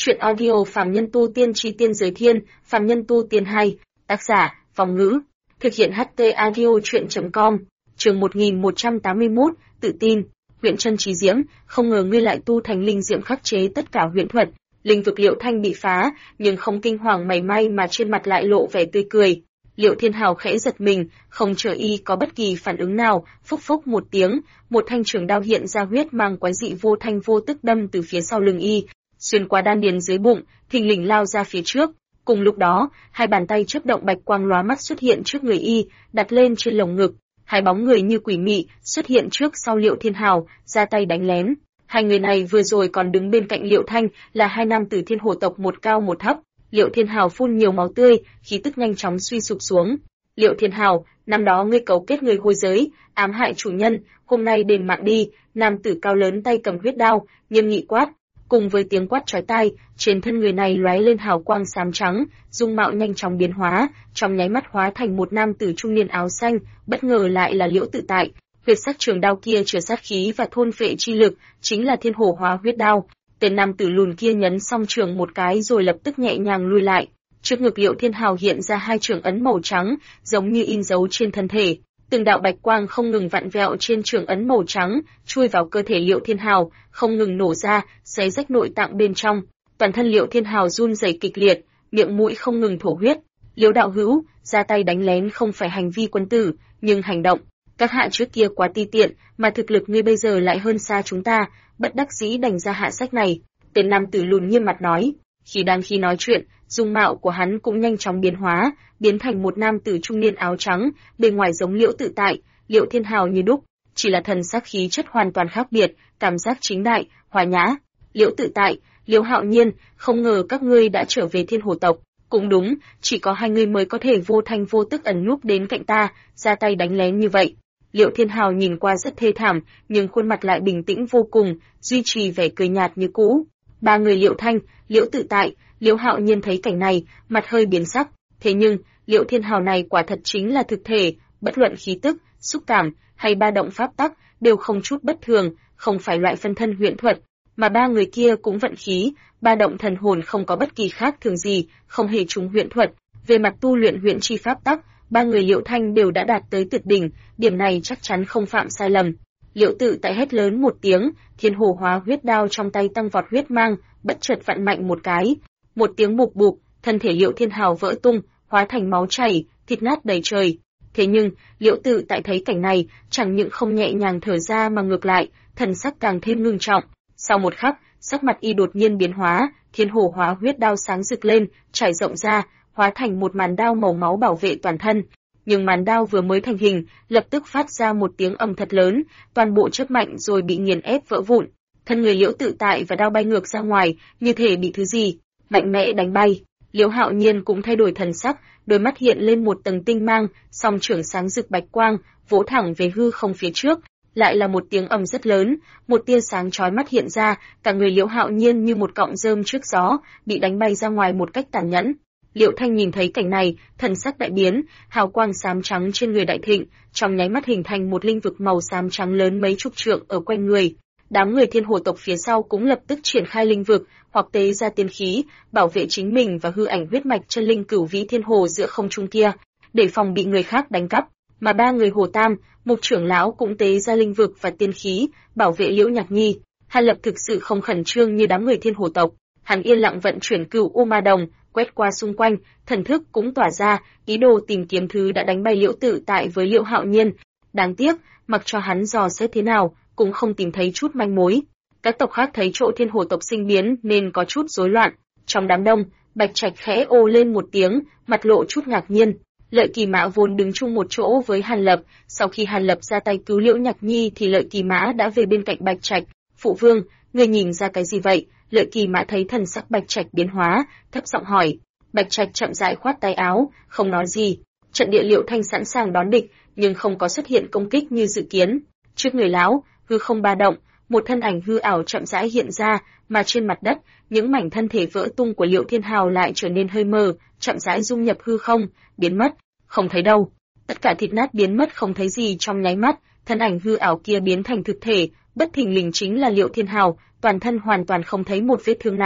Chuyện audio Phàm Nhân Tu Tiên Chi Tiên Giới Thiên, Phàm Nhân Tu Tiên 2, tác giả, Vong Ngữ, thực hiện HT Audio Chuyện.com, chương 1181, tự tin, huyện chân trí diễm, không ngờ ngươi lại tu thành linh diễm khắc chế tất cả huyễn thuật, linh vực Liệu Thanh bị phá, nhưng không kinh hoàng mảy may mà trên mặt lại lộ vẻ tươi cười. Liệu Thiên Hào khẽ giật mình, không chờ y có bất kỳ phản ứng nào, phốc phốc một tiếng, một thanh trường đao hiện ra huyết mang quái dị vô thanh vô tức đâm từ phía sau lưng y, xuyên qua đan điền dưới bụng, thình lình lao ra phía trước. Cùng lúc đó, hai bàn tay chớp động bạch quang lóa mắt xuất hiện trước người y, đặt lên trên lồng ngực. Hai bóng người như quỷ mị xuất hiện trước sau Liệu Thiên Hào, ra tay đánh lén. Hai người này vừa rồi còn đứng bên cạnh Liệu Thanh, là hai nam tử Thiên Hồ tộc một cao một thấp. Liệu Thiên Hào phun nhiều máu tươi, khí tức nhanh chóng suy sụp xuống. Liệu Thiên Hào, năm đó ngươi cấu kết người hôi giới, ám hại chủ nhân, hôm nay đền mạng đi. Nam tử cao lớn tay cầm huyết đao, nghiêm nghị quát. Cùng với tiếng quát chói tai, trên thân người này lóe lên hào quang xám trắng, dung mạo nhanh chóng biến hóa, trong nháy mắt hóa thành một nam tử trung niên áo xanh, bất ngờ lại là Liễu Tự Tại. Huyết sắc trường đao kia chứa sát khí và thôn phệ chi lực, chính là Thiên Hồ Hóa Huyết Đao. Tên nam tử lùn kia nhấn song trường một cái rồi lập tức nhẹ nhàng lui lại. Trước ngực Liệu Thiên Hào hiện ra hai trường ấn màu trắng, giống như in dấu trên thân thể. Từng đạo bạch quang không ngừng vặn vẹo trên trường ấn màu trắng, chui vào cơ thể Liệu Thiên Hào, không ngừng nổ ra, xé rách nội tạng bên trong. Toàn thân Liệu Thiên Hào run rẩy kịch liệt, miệng mũi không ngừng thổ huyết. Liễu đạo hữu, ra tay đánh lén không phải hành vi quân tử, nhưng hành động các hạ trước kia quá ti tiện, mà thực lực ngươi bây giờ lại hơn xa chúng ta, bất đắc dĩ đành ra hạ sách này. Tên nam tử lùn nghiêm mặt nói. Khi nói chuyện, dung mạo của hắn cũng nhanh chóng biến hóa, biến thành một nam tử trung niên áo trắng, bề ngoài giống Liễu Tự Tại, Liệu Thiên Hào như đúc, chỉ là thần sắc khí chất hoàn toàn khác biệt, cảm giác chính đại, hòa nhã. Liễu Tự Tại, Liễu Hạo Nhiên, không ngờ các ngươi đã trở về Thiên Hồ tộc. Cũng đúng, chỉ có hai người mới có thể vô thanh vô tức ẩn núp đến cạnh ta, ra tay đánh lén như vậy. Liệu Thiên Hào nhìn qua rất thê thảm, nhưng khuôn mặt lại bình tĩnh vô cùng, duy trì vẻ cười nhạt như cũ. Ba người Liệu Thanh, Liễu Tự Tại, Liễu Hạo Nhiên thấy cảnh này, mặt hơi biến sắc. Thế nhưng, Liệu Thiên Hào này quả thật chính là thực thể, bất luận khí tức, xúc cảm hay ba động pháp tắc đều không chút bất thường, không phải loại phân thân huyễn thuật, mà ba người kia cũng vận khí, ba động thần hồn không có bất kỳ khác thường gì, không hề trúng huyễn thuật. Về mặt tu luyện huyễn chi pháp tắc, ba người Liệu Thanh đều đã đạt tới tuyệt đỉnh, điểm này chắc chắn không phạm sai lầm. Liễu Tự Tại hét lớn một tiếng, Thiên Hồ Hóa Huyết Đao trong tay tăng vọt huyết mang, bất chợt vặn mạnh một cái, một tiếng bụp bụp, thân thể Liệu Thiên Hào vỡ tung, hóa thành máu chảy, thịt nát đầy trời. Thế nhưng, Liễu Tự Tại thấy cảnh này, chẳng những không nhẹ nhàng thở ra mà ngược lại, thần sắc càng thêm ngưng trọng. Sau một khắc, sắc mặt y đột nhiên biến hóa, Thiên Hồ Hóa Huyết Đao sáng rực lên, trải rộng ra, hóa thành một màn đao màu máu bảo vệ toàn thân. Nhưng màn đao vừa mới thành hình, lập tức phát ra một tiếng ầm thật lớn, toàn bộ chớp mạnh rồi bị nghiền ép vỡ vụn. Thân người Liễu Tự Tại và đao bay ngược ra ngoài, như thể bị thứ gì mạnh mẽ đánh bay. Liễu Hạo Nhiên cũng thay đổi thần sắc, đôi mắt hiện lên một tầng tinh mang, song trưởng sáng rực bạch quang, vỗ thẳng về hư không phía trước. Lại là một tiếng ầm rất lớn, một tia sáng chói mắt hiện ra, cả người Liễu Hạo Nhiên như một cọng rơm trước gió, bị đánh bay ra ngoài một cách tàn nhẫn. Liễu Thanh nhìn thấy cảnh này, thần sắc đại biến, hào quang xám trắng trên người đại thịnh, trong nháy mắt hình thành một linh vực màu xám trắng lớn mấy chục trượng ở quanh người. Đám người Thiên Hồ tộc phía sau cũng lập tức triển khai linh vực, hoặc tế ra tiên khí, bảo vệ chính mình và hư ảnh huyết mạch chân linh cửu vĩ thiên hồ giữa không trung kia, để phòng bị người khác đánh cắp. Mà ba người Hồ Tam, Mục trưởng lão cũng tế ra linh vực và tiên khí, bảo vệ Liễu Nhạc Nhi. Hàn Lập thực sự không khẩn trương như đám người Thiên Hồ tộc, hắn yên lặng vận chuyển Cửu U Ma Đồng, quét qua xung quanh, thần thức cũng tỏa ra, ý đồ tìm kiếm thứ đã đánh bay Liễu Tự Tại với Liễu Hạo Nhiên. Đáng tiếc, mặc cho hắn dò xét thế nào, cũng không tìm thấy chút manh mối. Các tộc khác thấy chỗ Thiên Hồ tộc sinh biến nên có chút rối loạn. Trong đám đông, Bạch Trạch khẽ ồ lên một tiếng, mặt lộ chút ngạc nhiên. Lợi Kỳ Mã vốn đứng chung một chỗ với Hàn Lập, sau khi Hàn Lập ra tay cứu Liễu Nhạc Nhi thì Lợi Kỳ Mã đã về bên cạnh Bạch Trạch. Phụ vương, ngươi nhìn ra cái gì vậy? Lợi Kỳ Mã thấy thần sắc Bạch Trạch biến hóa, thấp giọng hỏi. Bạch Trạch chậm rãi khoát tay áo, không nói gì. Trận địa Liễu Thanh sẵn sàng đón địch, nhưng không có xuất hiện công kích như dự kiến. Trước người lão, hư không ba động, một thân ảnh hư ảo chậm rãi hiện ra, mà trên mặt đất, những mảnh thân thể vỡ tung của Liễu Thiên Hào lại trở nên hơi mờ, chậm rãi dung nhập hư không, biến mất, không thấy đâu. Tất cả thịt nát biến mất không thấy gì trong nháy mắt, thân ảnh hư ảo kia biến thành thực thể, bất thình lình chính là Liễu Thiên Hào, toàn thân hoàn toàn không thấy một vết thương nào.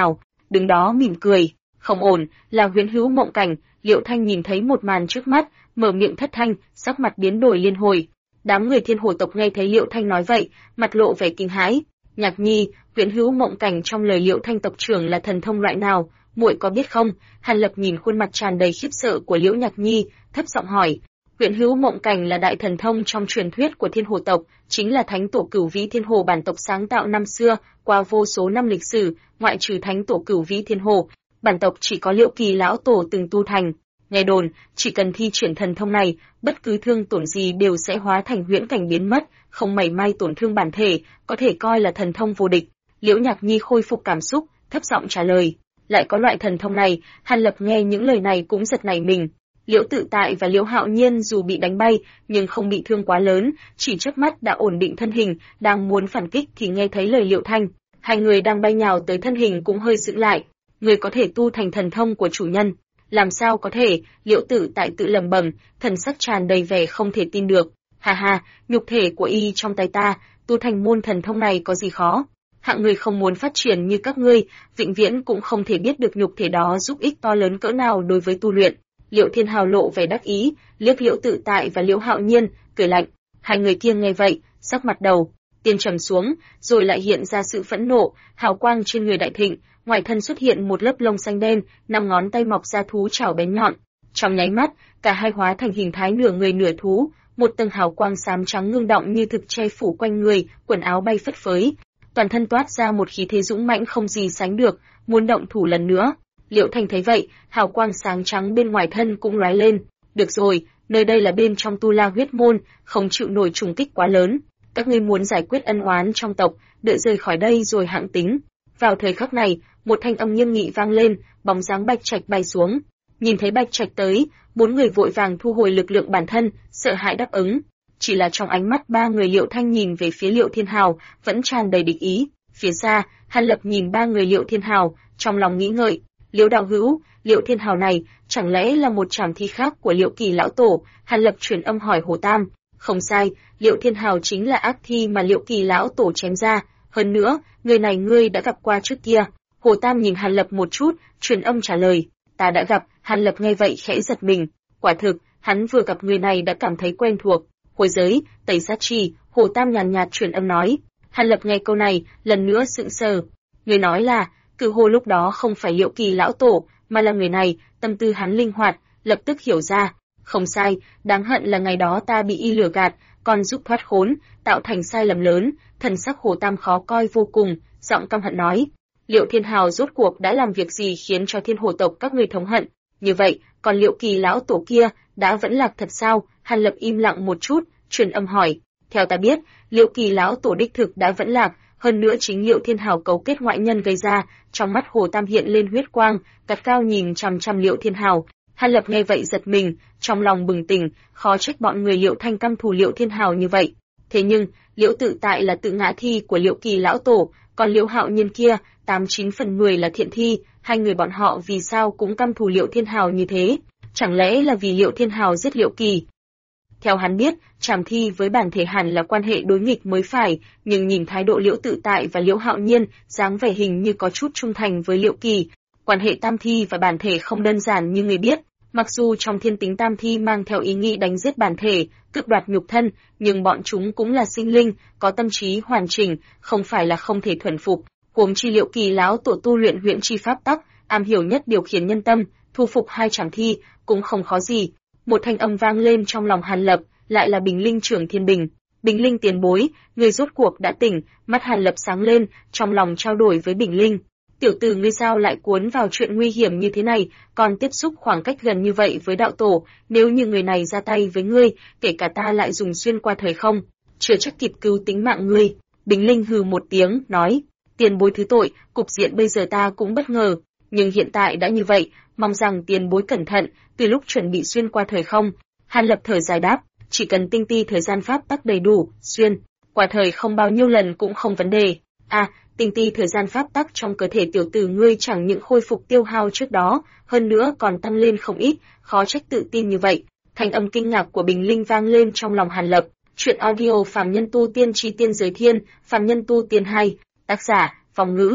đứng đó mỉm cười. Không ổn, là Huyễn Hữu Mộng Cảnh. Liễu Thanh nhìn thấy một màn trước mắt, mở miệng thất thanh, sắc mặt biến đổi liên hồi. Đám người Thiên Hồ tộc nghe thấy Liễu Thanh nói vậy, mặt lộ vẻ kinh hãi. Nhạc Nhi, Huyễn Hữu Mộng Cảnh trong lời Liễu Thanh tộc trưởng là thần thông loại nào, muội có biết không? Hàn Lập nhìn khuôn mặt tràn đầy khiếp sợ của Liễu Nhạc Nhi, thấp giọng hỏi. Huyễn Hữu Mộng Cảnh là đại thần thông trong truyền thuyết của Thiên Hồ tộc, chính là thánh tổ Cửu Vĩ Thiên Hồ bản tộc sáng tạo năm xưa, qua vô số năm lịch sử, ngoại trừ thánh tổ Cửu Vĩ Thiên Hồ, bản tộc chỉ có Liễu Kỳ lão tổ từng tu thành. Nghe đồn, chỉ cần thi triển thần thông này, bất cứ thương tổn gì đều sẽ hóa thành huyễn cảnh biến mất, không mảy may tổn thương bản thể, có thể coi là thần thông vô địch. Liễu Nhạc Nhi khôi phục cảm xúc, thấp giọng trả lời. Lại có loại thần thông này, Hàn Lập nghe những lời này cũng giật nảy mình. Liễu Tự Tại và Liễu Hạo Nhiên dù bị đánh bay, nhưng không bị thương quá lớn, chỉ chớp mắt đã ổn định thân hình, đang muốn phản kích thì nghe thấy lời Liễu Thanh. Hai người đang bay nhào tới thân hình cũng hơi sững lại. Người có thể tu thành thần thông của chủ nhân. Làm sao có thể? Liễu Tự Tại tự lẩm bẩm, thần sắc tràn đầy vẻ không thể tin được. Ha ha, nhục thể của y trong tay ta, tu thành môn thần thông này có gì khó? Hạng người không muốn phát triển như các ngươi, vĩnh viễn cũng không thể biết được nhục thể đó giúp ích to lớn cỡ nào đối với tu luyện. Liễu Thiên Hào lộ vẻ đắc ý, liếc Liễu Tự Tại và Liễu Hạo Nhiên, cười lạnh. Hai người kia nghe vậy, sắc mặt đầu tiên trầm xuống, rồi lại hiện ra sự phẫn nộ, hào quang trên người đại thịnh, ngoài thân xuất hiện một lớp lông xanh đen, 5 ngón tay mọc ra thú chảo bén nhọn. Trong nháy mắt, cả hai hóa thành hình thái nửa người nửa thú, một tầng hào quang xám trắng ngưng động như thực che phủ quanh người, quần áo bay phất phới, toàn thân toát ra một khí thế dũng mãnh không gì sánh được, muốn động thủ lần nữa. Liễu Thanh thấy vậy, hào quang sáng trắng bên ngoài thân cũng lóe lên. Được rồi, nơi đây là bên trong Tu La huyết môn, không chịu nổi trùng kích quá lớn. Các ngươi muốn giải quyết ân oán trong tộc, đợi rời khỏi đây rồi hãng tính. Vào thời khắc này, một thanh âm nghiêm nghị vang lên, bóng dáng Bạch Trạch bay xuống. Nhìn thấy Bạch Trạch tới, 4 người vội vàng thu hồi lực lượng bản thân, sợ hãi đáp ứng. Chỉ là trong ánh mắt 3 người Liễu Thanh nhìn về phía Liễu Thiên Hào, vẫn tràn đầy địch ý. Phía xa, Hàn Lập nhìn 3 người Liễu Thiên Hào, trong lòng nghĩ ngợi. Liễu đạo hữu, Liễu Thiên Hào này, chẳng lẽ là một trảm thi khác của Liễu Kỳ lão tổ? Hàn Lập truyền âm hỏi Hồ Tam. Không sai, Liễu Thiên Hào chính là ác thi mà Liễu Kỳ lão tổ chém ra. Hơn nữa, người này ngươi đã gặp qua trước kia. Hồ Tam nhìn Hàn Lập một chút, truyền âm trả lời. Ta đã gặp. Hàn Lập nghe vậy khẽ giật mình. Quả thực, hắn vừa gặp người này đã cảm thấy quen thuộc. Hồi giới, Tẩy Sát Trì, Hồ Tam nhàn nhạt truyền âm nói. Hàn Lập nghe câu này, lần nữa sững sờ. Người nói là, Cự Hồ lúc đó không phải Liễu Kỳ lão tổ, mà là người này. Tâm tư hắn linh hoạt, lập tức hiểu ra. Không sai, đáng hận là ngày đó ta bị y lừa gạt, còn giúp thoát khốn, tạo thành sai lầm lớn. Thần sắc Hồ Tam khó coi vô cùng, giọng căm hận nói. Liễu Thiên Hào rốt cuộc đã làm việc gì khiến cho Thiên Hồ tộc các ngươi thống hận? Như vậy, còn Liễu Kỳ lão tổ kia đã vẫn lạc thật sao? Hàn Lập im lặng một chút, truyền âm hỏi. Theo ta biết, Liễu Kỳ lão tổ đích thực đã vẫn lạc, hơn nữa chính Liễu Thiên Hào cấu kết ngoại nhân gây ra. Trong mắt Hồ Tam hiện lên huyết quang, gắt cao nhìn chằm chằm Liễu Thiên Hào. Hàn Lập nghe vậy giật mình, trong lòng bừng tỉnh, khó trách bọn người Liễu Thanh căm thù Liễu Thiên Hào như vậy. Thế nhưng, Liễu Tự Tại là tự ngã thi của Liễu Kỳ lão tổ, còn Liễu Hạo Nhiên kia, 89 phần 10 là thiện thi, hai người bọn họ vì sao cũng căm thù Liễu Thiên Hào như thế? Chẳng lẽ là vì Liễu Thiên Hào giết Liễu Kỳ? Theo hắn biết, trảm thi với bản thể hẳn là quan hệ đối nghịch mới phải, nhưng nhìn thái độ Liễu Tự Tại và Liễu Hạo Nhiên, dáng vẻ hình như có chút trung thành với Liễu Kỳ. Quan hệ tam thi và bản thể không đơn giản như người biết. Mặc dù trong thiên tính tam thi mang theo ý nghĩ đánh giết bản thể, cướp đoạt nhục thân, nhưng bọn chúng cũng là sinh linh, có tâm trí hoàn chỉnh, không phải là không thể thuần phục. Huống chi Liễu Kỳ lão tổ tu luyện huyễn chi pháp tắc, am hiểu nhất điều khiển nhân tâm, thu phục hai trảm thi cũng không khó gì. Một thanh âm vang lên trong lòng Hàn Lập, lại là Bình Linh trưởng Thiên Bình. Bình Linh tiền bối, người rốt cuộc đã tỉnh. Mắt Hàn Lập sáng lên, trong lòng trao đổi với Bình Linh. Tiểu tử ngươi sao lại cuốn vào chuyện nguy hiểm như thế này, còn tiếp xúc khoảng cách gần như vậy với đạo tổ, nếu như người này ra tay với ngươi, kể cả ta lại dùng xuyên qua thời không, chưa chắc kịp cứu tính mạng ngươi. Bình Linh hừ một tiếng, nói, tiền bối thứ tội, cục diện bây giờ ta cũng bất ngờ, nhưng hiện tại đã như vậy, mong rằng tiền bối cẩn thận, từ lúc chuẩn bị xuyên qua thời không. Hàn Lập thở dài đáp, chỉ cần tinh ti thời gian pháp tắc đầy đủ, xuyên qua thời không bao nhiêu lần cũng không vấn đề. Tinh ti thời gian pháp tắc trong cơ thể tiểu tử ngươi chẳng những khôi phục tiêu hao trước đó, hơn nữa còn tăng lên không ít, khó trách tự tin như vậy. Thanh âm kinh ngạc của Bình Linh vang lên trong lòng Hàn Lập. Chuyện audio Phàm Nhân Tu Tiên Chi Tiên Giới Thiên, Phàm Nhân Tu Tiên 2, tác giả, Phong Ngữ.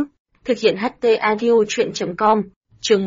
Thực hiện HT Audio chuyện.com. Chương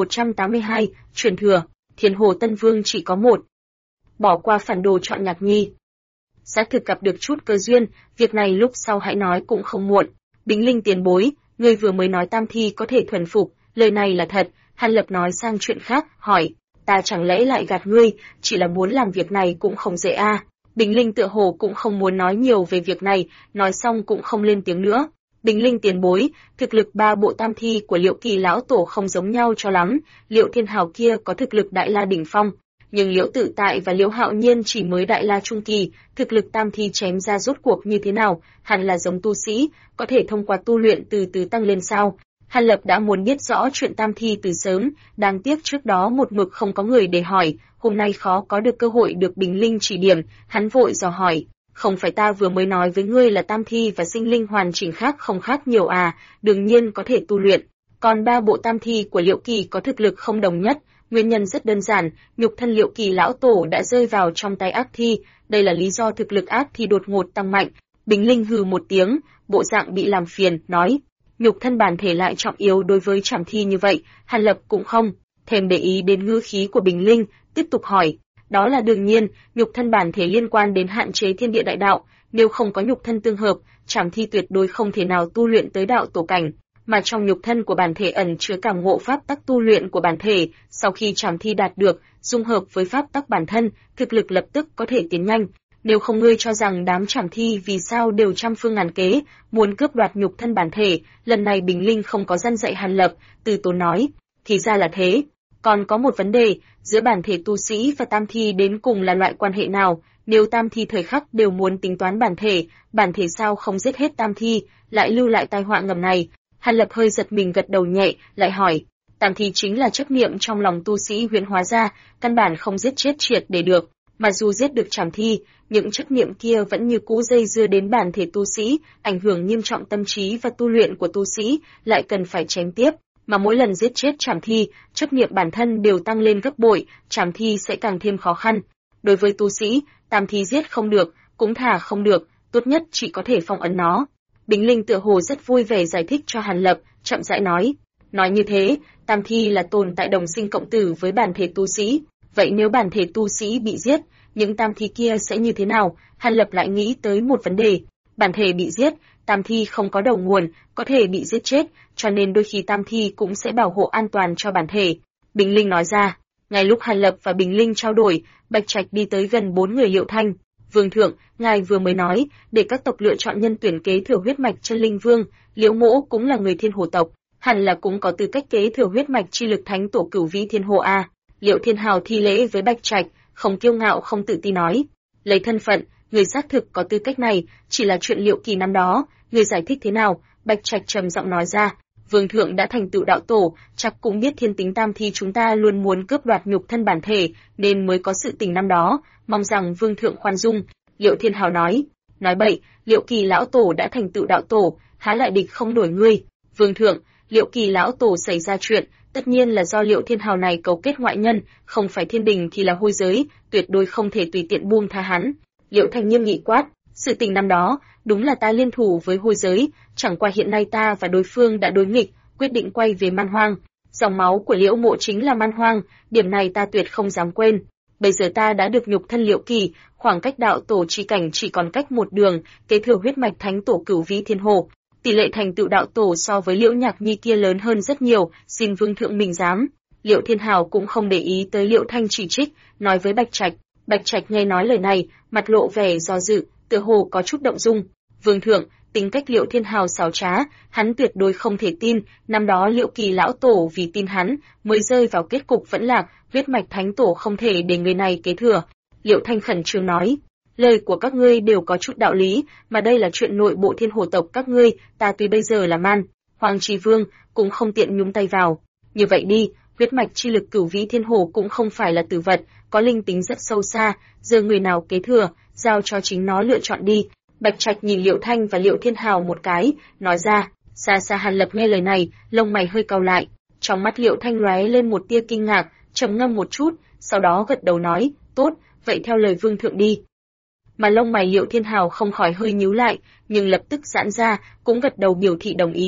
1182, truyền thừa, Thiên Hồ Tân Vương chỉ có một. Bỏ qua phản đồ chọn Nhạc Nhi. Xác thực gặp được chút cơ duyên, việc này lúc sau hãy nói cũng không muộn. Bính Linh tiền bối, ngươi vừa mới nói Tam Thi có thể thuần phục, lời này là thật. Hàn Lập nói sang chuyện khác, hỏi, ta chẳng lẽ lại gạt ngươi, chỉ là muốn làm việc này cũng không dễ a. Bính Linh tựa hồ cũng không muốn nói nhiều về việc này, nói xong cũng không lên tiếng nữa. Bính Linh tiền bối, thực lực 3 bộ Tam Thi của Liễu Kỳ lão tổ không giống nhau cho lắm, Liễu Thiên Hào kia có thực lực Đại La đỉnh phong, nhưng Liễu Tự Tại và Liễu Hạo Nhiên chỉ mới Đại La trung kỳ, thực lực Tam Thi chém ra rốt cuộc như thế nào, hẳn là giống tu sĩ, có thể thông qua tu luyện từ từ tăng lên sao? Hàn Lập đã muốn biết rõ chuyện Tam Thi từ sớm, đáng tiếc trước đó một mực không có người để hỏi, hôm nay khó có được cơ hội được Bính Linh chỉ điểm, hắn vội dò hỏi, không phải ta vừa mới nói với ngươi là Tam Thi và sinh linh hoàn chỉnh khác không khác nhiều à, đương nhiên có thể tu luyện, còn 3 bộ Tam Thi của Liễu Kỳ có thực lực không đồng nhất, nguyên nhân rất đơn giản, nhục thân Liễu Kỳ lão tổ đã rơi vào trong tay ác thi, đây là lý do thực lực ác thi đột ngột tăng mạnh. Bính Linh hừ một tiếng, bộ dạng bị làm phiền, nói, nhục thân bản thể lại trọng yếu đối với trảm thi như vậy, Hàn Lập cũng không thèm để ý đến ngữ khí của Bính Linh, tiếp tục hỏi, đó là đương nhiên, nhục thân bản thể liên quan đến hạn chế thiên địa đại đạo, nếu không có nhục thân tương hợp, trảm thi tuyệt đối không thể nào tu luyện tới đạo tổ cảnh, mà trong nhục thân của bản thể ẩn chứa cảm ngộ pháp tắc tu luyện của bản thể, sau khi trảm thi đạt được, dung hợp với pháp tắc bản thân, thực lực lập tức có thể tiến nhanh. Nếu không ngươi cho rằng đám trảm thi vì sao đều trăm phương ngàn kế, muốn cướp đoạt nhục thân bản thể, lần này Bính Linh không có răn dạy Hàn Lập, từ tốn nói, thì ra là thế. Còn có một vấn đề, giữa bản thể tu sĩ và Tam Thi đến cùng là loại quan hệ nào, nếu Tam Thi thời khắc đều muốn tính toán bản thể sao không giết hết Tam Thi, lại lưu lại tai họa ngầm này. Hàn Lập hơi giật mình gật đầu nhẹ, lại hỏi, Tam Thi chính là chấp niệm trong lòng tu sĩ huyễn hóa ra, căn bản không giết chết triệt để được, mà dù giết được trảm thi, những chấp niệm kia vẫn như cũ dây dưa đến bản thể tu sĩ, ảnh hưởng nghiêm trọng tâm trí và tu luyện của tu sĩ, lại cần phải chém tiếp. Mà mỗi lần giết chết trảm thi, chấp niệm bản thân đều tăng lên gấp bội, trảm thi sẽ càng thêm khó khăn. Đối với tu sĩ, Tam Thi giết không được, cũng thả không được, tốt nhất chỉ có thể phong ấn nó. Bính Linh tựa hồ rất vui vẻ giải thích cho Hàn Lập, chậm rãi nói như thế, Tam Thi là tồn tại đồng sinh cộng tử với bản thể tu sĩ, vậy nếu bản thể tu sĩ bị giết, những Tam Thi kia sẽ như thế nào? Hàn Lập lại nghĩ tới một vấn đề, bản thể bị giết, Tam Thi không có đầu nguồn, có thể bị giết chết, cho nên đôi khi Tam Thi cũng sẽ bảo hộ an toàn cho bản thể. Bính Linh nói ra. Ngay lúc Hàn Lập và Bính Linh trao đổi, Bạch Trạch đi tới gần 4 người Liễu Thanh. Vương thượng, ngài vừa mới nói, để các tộc lựa chọn nhân tuyển kế thừa huyết mạch chân linh vương, Liễu Mỗ cũng là người Thiên Hồ tộc, hẳn là cũng có tư cách kế thừa huyết mạch chi lực thánh tổ Cửu Vĩ Thiên Hồ a. Liễu Thiên Hào thi lễ với Bạch Trạch, không kiêu ngạo không tự ti nói, lấy thân phận, người xác thực có tư cách này, chỉ là chuyện Liễu Kỳ năm đó, người giải thích thế nào? Bạch Trạch trầm giọng nói ra, Vương thượng đã thành tựu đạo tổ, chắc cũng biết thiên tính Tam Thi chúng ta luôn muốn cướp đoạt nhục thân bản thể, nên mới có sự tình năm đó, mong rằng Vương thượng khoan dung. Liễu Thiên Hào nói bậy, Liễu Kỳ lão tổ đã thành tựu đạo tổ, há lại địch không nổi ngươi. Vương thượng, Liễu Kỳ lão tổ xảy ra chuyện, tất nhiên là do Liễu Thiên Hào này cấu kết ngoại nhân, không phải thiên đình thì là hôi giới, tuyệt đối không thể tùy tiện buông tha hắn. Liễu Thanh nghiêm nghị quát, sự tình năm đó, đúng là ta liên thủ với hôi giới, chẳng qua hiện nay ta và đối phương đã đối nghịch, quyết định quay về Man Hoang. Dòng máu của Liễu Mộ chính là Man Hoang, điểm này ta tuyệt không dám quên. Bây giờ ta đã được nhục thân Liễu Kỳ, khoảng cách đạo tổ chi cảnh chỉ còn cách một đường, kế thừa huyết mạch thánh tổ Cửu Vĩ Thiên Hồ. Tỷ lệ thành tựu đạo tổ so với Liễu Nhạc Nhi kia lớn hơn rất nhiều, xin Vương thượng mình dám. Liễu Thiên Hào cũng không để ý tới Liễu Thanh chỉ trích, nói với Bạch Trạch. Bạch Trạch nghe nói lời này, mặt lộ vẻ do dự, tựa hồ có chút động dung. Vương thượng, tính cách Liễu Thiên Hào xảo trá, hắn tuyệt đối không thể tin, năm đó Liễu Kỳ lão tổ vì tin hắn, mới rơi vào kết cục vẫn lạc, huyết mạch thánh tổ không thể để người này kế thừa. Liễu Thanh khẩn trương nói, lời của các ngươi đều có chút đạo lý, mà đây là chuyện nội bộ Thiên Hồ tộc các ngươi, ta tuy bây giờ là Man Hoàng Tri Vương, cũng không tiện nhúng tay vào. Như vậy đi, huyết mạch chi lực Cửu Vĩ Thiên Hồ cũng không phải là tử vật, có linh tính rất sâu xa, giờ người nào kế thừa, giao cho chính nó lựa chọn đi. Bạch Trạch nhìn Liễu Thanh và Liễu Thiên Hào một cái, nói ra. Xa xa Hàn Lập nghe lời này, lông mày hơi cau lại, trong mắt Liễu Thanh lóe lên một tia kinh ngạc, trầm ngâm một chút, sau đó gật đầu nói, tốt, vậy theo lời Vương thượng đi. Mà lông mày Liễu Thiên Hào không khỏi hơi nhíu lại, nhưng lập tức giãn ra, cũng gật đầu biểu thị đồng ý.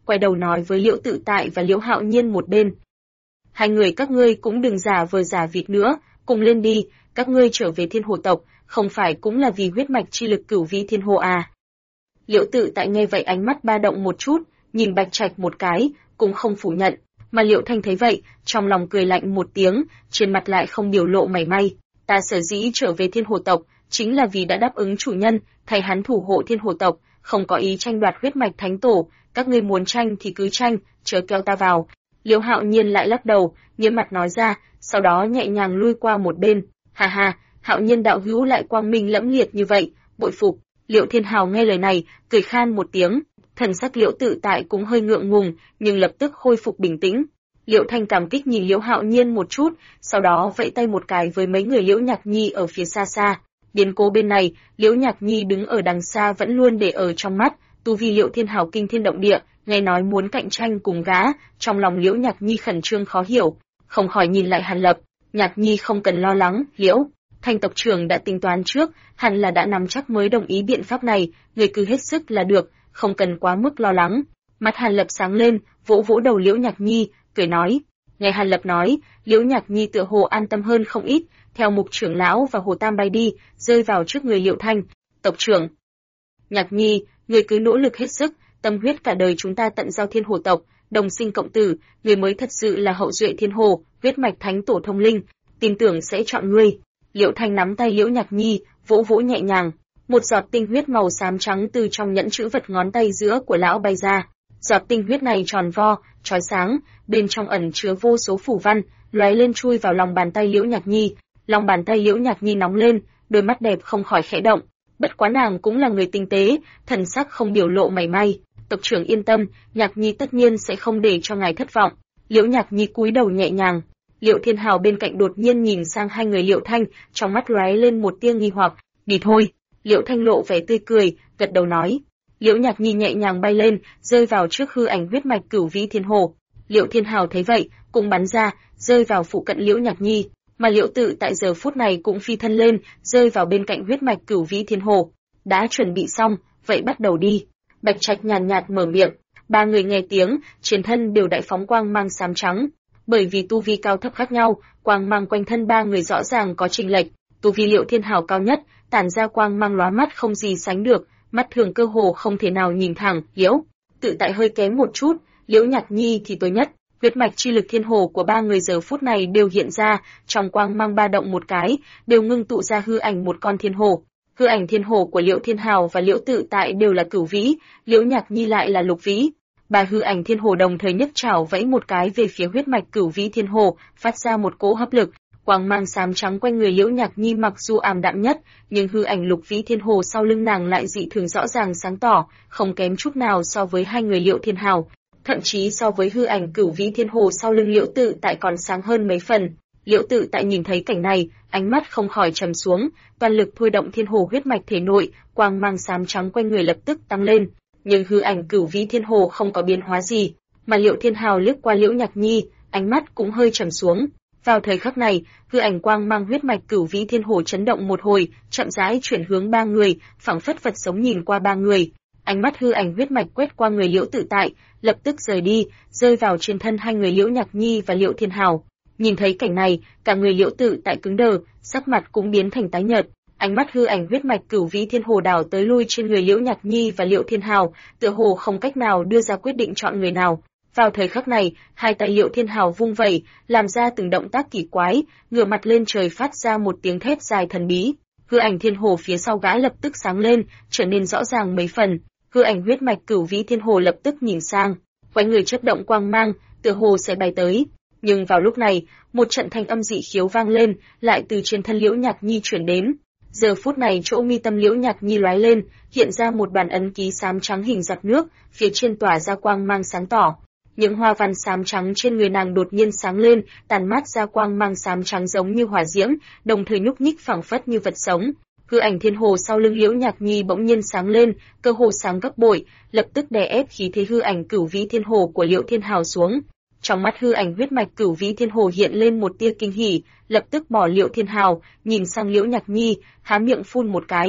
quay đầu nói với Liễu Tự Tại và Liễu Hạo Nhiên một bên. Hai người các ngươi cũng đừng giả vờ giả vịt nữa, cùng lên đi, các ngươi trở về Thiên Hồ tộc, không phải cũng là vì huyết mạch chi lực Cửu Vĩ Thiên Hồ à? Liễu Tự Tại nghe vậy ánh mắt ba động một chút, nhìn Bạch Trạch một cái, cũng không phủ nhận, mà Liễu Thanh thấy vậy, trong lòng cười lạnh một tiếng, trên mặt lại không biểu lộ mảy may. Ta sở dĩ trở về Thiên Hồ tộc, chính là vì đã đáp ứng chủ nhân, thay hắn thủ hộ Thiên Hồ tộc, không có ý tranh đoạt huyết mạch thánh tổ, các ngươi muốn tranh thì cứ tranh, chớ kéo ta vào. Liễu Hạo Nhiên lại lắc đầu, nghiêm mặt nói ra, sau đó nhẹ nhàng lui qua một bên. Ha ha, Hạo Nhiên đạo hữu lại quang minh lẫm liệt như vậy, bội phục. Liễu Thiên Hào nghe lời này, cười khan một tiếng, thần sắc Liễu Tự Tại cũng hơi ngượng ngùng, nhưng lập tức khôi phục bình tĩnh. Liễu Thanh cảm kích nhìn Liễu Hạo Nhiên một chút, sau đó vẫy tay một cái với mấy người Liễu Nhạc Nhi ở phía xa xa. Biến cố bên này, Liễu Nhạc Nhi đứng ở đằng xa vẫn luôn để ở trong mắt, tu vi Liễu Thiên Hào kinh thiên động địa, nghe nói muốn cạnh tranh cùng gã, trong lòng Liễu Nhạc Nhi khẩn trương khó hiểu, không khỏi nhìn lại Hàn Lập. Nhạc Nhi không cần lo lắng, Liễu Thanh tộc trưởng đã tính toán trước, hẳn là đã nắm chắc mới đồng ý biện pháp này, người cứ hết sức là được, không cần quá mức lo lắng. Mắt Hàn Lập sáng lên, vỗ vỗ đầu Liễu Nhạc Nhi, cười nói. Nghe Hàn Lập nói, Liễu Nhạc Nhi tựa hồ an tâm hơn không ít, theo Mục trưởng lão và Hồ Tam bay đi, rơi vào trước người Liễu Thanh. Tộc trưởng, Nhạc Nhi, người cứ nỗ lực hết sức, tâm huyết cả đời chúng ta tận giao Thiên Hồ tộc, đồng sinh cộng tử, người mới thật sự là hậu duệ Thiên Hồ, huyết mạch thánh tổ thông linh, tin tưởng sẽ chọn ngươi. Liễu Thanh nắm tay Liễu Nhạc Nhi, vỗ vỗ nhẹ nhàng, một giọt tinh huyết màu xám trắng từ trong nhẫn chữ vật ngón tay giữa của lão bay ra. Giọt tinh huyết này tròn vo, chói sáng, bên trong ẩn chứa vô số phù văn, lóe lên chui vào lòng bàn tay Liễu Nhạc Nhi. Lòng bàn tay Liễu Nhạc Nhi nóng lên, đôi mắt đẹp không khỏi khẽ động. Bất quá nàng cũng là người tinh tế, thần sắc không biểu lộ mảy may. Tộc trưởng yên tâm, Nhạc Nhi tất nhiên sẽ không để cho ngài thất vọng. Liễu Nhạc Nhi cúi đầu nhẹ nhàng. Liễu Thiên Hào bên cạnh đột nhiên nhìn sang hai người Liễu Thanh, trong mắt lóe lên một tia nghi hoặc. Đi thôi. Liễu Thanh lộ vẻ tươi cười, gật đầu nói. Liễu Nhạc Nhi nhẹ nhàng bay lên, rơi vào trước hư ảnh huyết mạch Cửu Vĩ Thiên Hồ. Liễu Thiên Hào thấy vậy, cũng bắn ra, rơi vào phụ cận Liễu Nhạc Nhi, mà Liễu Tự tại giờ phút này cũng phi thân lên, rơi vào bên cạnh huyết mạch Cửu Vĩ Thiên Hồ. Đã chuẩn bị xong, vậy bắt đầu đi. Bạch Trạch nhàn nhạt mở miệng, ba người nghe tiếng, trên thân đều đại phóng quang mang xám trắng. Bởi vì tu vi cao thấp khác nhau, quang mang quanh thân ba người rõ ràng có chênh lệch. Tu vi Liễu Thiên Hào cao nhất, tản ra quang mang lóa mắt không gì sánh được, mắt thường cơ hồ không thể nào nhìn thẳng. Liễu Tự tại hơi kém một chút, Liễu Nhạc Nhi thì tối nhất. Huyết mạch chi lực thiên hồ của ba người giờ phút này đều hiện ra, trong quang mang ba động một cái, đều ngưng tụ ra hư ảnh một con thiên hồ. Hư ảnh thiên hồ của Liễu Thiên Hào và Liễu Tự tại đều là Cửu Vĩ, Liễu Nhạc Nhi lại là Lục Vĩ. Ba hư ảnh thiên hồ đồng thời nhấc chảo vẫy một cái về phía huyết mạch Cửu Vĩ thiên hồ, phát ra một cỗ hấp lực. Quang mang xám trắng quanh người Liễu Nhạc Nhi mặc dù ảm đạm nhất, nhưng hư ảnh Lục Vĩ thiên hồ sau lưng nàng lại dị thường rõ ràng sáng tỏ, không kém chút nào so với hai người Liễu Thiên Hào. Thậm chí so với hư ảnh Cửu Vĩ thiên hồ sau lưng Liễu Tự tại còn sáng hơn mấy phần. Liễu Tự tại nhìn thấy cảnh này, ánh mắt không khỏi trầm xuống, toàn lực thôi động thiên hồ huyết mạch thể nội, quang mang xám trắng quanh người lập tức tăng lên. Nhưng hư ảnh Cửu Vĩ thiên hồ không có biến hóa gì, mà Liễu Thiên Hào liếc qua Liễu Nhạc Nhi, ánh mắt cũng hơi trầm xuống. Vào thời khắc này, hư ảnh quang mang huyết mạch Cửu Vĩ thiên hồ chấn động một hồi, chậm rãi chuyển hướng ba người, phảng phất vật sống nhìn qua ba người. Ánh mắt hư ảnh huyết mạch quét qua người Liễu Tự tại, lập tức rời đi, rơi vào trên thân hai người Liễu Nhạc Nhi và Liễu Thiên Hào. Nhìn thấy cảnh này, cả người Liễu Tự tại cứng đờ, sắc mặt cũng biến thành tái nhợt. Ánh mắt hư ảnh huyết mạch Cửu Vĩ thiên hồ đảo tới lui trên người Liễu Nhạc Nhi và Liễu Thiên Hào, tựa hồ không cách nào đưa ra quyết định chọn người nào. Vào thời khắc này, hai tay Liễu Thiên Hào vung vẩy, làm ra từng động tác kỳ quái, ngửa mặt lên trời phát ra một tiếng thét dài thần bí. Hư ảnh thiên hồ phía sau gã lập tức sáng lên, trở nên rõ ràng mấy phần. Hư ảnh huyết mạch Cửu Vĩ thiên hồ lập tức nhìn sang, quanh người chớp động quang mang, tựa hồ sẽ bay tới. Nhưng vào lúc này, một trận thanh âm dị khiếu vang lên, lại từ trên thân Liễu Nhạc Nhi truyền đến. Giờ phút này chỗ mi tâm Liễu Nhạc Nhi lóe lên, hiện ra một bàn ấn ký xám trắng hình giọt nước, phía trên tỏa ra quang mang sáng tỏ. Những hoa văn xám trắng trên người nàng đột nhiên sáng lên, tàn mát ra quang mang xám trắng giống như hỏa diễm, đồng thời nhúc nhích phảng phất như vật sống. Hư ảnh thiên hồ sau lưng Liễu Nhạc Nhi bỗng nhiên sáng lên, cơ hồ sáng gấp bội, lập tức đè ép khí thế hư ảnh Cửu Vĩ thiên hồ của Liễu Thiên Hào xuống. Trong mắt hư ảnh huyết mạch Cửu Vĩ thiên hồ hiện lên một tia kinh hỉ, lập tức bỏ Liễu Thiên Hào, nhìn sang Liễu Nhạc Nhi, há miệng phun một cái.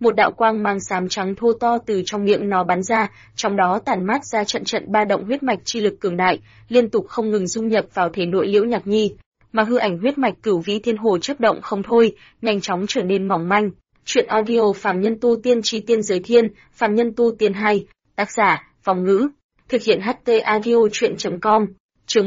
một đạo quang mang xám trắng thô to từ trong miệng nó bắn ra, trong đó tản mát ra trận trận ba động huyết mạch chi lực cường đại, liên tục không ngừng dung nhập vào thể nội Liễu Nhạc Nhi, mà hư ảnh huyết mạch Cửu Vĩ Thiên Hồ chớp động không thôi, nhanh chóng trở nên mỏng manh. Truyện audio Phàm Nhân Tu Tiên Chi Tiên Giới Thiên, Phàm Nhân Tu Tiên 2, tác giả, Phong Ngữ, thực hiện HT audio truyện.com, chương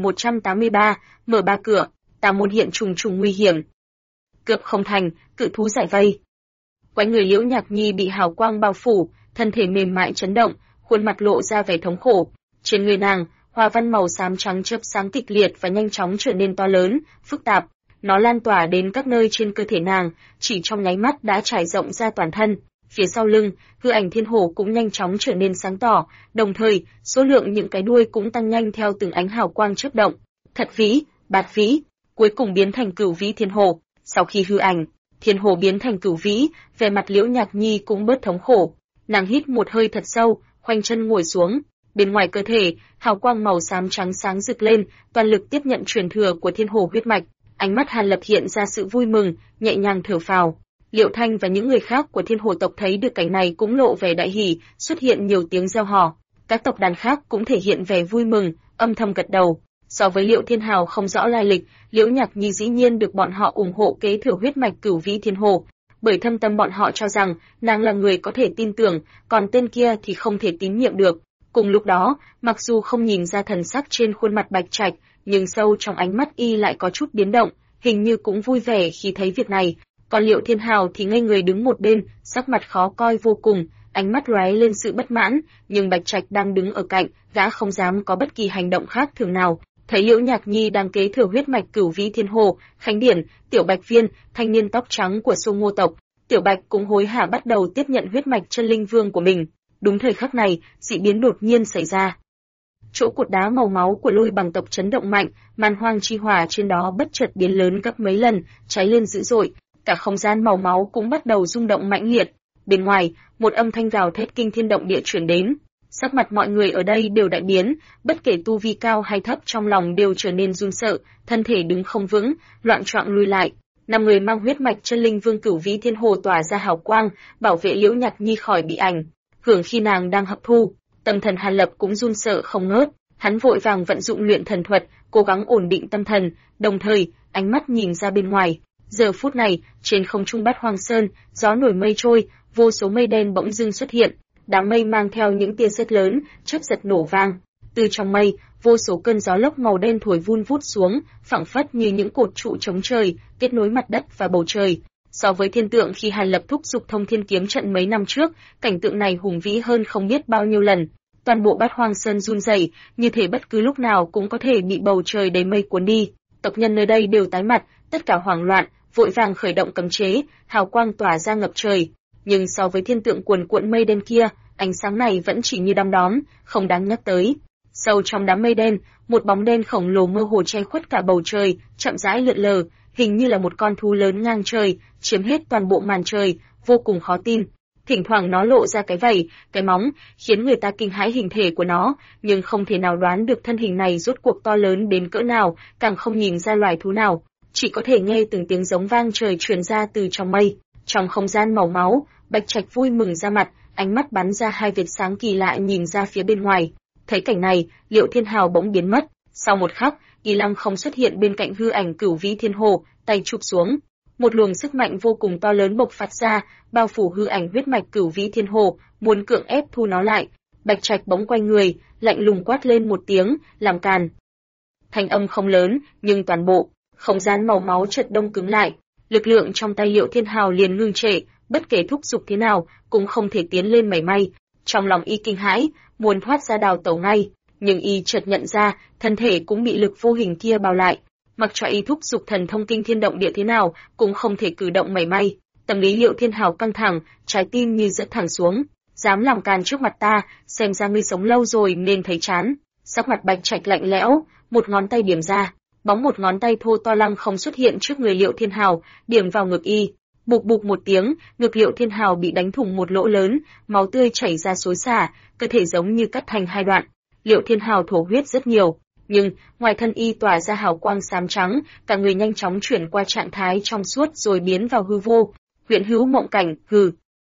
1183, mở ba cửa, tà môn hiện trùng trùng nguy hiểm. Cướp không thành, cự thú giải vây. Quanh người Liễu Nhạc Nhi bị hào quang bao phủ, thân thể mềm mại chấn động, khuôn mặt lộ ra vẻ thống khổ. Trên người nàng, hoa văn màu xám trắng chớp sáng kịch liệt và nhanh chóng trở nên to lớn, phức tạp. Nó lan tỏa đến các nơi trên cơ thể nàng, chỉ trong nháy mắt đã trải rộng ra toàn thân. Phía sau lưng, hư ảnh thiên hồ cũng nhanh chóng trở nên sáng tỏ, đồng thời, số lượng những cái đuôi cũng tăng nhanh theo từng ánh hào quang chớp động. Thật vĩ, bát vĩ, cuối cùng biến thành Cửu Vĩ Thiên Hồ. Sau khi hư ảnh thiên hồ biến thành Cửu Vĩ, vẻ mặt Liễu Nhạc Nhi cũng bớt thống khổ. Nàng hít một hơi thật sâu, khoanh chân ngồi xuống. Bên ngoài cơ thể, hào quang màu xám trắng sáng rực lên, toàn lực tiếp nhận truyền thừa của thiên hồ huyết mạch. Ánh mắt Hàn Lập hiện ra sự vui mừng, nhẹ nhàng thở phào. Liệu Thanh và những người khác của thiên hồ tộc thấy được cảnh này cũng lộ vẻ đại hỉ, xuất hiện nhiều tiếng reo hò. Các tộc đàn khác cũng thể hiện vẻ vui mừng, âm thầm gật đầu. So với Liệu Thiên Hào không rõ lai lịch, Liễu Nhạc Nhi dĩ nhiên được bọn họ ủng hộ kế thừa huyết mạch Cửu Vĩ Thiên Hồ, bởi thâm tâm bọn họ cho rằng nàng là người có thể tin tưởng, còn tên kia thì không thể tín nhiệm được. Cùng lúc đó, mặc dù không nhìn ra thần sắc trên khuôn mặt Bạch Trạch, nhưng sâu trong ánh mắt y lại có chút biến động, hình như cũng vui vẻ khi thấy việc này. Còn Liệu Thiên Hào thì ngây người đứng một bên, sắc mặt khó coi vô cùng, ánh mắt lóe lên sự bất mãn, nhưng Bạch Trạch đang đứng ở cạnh, gã không dám có bất kỳ hành động khác thường nào. Thấy Liễu Nhạc Nhi đang kế thừa huyết mạch Cửu Vĩ Thiên Hồ, Khánh Điển, Tiểu Bạch Viên, thanh niên tóc trắng của Xô Ngô tộc, Tiểu Bạch cũng hối hả bắt đầu tiếp nhận huyết mạch chân linh vương của mình. Đúng thời khắc này, dị biến đột nhiên xảy ra. Chỗ cột đá màu máu của Lôi Bằng tộc chấn động mạnh, man hoang chi hỏa trên đó bất chợt biến lớn gấp mấy lần, cháy lên dữ dội, cả không gian màu máu cũng bắt đầu rung động mãnh liệt. Bên ngoài, một âm thanh gào thét kinh thiên động địa truyền đến. Sắc mặt mọi người ở đây đều đại biến, bất kể tu vi cao hay thấp trong lòng đều trở nên run sợ, thân thể đứng không vững, loạng choạng lùi lại. 5 người mang huyết mạch chân linh vương Cửu Vĩ Thiên Hồ tỏa ra hào quang, bảo vệ Liễu Nhạc Nhi khỏi bị ảnh hưởng khi nàng đang hấp thu. Tâm thần Hàn Lập cũng run sợ không ngớt, hắn vội vàng vận dụng luyện thần thuật, cố gắng ổn định tâm thần, đồng thời, ánh mắt nhìn ra bên ngoài. Giờ phút này, trên không trung Bát Hoang Sơn, gió nổi mây trôi, vô số mây đen bỗng dưng xuất hiện. Đám mây mang theo những tia sét lớn, chớp giật nổ vang. Từ trong mây, vô số cơn gió lốc màu đen thổi vun vút xuống, phảng phất như những cột trụ chống trời, kết nối mặt đất và bầu trời. So với thiên tượng khi Hàn Lập thúc giục Thông Thiên Kiếm trận mấy năm trước, cảnh tượng này hùng vĩ hơn không biết bao nhiêu lần. Toàn bộ Bát Hoang Sơn run rẩy, như thể bất cứ lúc nào cũng có thể bị bầu trời đầy mây cuốn đi. Tộc nhân nơi đây đều tái mặt, tất cả hoảng loạn, vội vàng khởi động cấm chế, hào quang tỏa ra ngập trời. Nhưng so với thiên tượng cuồn cuộn mây đen kia, ánh sáng này vẫn chỉ như đom đóm, không đáng nhắc tới. Sâu trong đám mây đen, một bóng đen khổng lồ mơ hồ che khuất cả bầu trời, chậm rãi lượn lờ, hình như là một con thú lớn ngang trời, chiếm hết toàn bộ màn trời, vô cùng khó tin. Thỉnh thoảng nó lộ ra cái vảy, cái móng, khiến người ta kinh hãi hình thể của nó, nhưng không thể nào đoán được thân hình này rốt cuộc to lớn đến cỡ nào, càng không nhìn ra loài thú nào, chỉ có thể nghe từng tiếng giống vang trời truyền ra từ trong mây. Trong không gian màu máu, Bạch Trạch vui mừng ra mặt, ánh mắt bắn ra hai vệt sáng kỳ lạ nhìn ra phía bên ngoài. Thấy cảnh này, Liệu Thiên Hào bỗng biến mất. Sau một khắc, Y Lăng không xuất hiện bên cạnh hư ảnh Cửu Vĩ Thiên Hồ, tay chụp xuống. Một luồng sức mạnh vô cùng to lớn bộc phát ra, bao phủ hư ảnh huyết mạch Cửu Vĩ Thiên Hồ, muốn cưỡng ép thu nó lại. Bạch Trạch bỗng quay người, lạnh lùng quát lên một tiếng, làm càn. Thanh âm không lớn, nhưng toàn bộ không gian màu máu chợt đông cứng lại. Lực lượng trong tay Liệu Thiên Hào liền ngưng trệ, bất kể thúc giục thế nào, cũng không thể tiến lên mảy may. Trong lòng Y kinh hãi, muốn thoát ra đào tẩu ngay, nhưng Y chợt nhận ra, thân thể cũng bị lực vô hình kia bao lại. Mặc cho Y thúc giục thần thông kinh thiên động địa thế nào, cũng không thể cử động mảy may. Tâm lý Liệu Thiên Hào căng thẳng, trái tim như giật thẳng xuống. Dám làm càn trước mặt ta, xem ra ngươi sống lâu rồi nên thấy chán. Sắc mặt Bạch Trạch lạnh lẽo, một ngón tay điểm ra, bóng một ngón tay thô to lăng không xuất hiện trước người Liệu Thiên Hào, điểm vào ngực Y. Bụp bụp một tiếng, ngực Liệu Thiên Hào bị đánh thủng một lỗ lớn, máu tươi chảy ra xối xả, cơ thể giống như cắt thành hai đoạn. Liệu Thiên Hào thổ huyết rất nhiều, nhưng ngoài thân Y tỏa ra hào quang xám trắng, cả người nhanh chóng chuyển qua trạng thái trong suốt rồi biến vào hư vô. Huyễn hữu mộng cảnh, hừ.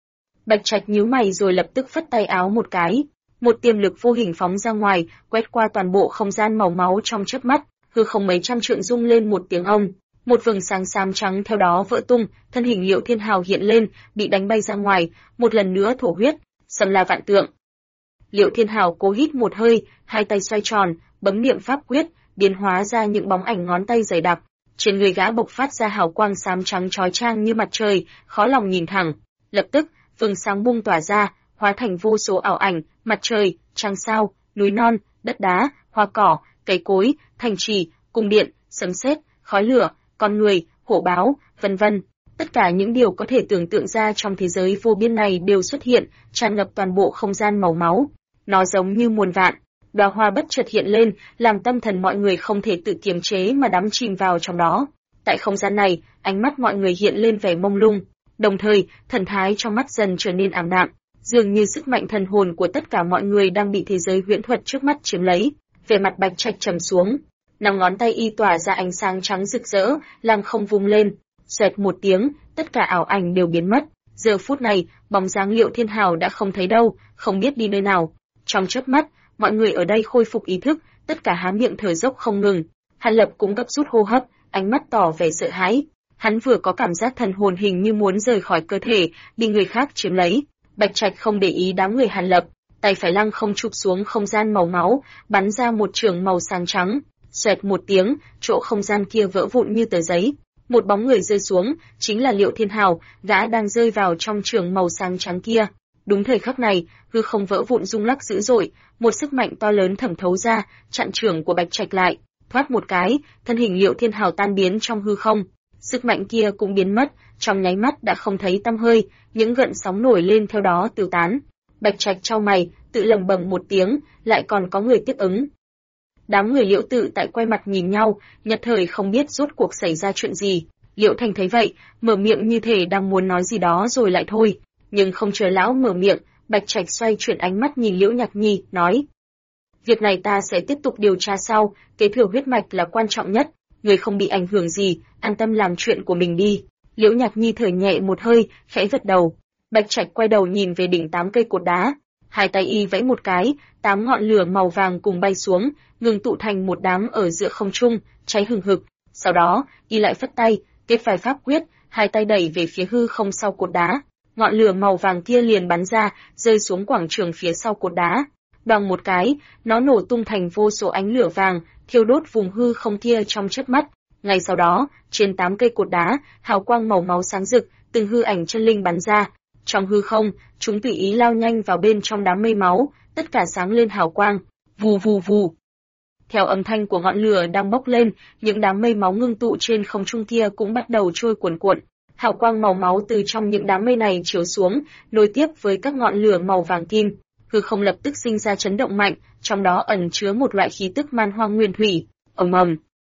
Bạch Trạch nhíu mày rồi lập tức phất tay áo một cái, một tiềm lực vô hình phóng ra ngoài, quét qua toàn bộ không gian màu máu trong chớp mắt, hư không mấy trăm trượng rung lên một tiếng ong, một vầng sáng xám trắng theo đó vỡ tung, thân hình Liệu Thiên Hào hiện lên, bị đánh bay ra ngoài, một lần nữa thổ huyết, sầm la vạn tượng. Liệu Thiên Hào cố hít một hơi, hai tay xoay tròn, bấm niệm pháp quyết, biến hóa ra những bóng ảnh ngón tay dày đặc. Trên người gã bộc phát ra hào quang xám trắng chói chang như mặt trời, khó lòng nhìn thẳng. Lập tức, vầng sáng bung tỏa ra, hóa thành vô số ảo ảnh, mặt trời, trăng sao, núi non, đất đá, hoa cỏ, cây cối, thành trì, cung điện, sấm sét, khói lửa, con người, hổ báo, vân vân. Tất cả những điều có thể tưởng tượng ra trong thế giới vô biên này đều xuất hiện, tràn ngập toàn bộ không gian màu máu. Nó giống như muôn vạn đóa hoa bất chợt hiện lên, làm tâm thần mọi người không thể tự kiềm chế mà đắm chìm vào trong đó. Tại không gian này, ánh mắt mọi người hiện lên vẻ mông lung, đồng thời, thần thái trong mắt dần trở nên ảm đạm, dường như sức mạnh thần hồn của tất cả mọi người đang bị thế giới huyễn thuật trước mắt chiếm lấy. Vẻ mặt Bạch Trạch trầm xuống, năm ngón tay y tỏa ra ánh sáng trắng rực rỡ, lăng không vung lên, xoẹt một tiếng, tất cả ảo ảnh đều biến mất. Giờ phút này, bóng dáng Liệu Thiên Hào đã không thấy đâu, không biết đi nơi nào. Trong chớp mắt, mọi người ở đây khôi phục ý thức, tất cả há miệng thở dốc không ngừng. Hàn Lập cũng gấp rút hô hấp, ánh mắt tỏ vẻ sợ hãi. Hắn vừa có cảm giác thần hồn hình như muốn rời khỏi cơ thể, bị người khác chiếm lấy. Bạch Trạch không để ý đám người Hàn Lập, tay phải lăng không chụp xuống không gian màu máu, bắn ra một trường màu sáng trắng. Xoẹt một tiếng, chỗ không gian kia vỡ vụn như tờ giấy. Một bóng người rơi xuống, chính là Liệu Thiên Hào, gã đang rơi vào trong trường màu sáng trắng kia. Đúng thời khắc này, hư không vỡ vụn rung lắc dữ dội, một sức mạnh to lớn thẩm thấu ra, chặn trường của Bạch Trạch lại. Thoát một cái, thân hình Liệu Thiên Hào tan biến trong hư không. Sức mạnh kia cũng biến mất, trong nháy mắt đã không thấy tăm hơi, những gợn sóng nổi lên theo đó tiêu tán. Bạch Trạch chau mày, tự lẩm bẩm một tiếng, lại còn có người tiếp ứng. Đám người Liễu Tự tại quay mặt nhìn nhau, nhất thời không biết rốt cuộc xảy ra chuyện gì. Liễu Thành thấy vậy, mở miệng như thể đang muốn nói gì đó rồi lại thôi, nhưng không chờ lão mở miệng, Bạch Trạch xoay chuyển ánh mắt nhìn Liễu Nhạc Nhi, nói: "Việc này ta sẽ tiếp tục điều tra sau, kế thừa huyết mạch là quan trọng nhất, người không bị ảnh hưởng gì, an tâm làm chuyện của mình đi." Liễu Nhạc Nhi thở nhẹ một hơi, khẽ gật đầu. Bạch Trạch quay đầu nhìn về đỉnh 8 cây cột đá, hai tay y vẫy một cái, 8 ngọn lửa màu vàng cùng bay xuống, ngừng tụ thành một đám ở giữa không trung, cháy hừng hực. Sau đó, y lại phất tay, kết vài pháp quyết, hai tay đẩy về phía hư không sau cột đá. Ngọn lửa màu vàng kia liền bắn ra, rơi xuống quảng trường phía sau cột đá. Đoàng một cái, nó nổ tung thành vô số ánh lửa vàng, thiêu đốt vùng hư không kia trong chớp mắt. Ngay sau đó, trên 8 cây cột đá, hào quang màu máu sáng rực, từng hư ảnh chân linh bắn ra. Trong hư không, chúng tùy ý lao nhanh vào bên trong đám mây máu, tất cả sáng lên hào quang. Vù vù vù. Theo âm thanh của ngọn lửa đang bốc lên, những đám mây máu ngưng tụ trên không trung kia cũng bắt đầu trôi cuồn cuộn. Hào quang màu máu từ trong những đám mây này chiếu xuống, nối tiếp với các ngọn lửa màu vàng kim. Hư không lập tức sinh ra chấn động mạnh, trong đó ẩn chứa một loại khí tức man hoang nguyên thủy. Ầm ầm.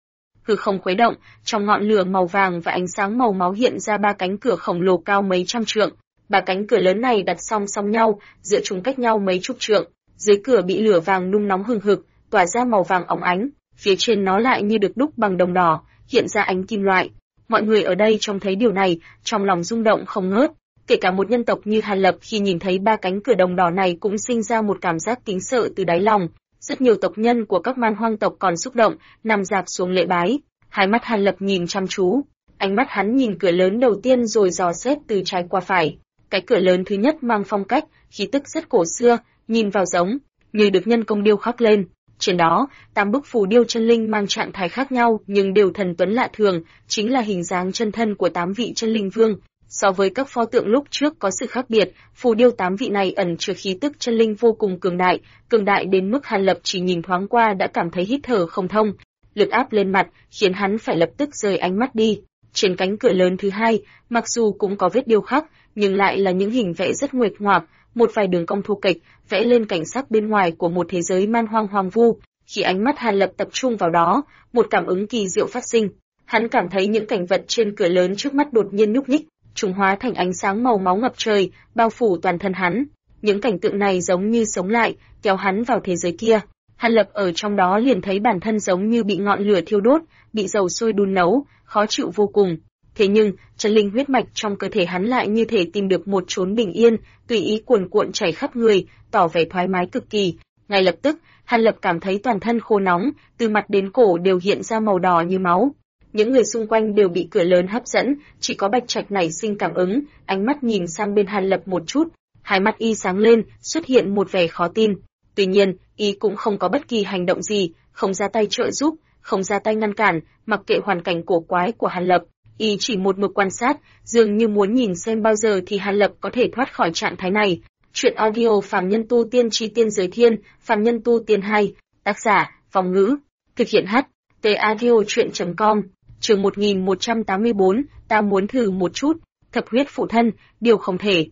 Hư không khuấy động, trong ngọn lửa màu vàng và ánh sáng màu máu hiện ra 3 cánh cửa khổng lồ cao mấy trăm trượng. 3 cánh cửa lớn này đặt song song nhau, giữa chúng cách nhau mấy chục trượng. Dưới cửa bị lửa vàng nung nóng hừng hực, tỏa ra màu vàng óng ánh, phía trên nó lại như được đúc bằng đồng đỏ, hiện ra ánh kim loại. Mọi người ở đây trông thấy điều này, trong lòng rung động không ngớt. Kể cả một nhân tộc như Hàn Lập khi nhìn thấy 3 cánh cửa đồng đỏ này cũng sinh ra một cảm giác kính sợ từ đáy lòng. Rất nhiều tộc nhân của các man hoang tộc còn xúc động, nằm dạp xuống lễ bái. Hai mắt Hàn Lập nhìn chăm chú, ánh mắt hắn nhìn cửa lớn đầu tiên rồi dò xét từ trái qua phải. Cái cửa lớn thứ nhất mang phong cách, khí tức rất cổ xưa, nhìn vào giống như được nhân công điêu khắc lên. Trên đó, 8 bức phù điêu chân linh mang trạng thái khác nhau nhưng đều thần tuấn lạ thường, chính là hình dáng chân thân của 8 vị chân linh vương. So với các pho tượng lúc trước có sự khác biệt, phù điêu 8 vị này ẩn chứa khí tức chân linh vô cùng cường đại đến mức Hàn Lập chỉ nhìn thoáng qua đã cảm thấy hít thở không thông. Lực áp lên mặt khiến hắn phải lập tức rời ánh mắt đi. Trên cánh cửa lớn thứ hai, mặc dù cũng có vết điêu khắc, nhưng lại là những hình vẽ rất nguệch ngoạc, một vài đường cong thô kệch, vẽ lên cảnh sắc bên ngoài của một thế giới man hoang hoang vu. Khi ánh mắt Hàn Lập tập trung vào đó, một cảm ứng kỳ diệu phát sinh. Hắn cảm thấy những cảnh vật trên cửa lớn trước mắt đột nhiên nhúc nhích, chúng hóa thành ánh sáng màu máu ngập trời, bao phủ toàn thân hắn. Những cảnh tượng này giống như sống lại, kéo hắn vào thế giới kia. Hàn Lập ở trong đó liền thấy bản thân giống như bị ngọn lửa thiêu đốt, bị dầu sôi đun nấu, khó chịu vô cùng. Thế nhưng, chân linh huyết mạch trong cơ thể hắn lại như thể tìm được một chốn bình yên, tùy ý cuồn cuộn chảy khắp người, tỏ vẻ thoải mái cực kỳ. Ngay lập tức, Hàn Lập cảm thấy toàn thân khô nóng, từ mặt đến cổ đều hiện ra màu đỏ như máu. Những người xung quanh đều bị cửa lớn hấp dẫn, chỉ có Bạch Trạch nảy sinh cảm ứng, ánh mắt nhìn sang bên Hàn Lập một chút, hai mắt y sáng lên, xuất hiện một vẻ khó tin. Tuy nhiên, y cũng không có bất kỳ hành động gì, không ra tay trợ giúp, không ra tay ngăn cản, mặc kệ hoàn cảnh cổ quái của Hàn Lập, y chỉ một mực quan sát, dường như muốn nhìn xem bao giờ thì Hàn Lập có thể thoát khỏi trạng thái này. Chuyện audio Phàm Nhân Tu Tiên Chi Tiên Giới Thiên, Phàm Nhân Tu Tiên 2, tác giả, Vong Ngữ, thực hiện HT audio.com, chương 1184, ta muốn thử một chút, thập huyết phụ thân, điều không thể.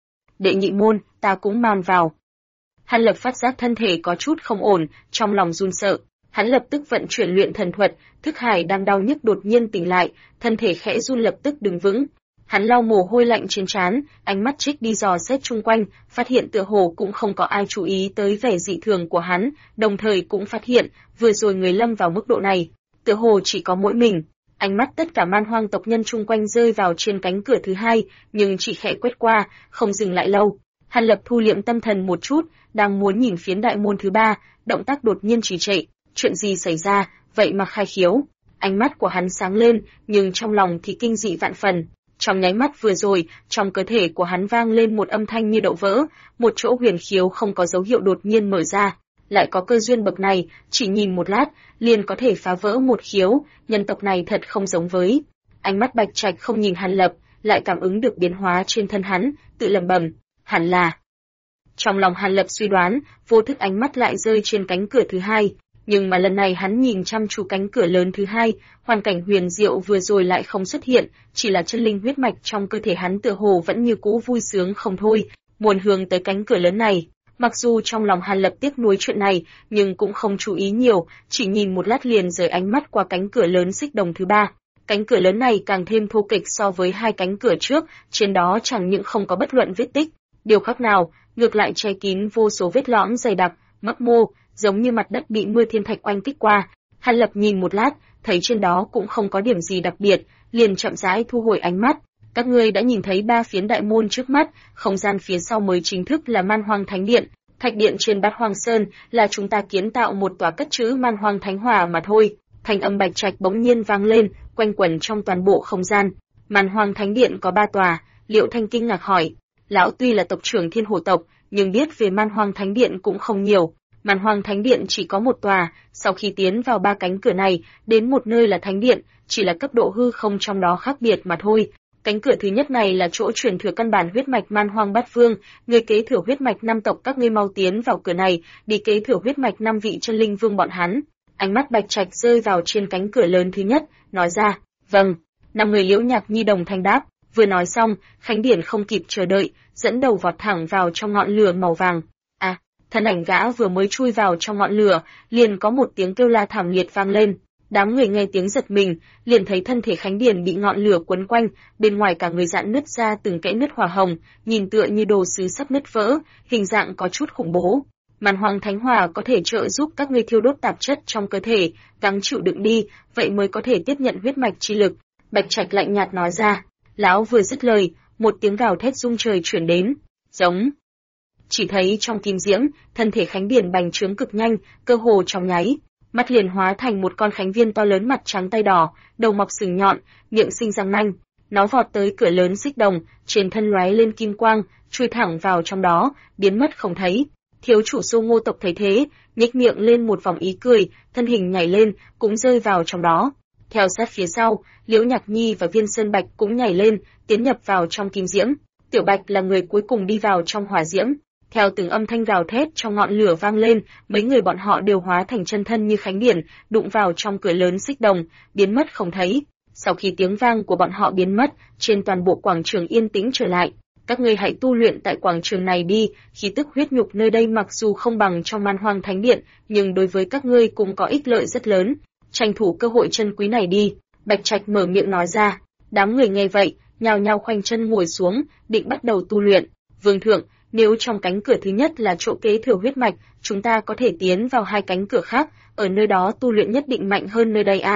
Đệ nhị môn, ta cũng mang vào. Hàn Lập phát giác thân thể có chút không ổn, trong lòng run sợ. Hắn lập tức vận chuyển luyện thần thuật, thức hải đang đau nhức đột nhiên tỉnh lại, thân thể khẽ run lập tức đứng vững. Hắn lau mồ hôi lạnh trên trán, ánh mắt trích đi dò xét chung quanh, phát hiện tựa hồ cũng không có ai chú ý tới vẻ dị thường của hắn, đồng thời cũng phát hiện, vừa rồi người lâm vào mức độ này, tựa hồ chỉ có mỗi mình. Ánh mắt tất cả man hoang tộc nhân chung quanh rơi vào trên cánh cửa thứ hai, nhưng chỉ khẽ quét qua, không dừng lại lâu. Hàn Lập thu liệm tâm thần một chút, đang muốn nhìn phiến đại môn thứ ba, động tác đột nhiên trì trệ. Chuyện gì xảy ra, vậy mà khai khiếu? Ánh mắt của hắn sáng lên, nhưng trong lòng thì kinh dị vạn phần. Trong nháy mắt vừa rồi, trong cơ thể của hắn vang lên một âm thanh như đậu vỡ, một chỗ huyền khiếu không có dấu hiệu đột nhiên mở ra. Lại có cơ duyên bậc này, chỉ nhìn một lát, liền có thể phá vỡ một khiếu, nhân tộc này thật không giống với. Ánh mắt Bạch Trạch không nhìn Hàn Lập, lại cảm ứng được biến hóa trên thân hắn, tự lẩm bẩm, hẳn là. Trong lòng Hàn Lập suy đoán, vô thức ánh mắt lại rơi trên cánh cửa thứ hai. Nhưng mà lần này hắn nhìn chăm chú cánh cửa lớn thứ hai, hoàn cảnh huyền diệu vừa rồi lại không xuất hiện, chỉ là chân linh huyết mạch trong cơ thể hắn tựa hồ vẫn như cũ vui sướng không thôi, muốn hướng tới cánh cửa lớn này. Mặc dù trong lòng Hàn Lập tiếc nuối chuyện này, nhưng cũng không chú ý nhiều, chỉ nhìn một lát liền rời ánh mắt qua cánh cửa lớn xích đồng thứ ba. Cánh cửa lớn này càng thêm thô kệch so với hai cánh cửa trước, trên đó chẳng những không có bất luận vết tích, điều khác nào, ngược lại che kín vô số vết lõm dày đặc, mấp mô, giống như mặt đất bị mưa thiên thạch oanh kích qua. Hàn Lập nhìn một lát, thấy trên đó cũng không có điểm gì đặc biệt, liền chậm rãi thu hồi ánh mắt. Các ngươi đã nhìn thấy ba phiến đại môn trước mắt, không gian phía sau mới chính thức là Man Hoang Thánh Điện. Thạch điện trên Bát Hoang Sơn là chúng ta kiến tạo một tòa cất trữ Man Hoang Thánh Hỏa mà thôi. Thanh âm Bạch Trạch bỗng nhiên vang lên, quanh quẩn trong toàn bộ không gian. Man Hoang Thánh Điện có 3 tòa, Liệu Thanh kinh ngạc hỏi. Lão tuy là tộc trưởng Thiên Hổ tộc, nhưng biết về Man Hoang Thánh Điện cũng không nhiều. Man Hoang Thánh Điện chỉ có một tòa, sau khi tiến vào ba cánh cửa này, đến một nơi là Thánh Điện, chỉ là cấp độ hư không trong đó khác biệt mà thôi. Cánh cửa thứ nhất này là chỗ truyền thừa căn bản huyết mạch Man Hoang Bát Vương, người kế thừa huyết mạch 5 tộc các ngươi mau tiến vào cửa này, đi kế thừa huyết mạch 5 vị chân linh vương bọn hắn. Ánh mắt Bạch Trạch rơi vào trên cánh cửa lớn thứ nhất, nói ra, vâng. 5 người Liễu Nhạc Nhi đồng thanh đáp, vừa nói xong, Khánh Điển không kịp chờ đợi, dẫn đầu vọt thẳng vào trong ngọn lửa màu vàng. Thân ảnh gã vừa mới chui vào trong ngọn lửa, liền có một tiếng kêu la thảm liệt vang lên. Đám người nghe tiếng giật mình, liền thấy thân thể Khánh Điển bị ngọn lửa quấn quanh, bên ngoài cả người rạn nứt ra từng kẽ nứt hỏa hồng, nhìn tựa như đồ sứ sắp nứt vỡ, hình dạng có chút khủng bố. Man Hoang Thánh Hỏa có thể trợ giúp các ngươi thiêu đốt tạp chất trong cơ thể, gắng chịu đựng đi, vậy mới có thể tiếp nhận huyết mạch chi lực. Bạch Trạch lạnh nhạt nói ra. Lão vừa dứt lời, một tiếng gào thét rung trời truyền đến. Giống. Chỉ thấy trong kim diễm, thân thể Khánh Điển bành trướng cực nhanh, cơ hồ trong nháy, mắt liền hóa thành một con khánh viên to lớn mặt trắng tay đỏ, đầu mọc sừng nhọn, miệng sinh răng nanh. Nó vọt tới cửa lớn xích đồng, trên thân lóe lên kim quang, chui thẳng vào trong đó, biến mất không thấy. Thiếu chủ Xô Ngô tộc thấy thế, nhếch miệng lên một vòng ý cười, thân hình nhảy lên, cũng rơi vào trong đó. Theo sát phía sau, Liễu Nhạc Nhi và Viên Sơn Bạch cũng nhảy lên, tiến nhập vào trong kim diễm. Tiểu Bạch là người cuối cùng đi vào trong hỏa diễm. Theo từng âm thanh gào thét trong ngọn lửa vang lên, mấy người bọn họ đều hóa thành chân thân như Khánh Điển, đụng vào trong cửa lớn xích đồng, biến mất không thấy. Sau khi tiếng vang của bọn họ biến mất, trên toàn bộ quảng trường yên tĩnh trở lại. Các ngươi hãy tu luyện tại quảng trường này đi, khí tức huyết nhục nơi đây mặc dù không bằng trong Man Hoang Thánh Điện, nhưng đối với các ngươi cũng có ích lợi rất lớn. Tranh thủ cơ hội chân quý này đi, Bạch Trạch mở miệng nói ra. Đám người nghe vậy, nhao nhao khoanh chân ngồi xuống, định bắt đầu tu luyện. Vương thượng, nếu trong cánh cửa thứ nhất là chỗ kế thừa huyết mạch, chúng ta có thể tiến vào hai cánh cửa khác, ở nơi đó tu luyện nhất định mạnh hơn nơi đây à.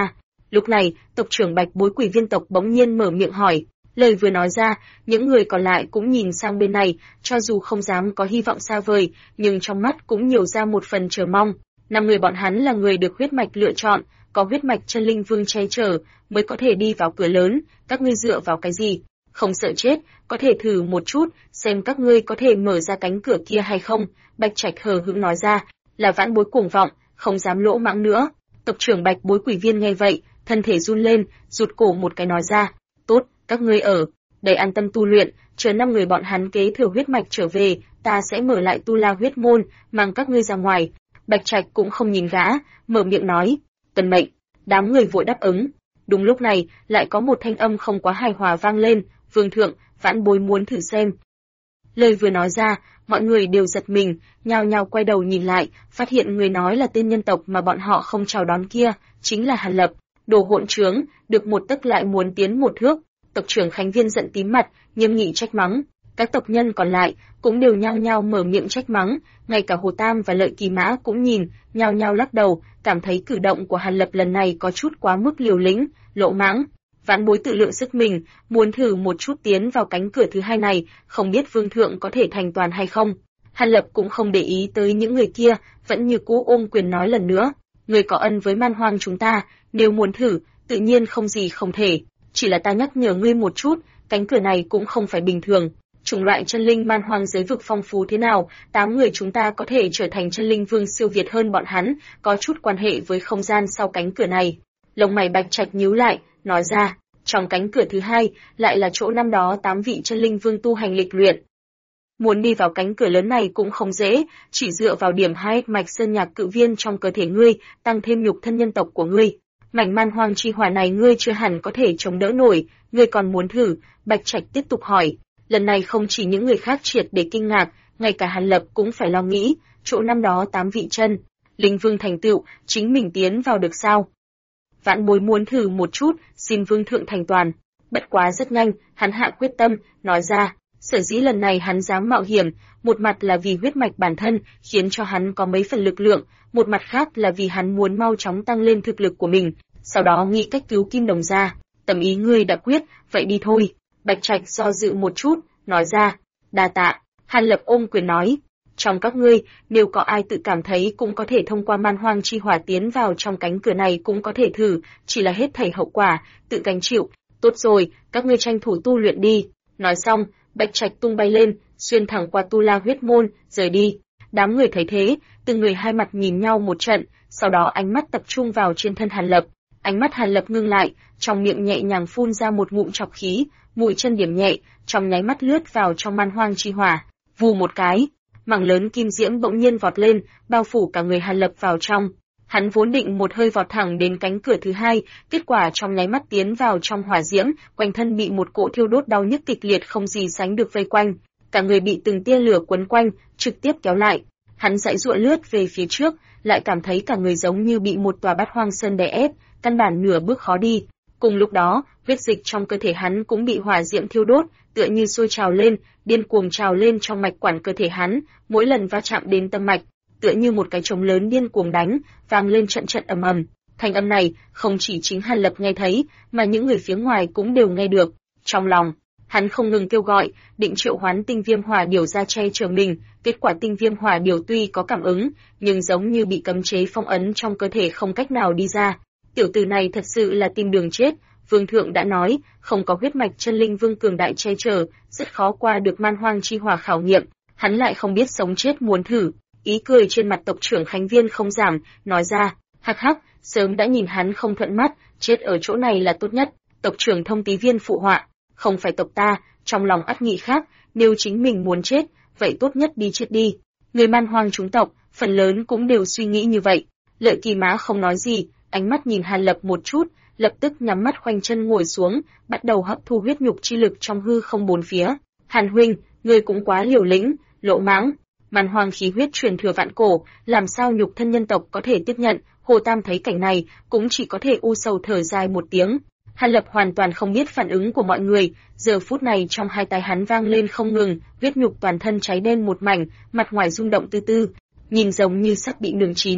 Lúc này, tộc trưởng Bạch Bối Quỷ Viên tộc bỗng nhiên mở miệng hỏi. Lời vừa nói ra, những người còn lại cũng nhìn sang bên này, cho dù không dám có hy vọng xa vời, nhưng trong mắt cũng nhiều ra một phần chờ mong. 5 người bọn hắn là người được huyết mạch lựa chọn, có huyết mạch chân linh vương che chở, mới có thể đi vào cửa lớn, các ngươi dựa vào cái gì? Không sợ chết, có thể thử một chút, xem các ngươi có thể mở ra cánh cửa kia hay không, Bạch Trạch hờ hững nói ra, là Vãn Bối cuồng vọng, không dám lỗ mãng nữa. Tộc trưởng Bạch Bối Quỷ Viên nghe vậy, thân thể run lên, rụt cổ một cái nói ra, tốt, các ngươi ở đây an tâm tu luyện, chờ 5 người bọn hắn kế thừa huyết mạch trở về, ta sẽ mở lại Tu La huyết môn, mang các ngươi ra ngoài. Bạch Trạch cũng không nhìn gã, mở miệng nói, tuân mệnh. Đám người vội đáp ứng. Đúng lúc này, lại có một thanh âm không quá hài hòa vang lên, vương thượng, Vãn Bối muốn thử xem. Lời vừa nói ra, mọi người đều giật mình, nhao nhao quay đầu nhìn lại, phát hiện người nói là tên nhân tộc mà bọn họ không chào đón kia, chính là Hàn Lập. Đồ hỗn trướng, được một tấc lại muốn tiến một thước. Tộc trưởng Khánh Viên giận tím mặt, nghiêm nghị trách mắng. Các tộc nhân còn lại cũng đều nhao nhao mở miệng trách mắng, ngay cả Hồ Tam và Lợi Kỳ Mã cũng nhìn, nhao nhao lắc đầu, cảm thấy cử động của Hàn Lập lần này có chút quá mức liều lĩnh, lỗ mãng. Vãn Bối tự lượng sức mình, muốn thử một chút tiến vào cánh cửa thứ hai này, không biết vương thượng có thể thành toàn hay không. Hàn Lập cũng không để ý tới những người kia, vẫn như cũ ôm quyền nói lần nữa, người có ân với Man Hoang chúng ta, nếu muốn thử, tự nhiên không gì không thể. Chỉ là ta nhắc nhở ngươi một chút, cánh cửa này cũng không phải bình thường. Chủng loại chân linh Man Hoang giới vực phong phú thế nào, 8 người chúng ta có thể trở thành chân linh vương siêu việt hơn bọn hắn, có chút quan hệ với không gian sau cánh cửa này. Lông mày Bạch Trạch nhíu lại, nói ra, trong cánh cửa thứ hai, lại là chỗ năm đó 8 vị chân linh vương tu hành lịch luyện. Muốn đi vào cánh cửa lớn này cũng không dễ, chỉ dựa vào điểm 2 mạch sơn nhạc cự viên trong cơ thể ngươi, tăng thêm nhục thân nhân tộc của ngươi. Mảnh Man Hoang chi hỏa này ngươi chưa hẳn có thể chống đỡ nổi, ngươi còn muốn thử? Bạch Trạch tiếp tục hỏi. Lần này không chỉ những người khác triệt để kinh ngạc, ngay cả Hàn Lập cũng phải lo nghĩ, chỗ năm đó 8 vị chân linh vương thành tựu, chính mình tiến vào được sao? Vãn Bối muốn thử một chút, xin vương thượng thành toàn. Bất quá rất nhanh, hắn hạ quyết tâm, nói ra, sở dĩ lần này hắn dám mạo hiểm, một mặt là vì huyết mạch bản thân, khiến cho hắn có mấy phần lực lượng, một mặt khác là vì hắn muốn mau chóng tăng lên thực lực của mình, sau đó nghĩ cách cứu Kim Đồng gia. Tầm ý ngươi đã quyết, vậy đi thôi. Bạch Trạch do dự một chút, nói ra, đa tạ. Hàn Lập ôm quyền nói, trong các ngươi, nếu có ai tự cảm thấy cũng có thể thông qua Man Hoang chi hỏa tiến vào trong cánh cửa này cũng có thể thử, chỉ là hết thảy hậu quả, tự gánh chịu. Tốt rồi, các ngươi tranh thủ tu luyện đi. Nói xong, Bạch Trạch tung bay lên, xuyên thẳng qua Tu La huyết môn, rời đi. Đám người thấy thế, từng người hai mặt nhìn nhau một trận, sau đó ánh mắt tập trung vào trên thân Hàn Lập. Ánh mắt Hàn Lập ngưng lại, trong miệng nhẹ nhàng phun ra một ngụm trọc khí, mũi chân điểm nhẹ, trong nháy mắt lướt vào trong Man Hoang chi hỏa, vù một cái, mảng lớn kim diễm bỗng nhiên vọt lên, bao phủ cả người Hàn Lập vào trong. Hắn vốn định một hơi vọt thẳng đến cánh cửa thứ hai, kết quả trong nháy mắt tiến vào trong hỏa diễm, quanh thân bị một cỗ thiêu đốt đau nhức kịch liệt không gì sánh được vây quanh, cả người bị từng tia lửa quấn quanh, trực tiếp kéo lại. Hắn giãy giụa lướt về phía trước, lại cảm thấy cả người giống như bị một tòa Bát Hoang Sơn đè ép, căn bản nửa bước khó đi. Cùng lúc đó, huyết dịch trong cơ thể hắn cũng bị hỏa diễm thiêu đốt, tựa như sôi trào lên, điên cuồng trào lên trong mạch quản cơ thể hắn, mỗi lần va chạm đến tâm mạch, tựa như một cái trống lớn điên cuồng đánh, vang lên trận trận ầm ầm. Thanh âm này, không chỉ chính Hàn Lập nghe thấy, mà những người phía ngoài cũng đều nghe được. Trong lòng, hắn không ngừng kêu gọi, định triệu hoán tinh viêm hỏa điểu ra che chở mình, kết quả tinh viêm hỏa điểu tuy có cảm ứng, nhưng giống như bị cấm chế phong ấn trong cơ thể không cách nào đi ra. Tiểu tử này thật sự là tìm đường chết, vương thượng đã nói, không có huyết mạch chân linh vương cường đại che chở, rất khó qua được Man Hoang chi hỏa khảo nghiệm, hắn lại không biết sống chết muốn thử. Ý cười trên mặt tộc trưởng Khánh Viên không giảm, nói ra, hắc hắc, sớm đã nhìn hắn không thuận mắt, chết ở chỗ này là tốt nhất. Tộc trưởng Thông Tý Viên phụ họa, không phải tộc ta, trong lòng ắt nghĩ khác, nếu chính mình muốn chết, vậy tốt nhất đi chết đi. Người Man Hoang chúng tộc, phần lớn cũng đều suy nghĩ như vậy. Lợi Kỳ Mã không nói gì, ánh mắt nhìn Hàn Lập một chút, lập tức nhắm mắt khoanh chân ngồi xuống, bắt đầu hấp thu huyết nhục chi lực trong hư không bốn phía. Hàn huynh, ngươi cũng quá liều lĩnh, lỗ mãng. Man Hoang khí huyết truyền thừa vạn cổ, làm sao nhục thân nhân tộc có thể tiếp nhận? Hồ Tam thấy cảnh này, cũng chỉ có thể u sầu thở dài một tiếng. Hàn Lập hoàn toàn không biết phản ứng của mọi người, giờ phút này trong hai tai hắn vang lên không ngừng, huyết nhục toàn thân cháy đen một mảnh, mặt ngoài rung động tư tư, nhìn giống như sắp bị nướng chín.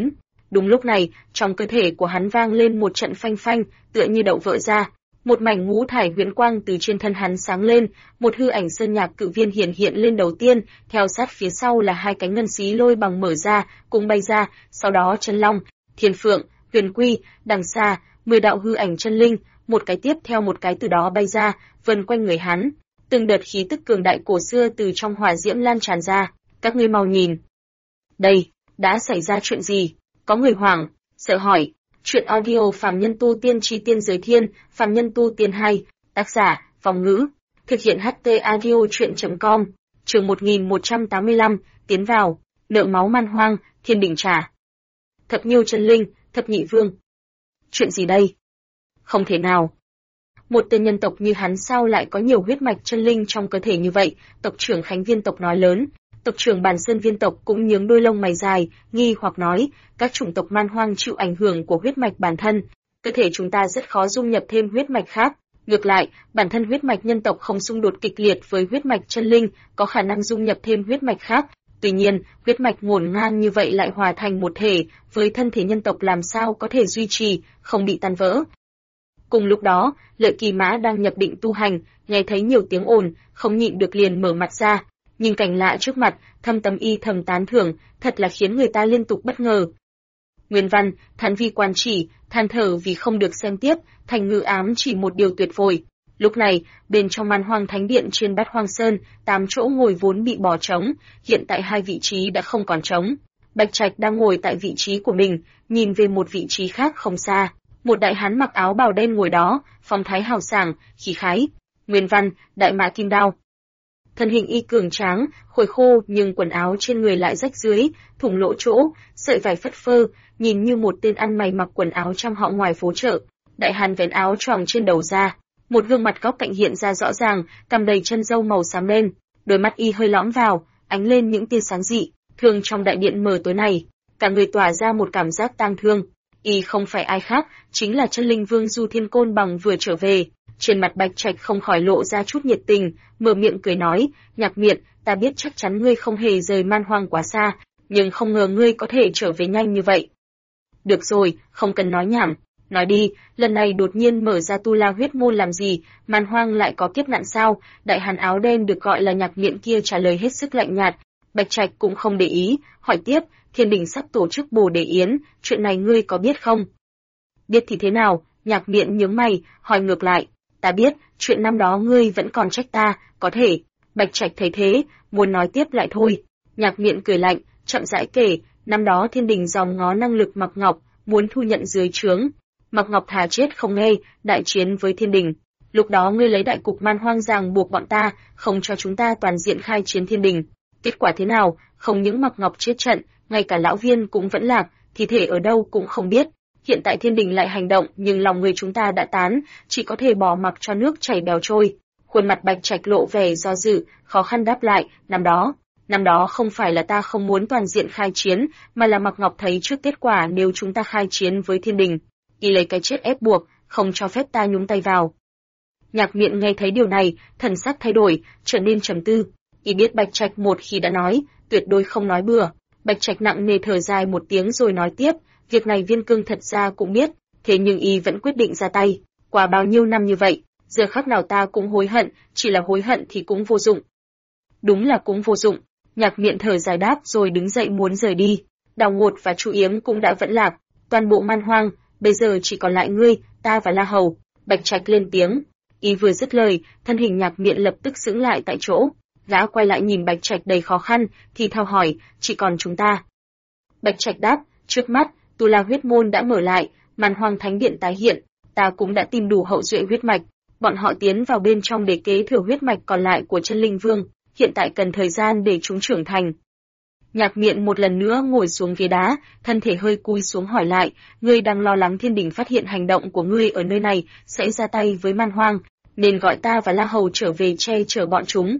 Đúng lúc này, trong cơ thể của hắn vang lên một trận phanh phanh, tựa như đậu vỡ ra. Một mảnh ngũ thải huyễn quang từ trên thân hắn sáng lên, một hư ảnh sơn nhạc cự viên hiện lên đầu tiên, theo sát phía sau là hai cánh ngân xí lôi bằng mở ra, cùng bay ra, sau đó chân long, thiên phượng, huyền quy, đằng xa, 10 đạo hư ảnh chân linh, một cái tiếp theo một cái từ đó bay ra, vần quanh người hắn. Từng đợt khí tức cường đại cổ xưa từ trong hỏa diễm lan tràn ra, các ngươi mau nhìn. Đây, đã xảy ra chuyện gì? Có người hoảng, sợ hỏi. Chuyện audio Phàm Nhân Tu Tiên Chi Tiên Giới Thiên, Phàm Nhân Tu Tiên 2, tác giả, Vong Ngữ, thực hiện HT audio chuyện.com, chương 1185, tiến vào, nợ máu man hoang, thiên đỉnh trả. Thập nhiêu chân linh, thập nhị vương. Chuyện gì đây? Không thể nào. Một tên nhân tộc như hắn sao lại có nhiều huyết mạch chân linh trong cơ thể như vậy? Tộc trưởng Khánh Viên tộc nói lớn. Tộc trưởng Bàn Sơn Viên tộc cũng nhướng đôi lông mày dài, nghi hoặc nói, các chủng tộc man hoang chịu ảnh hưởng của huyết mạch bản thân, cơ thể chúng ta rất khó dung nhập thêm huyết mạch khác. Ngược lại, bản thân huyết mạch nhân tộc không xung đột kịch liệt với huyết mạch chân linh, có khả năng dung nhập thêm huyết mạch khác. Tuy nhiên, huyết mạch ngổn ngang như vậy lại hòa thành một thể, với thân thể nhân tộc làm sao có thể duy trì, không bị tan vỡ. Cùng lúc đó, Lợi Kỳ Mã đang nhập định tu hành, nghe thấy nhiều tiếng ồn, không nhịn được liền mở mặt ra. Nhưng cảnh lạ trước mặt, Thâm Tâm Y thầm tán thưởng, thật là khiến người ta liên tục bất ngờ. Nguyên văn, Thán Vi quan chỉ, than thở vì không được xem tiếp, Thành Ngữ ám chỉ một điều tuyệt vời. Lúc này, bên trong Man Hoang Thánh Điện trên Bát Hoang Sơn, 8 chỗ ngồi vốn bị bỏ trống, hiện tại 2 vị trí đã không còn trống. Bạch Trạch đang ngồi tại vị trí của mình, nhìn về một vị trí khác không xa. Một đại hán mặc áo bào đen ngồi đó, phong thái hào sảng, khí khái. Nguyên văn, Đại Mã Kim Đao. Thân hình y cường tráng, khôi khô nhưng quần áo trên người lại rách dưới, thủng lỗ chỗ, sợi vải phất phơ, nhìn như một tên ăn mày mặc quần áo trăm họ ngoài phố chợ. Đại hán vén áo choàng trên đầu ra, một gương mặt góc cạnh hiện ra rõ ràng, cằm đầy chân râu màu xám đen, đôi mắt y hơi lõm vào, ánh lên những tia sáng dị, thường trong đại điện mờ tối này, cả người tỏa ra một cảm giác tang thương. Y không phải ai khác, chính là chân linh vương Du Thiên Côn Bằng vừa trở về. Trên mặt Bạch Trạch không khỏi lộ ra chút nhiệt tình, mở miệng cười nói, Nhạc Miện, ta biết chắc chắn ngươi không hề rời Man Hoang quá xa, nhưng không ngờ ngươi có thể trở về nhanh như vậy. Được rồi, không cần nói nhảm, nói đi, lần này đột nhiên mở ra Tu La huyết môn làm gì, Man Hoang lại có kiếp nạn sao? Đại hán áo đen được gọi là Nhạc Miện kia trả lời hết sức lạnh nhạt. Bạch Trạch cũng không để ý, hỏi tiếp, Thiên Đình sắp tổ chức Bồ Đề Yến, chuyện này ngươi có biết không? Biết thì thế nào? Nhạc Miện nhướng mày, hỏi ngược lại. Ta biết, chuyện năm đó ngươi vẫn còn trách ta, có thể. Bạch Trạch thấy thế, muốn nói tiếp lại thôi. Nhạc Miện cười lạnh, chậm rãi kể, năm đó Thiên Đình dòm ngó năng lực Mạc Ngọc, muốn thu nhận dưới trướng. Mạc Ngọc thà chết không nghe, đại chiến với Thiên Đình. Lúc đó ngươi lấy đại cục Man Hoang ràng buộc bọn ta, không cho chúng ta toàn diện khai chiến Thiên Đình. Kết quả thế nào? Không những Mạc Ngọc chết trận, ngay cả lão viên cũng vẫn lạc, thi thể ở đâu cũng không biết. Hiện tại Thiên Đình lại hành động, nhưng lòng người chúng ta đã tán, chỉ có thể bỏ mặc cho nước chảy bèo trôi. Khuôn mặt Bạch Trạch lộ vẻ do dự, khó khăn đáp lại, năm đó không phải là ta không muốn toàn diện khai chiến, mà là Mạc Ngọc thấy trước kết quả nếu chúng ta khai chiến với Thiên Đình, y lấy cái chết ép buộc, không cho phép ta nhúng tay vào. Nhạc Miện nghe thấy điều này, thần sắc thay đổi, trở nên trầm tư. Y biết Bạch Trạch một khi đã nói, tuyệt đối không nói bừa. Bạch Trạch nặng nề thở dài một tiếng rồi nói tiếp, việc này Viên Cương thật ra cũng biết, thế nhưng y vẫn quyết định ra tay. Qua bao nhiêu năm như vậy, giờ khắc nào ta cũng hối hận, chỉ là hối hận thì cũng vô dụng. Đúng là cũng vô dụng. Nhạc Miện thở dài đáp rồi đứng dậy muốn rời đi. Đào Ngột và Chu Yếm cũng đã vẫn lạc, toàn bộ Man Hoang, bây giờ chỉ còn lại ngươi, ta và La Hầu. Bạch Trạch lên tiếng. Y vừa dứt lời, thân hình Nhạc Miện lập tức sững lại tại chỗ. Gã quay lại nhìn Bạch Trạch đầy khó khăn, thì thào hỏi, chỉ còn chúng ta. Bạch Trạch đáp, trước mắt, Tu La huyết môn đã mở lại, Man Hoang Thánh Điện tái hiện, ta cũng đã tìm đủ hậu duệ huyết mạch, bọn họ tiến vào bên trong để kế thừa huyết mạch còn lại của chân linh vương, hiện tại cần thời gian để chúng trưởng thành. Nhạc Miện một lần nữa ngồi xuống ghế đá, thân thể hơi cúi xuống hỏi lại, ngươi đang lo lắng Thiên Đình phát hiện hành động của ngươi ở nơi này, sẽ ra tay với Man Hoang, nên gọi ta và La Hầu trở về che chở bọn chúng.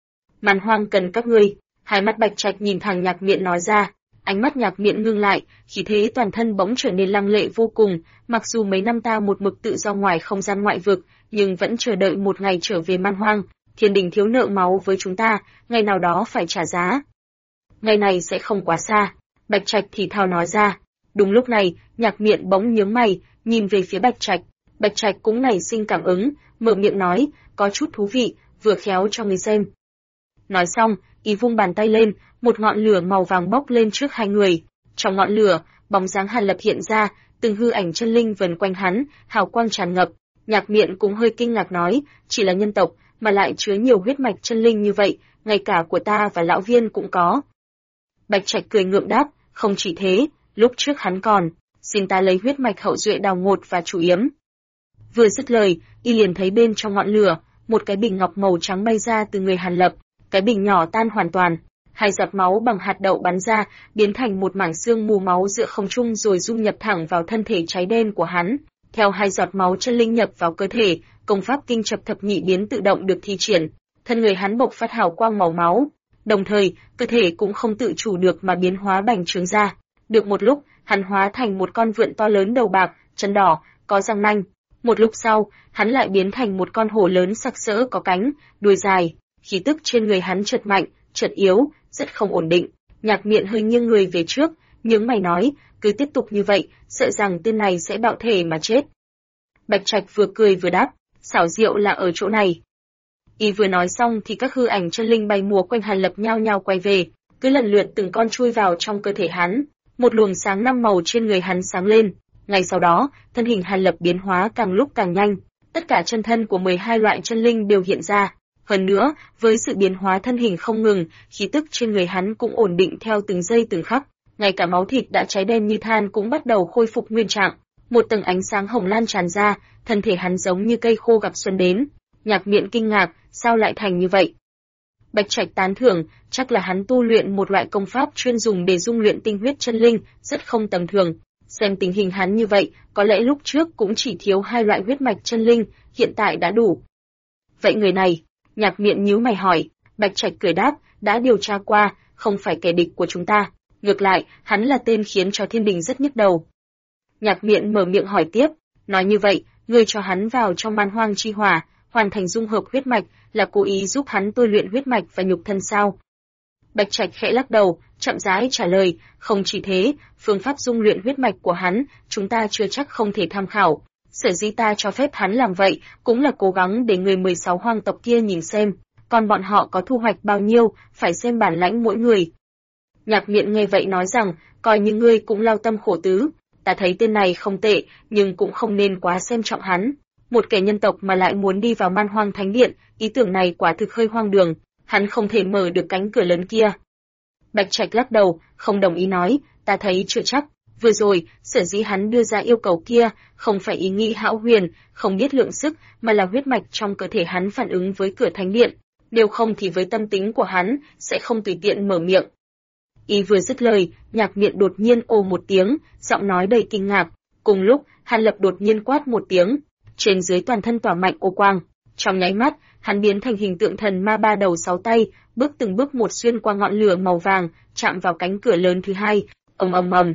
Man Hoang cần các ngươi. Hai mắt Bạch Trạch nhìn thẳng Nhạc Miện nói ra. Ánh mắt Nhạc Miện ngưng lại, khí thế toàn thân bỗng trở nên lăng lệ vô cùng. Mặc dù mấy năm ta một mực tự do ngoài không gian ngoại vực, nhưng vẫn chờ đợi một ngày trở về Man Hoang. Thiên Đình thiếu nợ máu với chúng ta, ngày nào đó phải trả giá. Ngày này sẽ không quá xa. Bạch Trạch thì thào nói ra. Đúng lúc này, Nhạc Miện bỗng nhướng mày, nhìn về phía Bạch Trạch. Bạch Trạch cũng nảy sinh cảm ứng, mở miệng nói, có chút thú vị, vừa khéo cho người xem. Nói xong, y vung bàn tay lên, một ngọn lửa màu vàng bốc lên trước hai người. Trong ngọn lửa, bóng dáng Hàn Lập hiện ra, từng hư ảnh chân linh vần quanh hắn, hào quang tràn ngập. Nhạc Miện cũng hơi kinh ngạc nói, chỉ là nhân tộc mà lại chứa nhiều huyết mạch chân linh như vậy, ngay cả của ta và lão Viên cũng có. Bạch Trạch cười ngượng đáp, không chỉ thế, lúc trước hắn còn, xin ta lấy huyết mạch hậu duệ Đào Ngột và Chủ Yếm. Vừa dứt lời, y liền thấy bên trong ngọn lửa, một cái bình ngọc màu trắng bay ra từ người Hàn Lập, cái bình nhỏ tan hoàn toàn, hai giọt máu bằng hạt đậu bắn ra, biến thành một mảng xương mù máu giữa không trung rồi dung nhập thẳng vào thân thể cháy đen của hắn. Theo hai giọt máu chân linh nhập vào cơ thể, công pháp kinh chập thập nhị biến tự động được thi triển, thân người hắn bộc phát hào quang màu máu, đồng thời, cơ thể cũng không tự chủ được mà biến hóa bành trướng ra. Được một lúc, hắn hóa thành một con vượn to lớn đầu bạc, chân đỏ, có răng nanh. Một lúc sau, hắn lại biến thành một con hổ lớn sặc sỡ có cánh, đuôi dài. Khí tức trên người hắn chợt mạnh, chợt yếu, rất không ổn định. Nhạc Miện hơi nghiêng người về trước, nhướng mày nói, cứ tiếp tục như vậy, sợ rằng tên này sẽ bạo thể mà chết. Bạch Trạch vừa cười vừa đáp, xảo diệu là ở chỗ này. Y vừa nói xong thì các hư ảnh chân linh bay múa quanh Hàn Lập nhao nhao quay về, cứ lần lượt từng con chui vào trong cơ thể hắn. Một luồng sáng năm màu trên người hắn sáng lên. Ngay sau đó, thân hình Hàn Lập biến hóa càng lúc càng nhanh. Tất cả chân thân của 12 loại chân linh đều hiện ra. Hơn nữa, với sự biến hóa thân hình không ngừng, khí tức trên người hắn cũng ổn định theo từng giây từng khắc. Ngay cả máu thịt đã cháy đen như than cũng bắt đầu khôi phục nguyên trạng. Một tầng ánh sáng hồng lan tràn ra, thân thể hắn giống như cây khô gặp xuân đến. Nhạc Miện kinh ngạc, sao lại thành như vậy? Bạch Trạch tán thưởng, chắc là hắn tu luyện một loại công pháp chuyên dùng để dung luyện tinh huyết chân linh, rất không tầm thường. Xem tình hình hắn như vậy, có lẽ lúc trước cũng chỉ thiếu hai loại huyết mạch chân linh, hiện tại đã đủ. Vậy người này, Nhạc Miện nhíu mày hỏi, Bạch Trạch cười đáp, đã điều tra qua, không phải kẻ địch của chúng ta. Ngược lại, hắn là tên khiến cho thiên đình rất nhức đầu. Nhạc Miện mở miệng hỏi tiếp, nói như vậy, ngươi cho hắn vào trong Man Hoang Chi Hỏa, hoàn thành dung hợp huyết mạch, là cố ý giúp hắn tôi luyện huyết mạch và nhục thân sao? Bạch Trạch khẽ lắc đầu, chậm rãi trả lời, không chỉ thế, phương pháp dung luyện huyết mạch của hắn, chúng ta chưa chắc không thể tham khảo. Sở dĩ ta cho phép hắn làm vậy, cũng là cố gắng để người 16 hoang tộc kia nhìn xem, còn bọn họ có thu hoạch bao nhiêu, phải xem bản lãnh mỗi người. Nhạc Miện nghe vậy nói rằng, coi như ngươi cũng lao tâm khổ tứ, ta thấy tên này không tệ, nhưng cũng không nên quá xem trọng hắn. Một kẻ nhân tộc mà lại muốn đi vào Man Hoang Thánh Điện, ý tưởng này quả thực hơi hoang đường, hắn không thể mở được cánh cửa lớn kia. Bạch Trạch lắc đầu, không đồng ý nói, ta thấy chưa chắc. Vừa rồi, sở dĩ hắn đưa ra yêu cầu kia, không phải ý nghĩ hão huyền, không biết lượng sức, mà là huyết mạch trong cơ thể hắn phản ứng với cửa thánh điện. Nếu không thì với tâm tính của hắn, sẽ không tùy tiện mở miệng. Y vừa dứt lời, Nhạc Miện đột nhiên ồ một tiếng, giọng nói đầy kinh ngạc. Cùng lúc, Hàn Lập đột nhiên quát một tiếng, trên dưới toàn thân tỏa mạnh ô quang. Trong nháy mắt, hắn biến thành hình tượng thần ma ba đầu sáu tay, bước từng bước một xuyên qua ngọn lửa màu vàng, chạm vào cánh cửa lớn thứ hai. Ầm ầm ầm.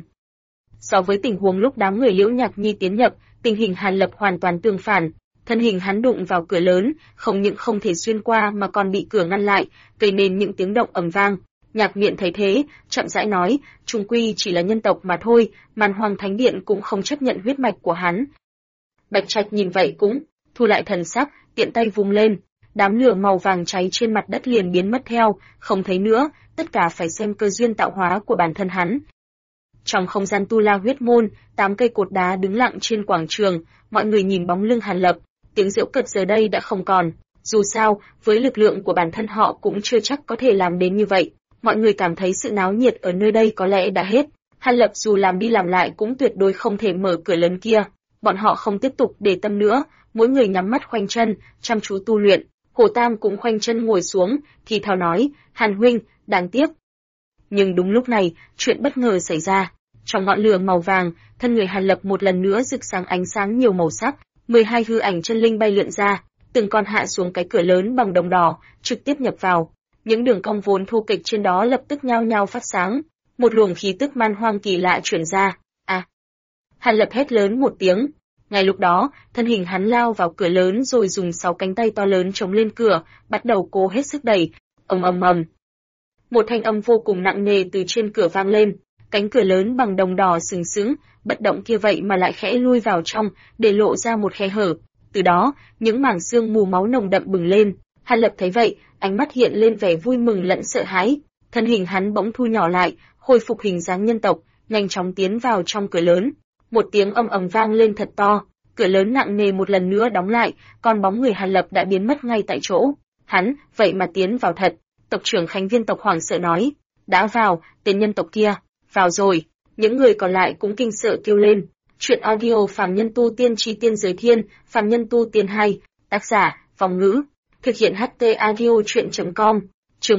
So với tình huống lúc đám người Liễu Nhạc Nhi tiến nhập, tình hình Hàn Lập hoàn toàn tương phản. Thân hình hắn đụng vào cửa lớn, không những không thể xuyên qua mà còn bị cửa ngăn lại, gây nên những tiếng động ầm vang. Nhạc Miện thấy thế, chậm rãi nói, chung quy chỉ là nhân tộc mà thôi, Man Hoang Thánh Điện cũng không chấp nhận huyết mạch của hắn. Bạch Trạch nhìn vậy cũng thu lại thần sắc, tiện tay vung lên, đám lửa màu vàng cháy trên mặt đất liền biến mất theo, không thấy nữa, tất cả phải xem cơ duyên tạo hóa của bản thân hắn. Trong không gian tu la huyết môn, 8 cây cột đá đứng lặng trên quảng trường, mọi người nhìn bóng lưng Hàn Lập, tiếng giễu cợt giờ đây đã không còn. Dù sao, với lực lượng của bản thân họ cũng chưa chắc có thể làm đến như vậy. Mọi người cảm thấy sự náo nhiệt ở nơi đây có lẽ đã hết. Hàn Lập dù làm đi làm lại cũng tuyệt đối không thể mở cửa lớn kia. Bọn họ không tiếp tục để tâm nữa, mỗi người nhắm mắt khoanh chân, chăm chú tu luyện. Hồ Tam cũng khoanh chân ngồi xuống, thì thào nói, Hàn huynh, đáng tiếc. Nhưng đúng lúc này, chuyện bất ngờ xảy ra. Trong ngọn lửa màu vàng, thân người Hàn Lập một lần nữa rực sáng ánh sáng nhiều màu sắc, 12 hư ảnh chân linh bay lượn ra, từng con hạ xuống cái cửa lớn bằng đồng đỏ, trực tiếp nhập vào. Những đường cong vốn thô kệch trên đó lập tức nhao nhao phát sáng, một luồng khí tức man hoang kỳ lạ chuyển ra. À! Hàn Lập hét lớn một tiếng. Ngay lúc đó, thân hình hắn lao vào cửa lớn rồi dùng 6 cánh tay to lớn chống lên cửa, bắt đầu cố hết sức đẩy. Ầm ầm ầm. Một thanh âm vô cùng nặng nề từ trên cửa vang lên. Cánh cửa lớn bằng đồng đỏ sừng sững, bất động kia vậy mà lại khẽ lui vào trong, để lộ ra một khe hở. Từ đó, những mảng xương mù máu nồng đậm bừng lên. Hàn Lập thấy vậy, ánh mắt hiện lên vẻ vui mừng lẫn sợ hãi. Thân hình hắn bỗng thu nhỏ lại, khôi phục hình dáng nhân tộc, nhanh chóng tiến vào trong cửa lớn. Một tiếng ầm ầm vang lên thật to, cửa lớn nặng nề một lần nữa đóng lại, còn bóng người Hàn Lập đã biến mất ngay tại chỗ. Hắn, vậy mà tiến vào thật. Tộc trưởng Khánh Viên tộc hoảng sợ nói, đã vào, tên nhân tộc kia, vào rồi. Những người còn lại cũng kinh sợ kêu lên. Chuyện audio Phàm Nhân Tu Tiên Chi Tiên Giới Thiên, Phàm Nhân Tu Tiên 2, tác giả, Vong Ngữ, thực hiện HT audio chuyện.com, chương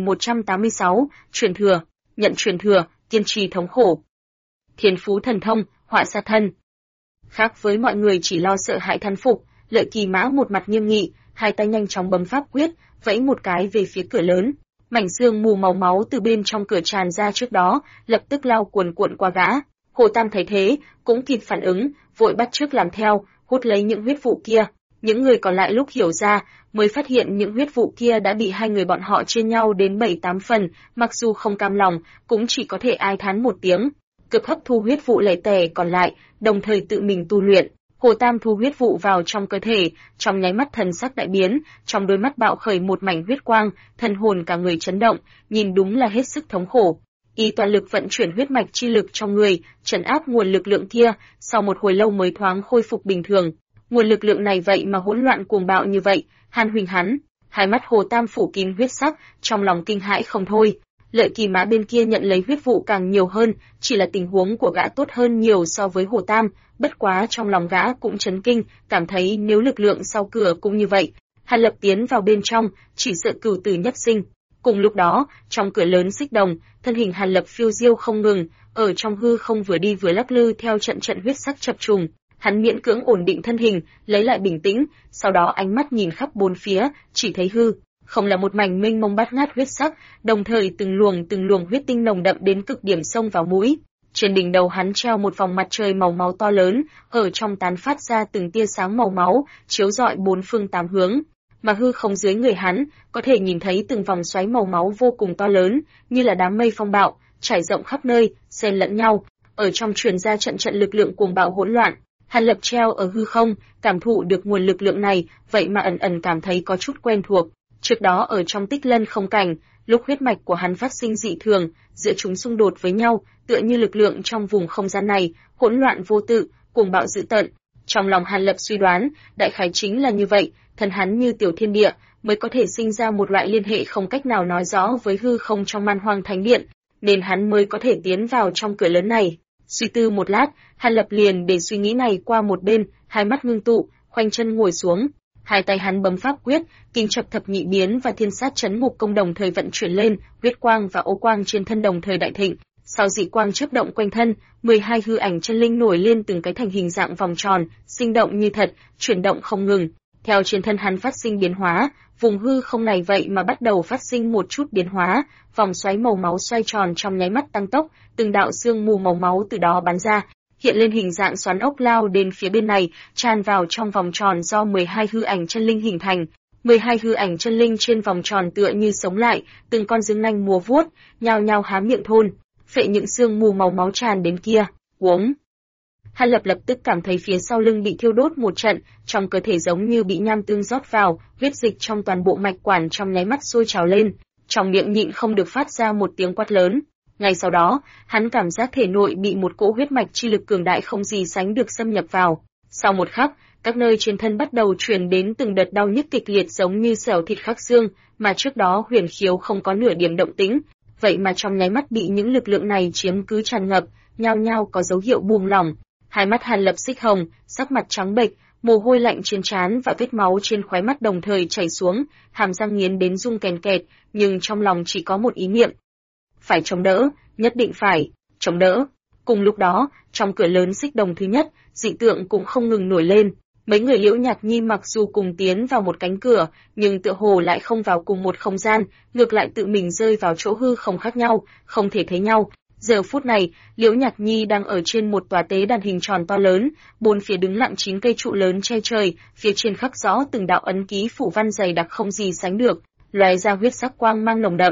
1186, truyền thừa, nhận truyền thừa, kiên trì thống khổ. Thiên phú thần thông, họa sát thân. Khác với mọi người chỉ lo sợ hãi thán phục, Lợi Kỳ Mã một mặt nghiêm nghị, hai tay nhanh chóng bấm pháp quyết, vẫy một cái về phía cửa lớn. Mảnh xương mù màu máu từ bên trong cửa tràn ra trước đó, lập tức lao cuồn cuộn qua gã. Hồ Tam thấy thế, cũng kịp phản ứng, vội bắt chước làm theo, hút lấy những huyết vụ kia. Những người còn lại lúc hiểu ra, mới phát hiện những huyết vụ kia đã bị hai người bọn họ chia nhau đến 7-8 phần, mặc dù không cam lòng, cũng chỉ có thể ai thán một tiếng. Cực hấp thu huyết vụ lẻ tẻ còn lại, đồng thời tự mình tu luyện. Hồ Tam thu huyết vụ vào trong cơ thể, trong nháy mắt thần sắc đại biến, trong đôi mắt bạo khởi một mảnh huyết quang, thần hồn cả người chấn động, nhìn đúng là hết sức thống khổ. Y toàn lực vận chuyển huyết mạch chi lực trong người, trấn áp nguồn lực lượng kia, sau một hồi lâu mới thoáng khôi phục bình thường. Nguồn lực lượng này vậy mà hỗn loạn cuồng bạo như vậy, Hàn Huỳnh hắn, hai mắt Hồ Tam phủ kín huyết sắc, trong lòng kinh hãi không thôi. Lợi Kỳ Mã bên kia nhận lấy huyết vụ càng nhiều hơn, chỉ là tình huống của gã tốt hơn nhiều so với Hồ Tam, bất quá trong lòng gã cũng chấn kinh, cảm thấy nếu lực lượng sau cửa cũng như vậy, Hàn Lập tiến vào bên trong, chỉ sợ cửu tử nhất sinh. Cùng lúc đó, trong cửa lớn xích đồng, thân hình Hàn Lập phiêu diêu không ngừng, ở trong hư không vừa đi vừa lắc lư theo trận trận huyết sắc chập trùng. Hắn miễn cưỡng ổn định thân hình, lấy lại bình tĩnh, sau đó ánh mắt nhìn khắp bốn phía, chỉ thấy hư không là một mảnh mênh mông bát ngát huyết sắc, đồng thời từng luồng huyết tinh nồng đậm đến cực điểm xông vào mũi. Trên đỉnh đầu hắn treo một vòng mặt trời màu máu to lớn, ở trong tán phát ra từng tia sáng màu máu, chiếu rọi bốn phương tám hướng. Mà hư không dưới người hắn, có thể nhìn thấy từng vòng xoáy màu máu vô cùng to lớn, như là đám mây phong bạo, trải rộng khắp nơi, xen lẫn nhau, ở trong truyền ra trận trận lực lượng cuồng bạo hỗn loạn. Hàn Lập treo ở hư không, cảm thụ được nguồn lực lượng này, vậy mà ẩn ẩn cảm thấy có chút quen thuộc. Trước đó ở trong Tích Lân không cảnh, lúc huyết mạch của hắn phát sinh dị thường, giữa chúng xung đột với nhau, tựa như lực lượng trong vùng không gian này, hỗn loạn vô tự, cuồng bạo dữ tợn. Trong lòng Hàn Lập suy đoán, đại khái chính là như vậy, thần hắn như tiểu thiên địa, mới có thể sinh ra một loại liên hệ không cách nào nói rõ với hư không trong Man Hoang Thánh Điện, nên hắn mới có thể tiến vào trong cửa lớn này. Suy tư một lát, Hàn Lập liền để suy nghĩ này qua một bên, hai mắt ngưng tụ, khoanh chân ngồi xuống. Hai tay hắn bấm pháp quyết, kinh chập thập nhị biến và thiên sát chấn ngục công đồng thời vận chuyển lên, huyết quang và ô quang trên thân đồng thời đại thịnh. Sau dị quang chớp động quanh thân, 12 hư ảnh chân linh nổi lên từng cái thành hình dạng vòng tròn, sinh động như thật, chuyển động không ngừng. Theo trên thân hắn phát sinh biến hóa, vùng hư không này vậy mà bắt đầu phát sinh một chút biến hóa, vòng xoáy màu máu xoay tròn trong nháy mắt tăng tốc, từng đạo sương mù màu máu từ đó bắn ra, hiện lên hình dạng xoắn ốc lao đến phía bên này, tràn vào trong vòng tròn do 12 hư ảnh chân linh hình thành. 12 hư ảnh chân linh trên vòng tròn tựa như sống lại, từng con dương nanh múa vuốt, nhao nhao há miệng thôn, phệ những sương mù màu máu tràn đến kia. Uống. Hàn Lập lập tức cảm thấy phía sau lưng bị thiêu đốt một trận, trong cơ thể giống như bị nham tương rót vào, huyết dịch trong toàn bộ mạch quản trong nháy mắt sôi trào lên, trong miệng nhịn không được phát ra một tiếng quát lớn. Ngay sau đó, hắn cảm giác thể nội bị một cỗ huyết mạch chi lực cường đại không gì sánh được xâm nhập vào. Sau một khắc, các nơi trên thân bắt đầu truyền đến từng đợt đau nhức kịch liệt giống như xẻo thịt khắc xương, mà trước đó Huyền Khiếu không có nửa điểm động tĩnh, vậy mà trong nháy mắt bị những lực lượng này chiếm cứ tràn ngập, nhao nhao có dấu hiệu buông lỏng. Hai mắt Hàn Lập xích hồng, sắc mặt trắng bệch, mồ hôi lạnh trên trán và vết máu trên khóe mắt đồng thời chảy xuống, hàm răng nghiến đến rung kèn kẹt, nhưng trong lòng chỉ có một ý niệm: phải chống đỡ, nhất định phải chống đỡ. Cùng lúc đó, trong cửa lớn xích đồng thứ nhất, dị tượng cũng không ngừng nổi lên. Mấy người Liễu Nhạc Nhi mặc dù cùng tiến vào một cánh cửa, nhưng tựa hồ lại không vào cùng một không gian, ngược lại tự mình rơi vào chỗ hư không khác nhau, không thể thấy nhau. Giờ phút này, Liễu Nhạc Nhi đang ở trên một tòa tế đàn hình tròn to lớn, bốn phía đứng lặng 9 cây trụ lớn che trời, phía trên khắc rõ từng đạo ấn ký phủ văn dày đặc không gì sánh được, lóe ra huyết sắc quang mang nồng đậm.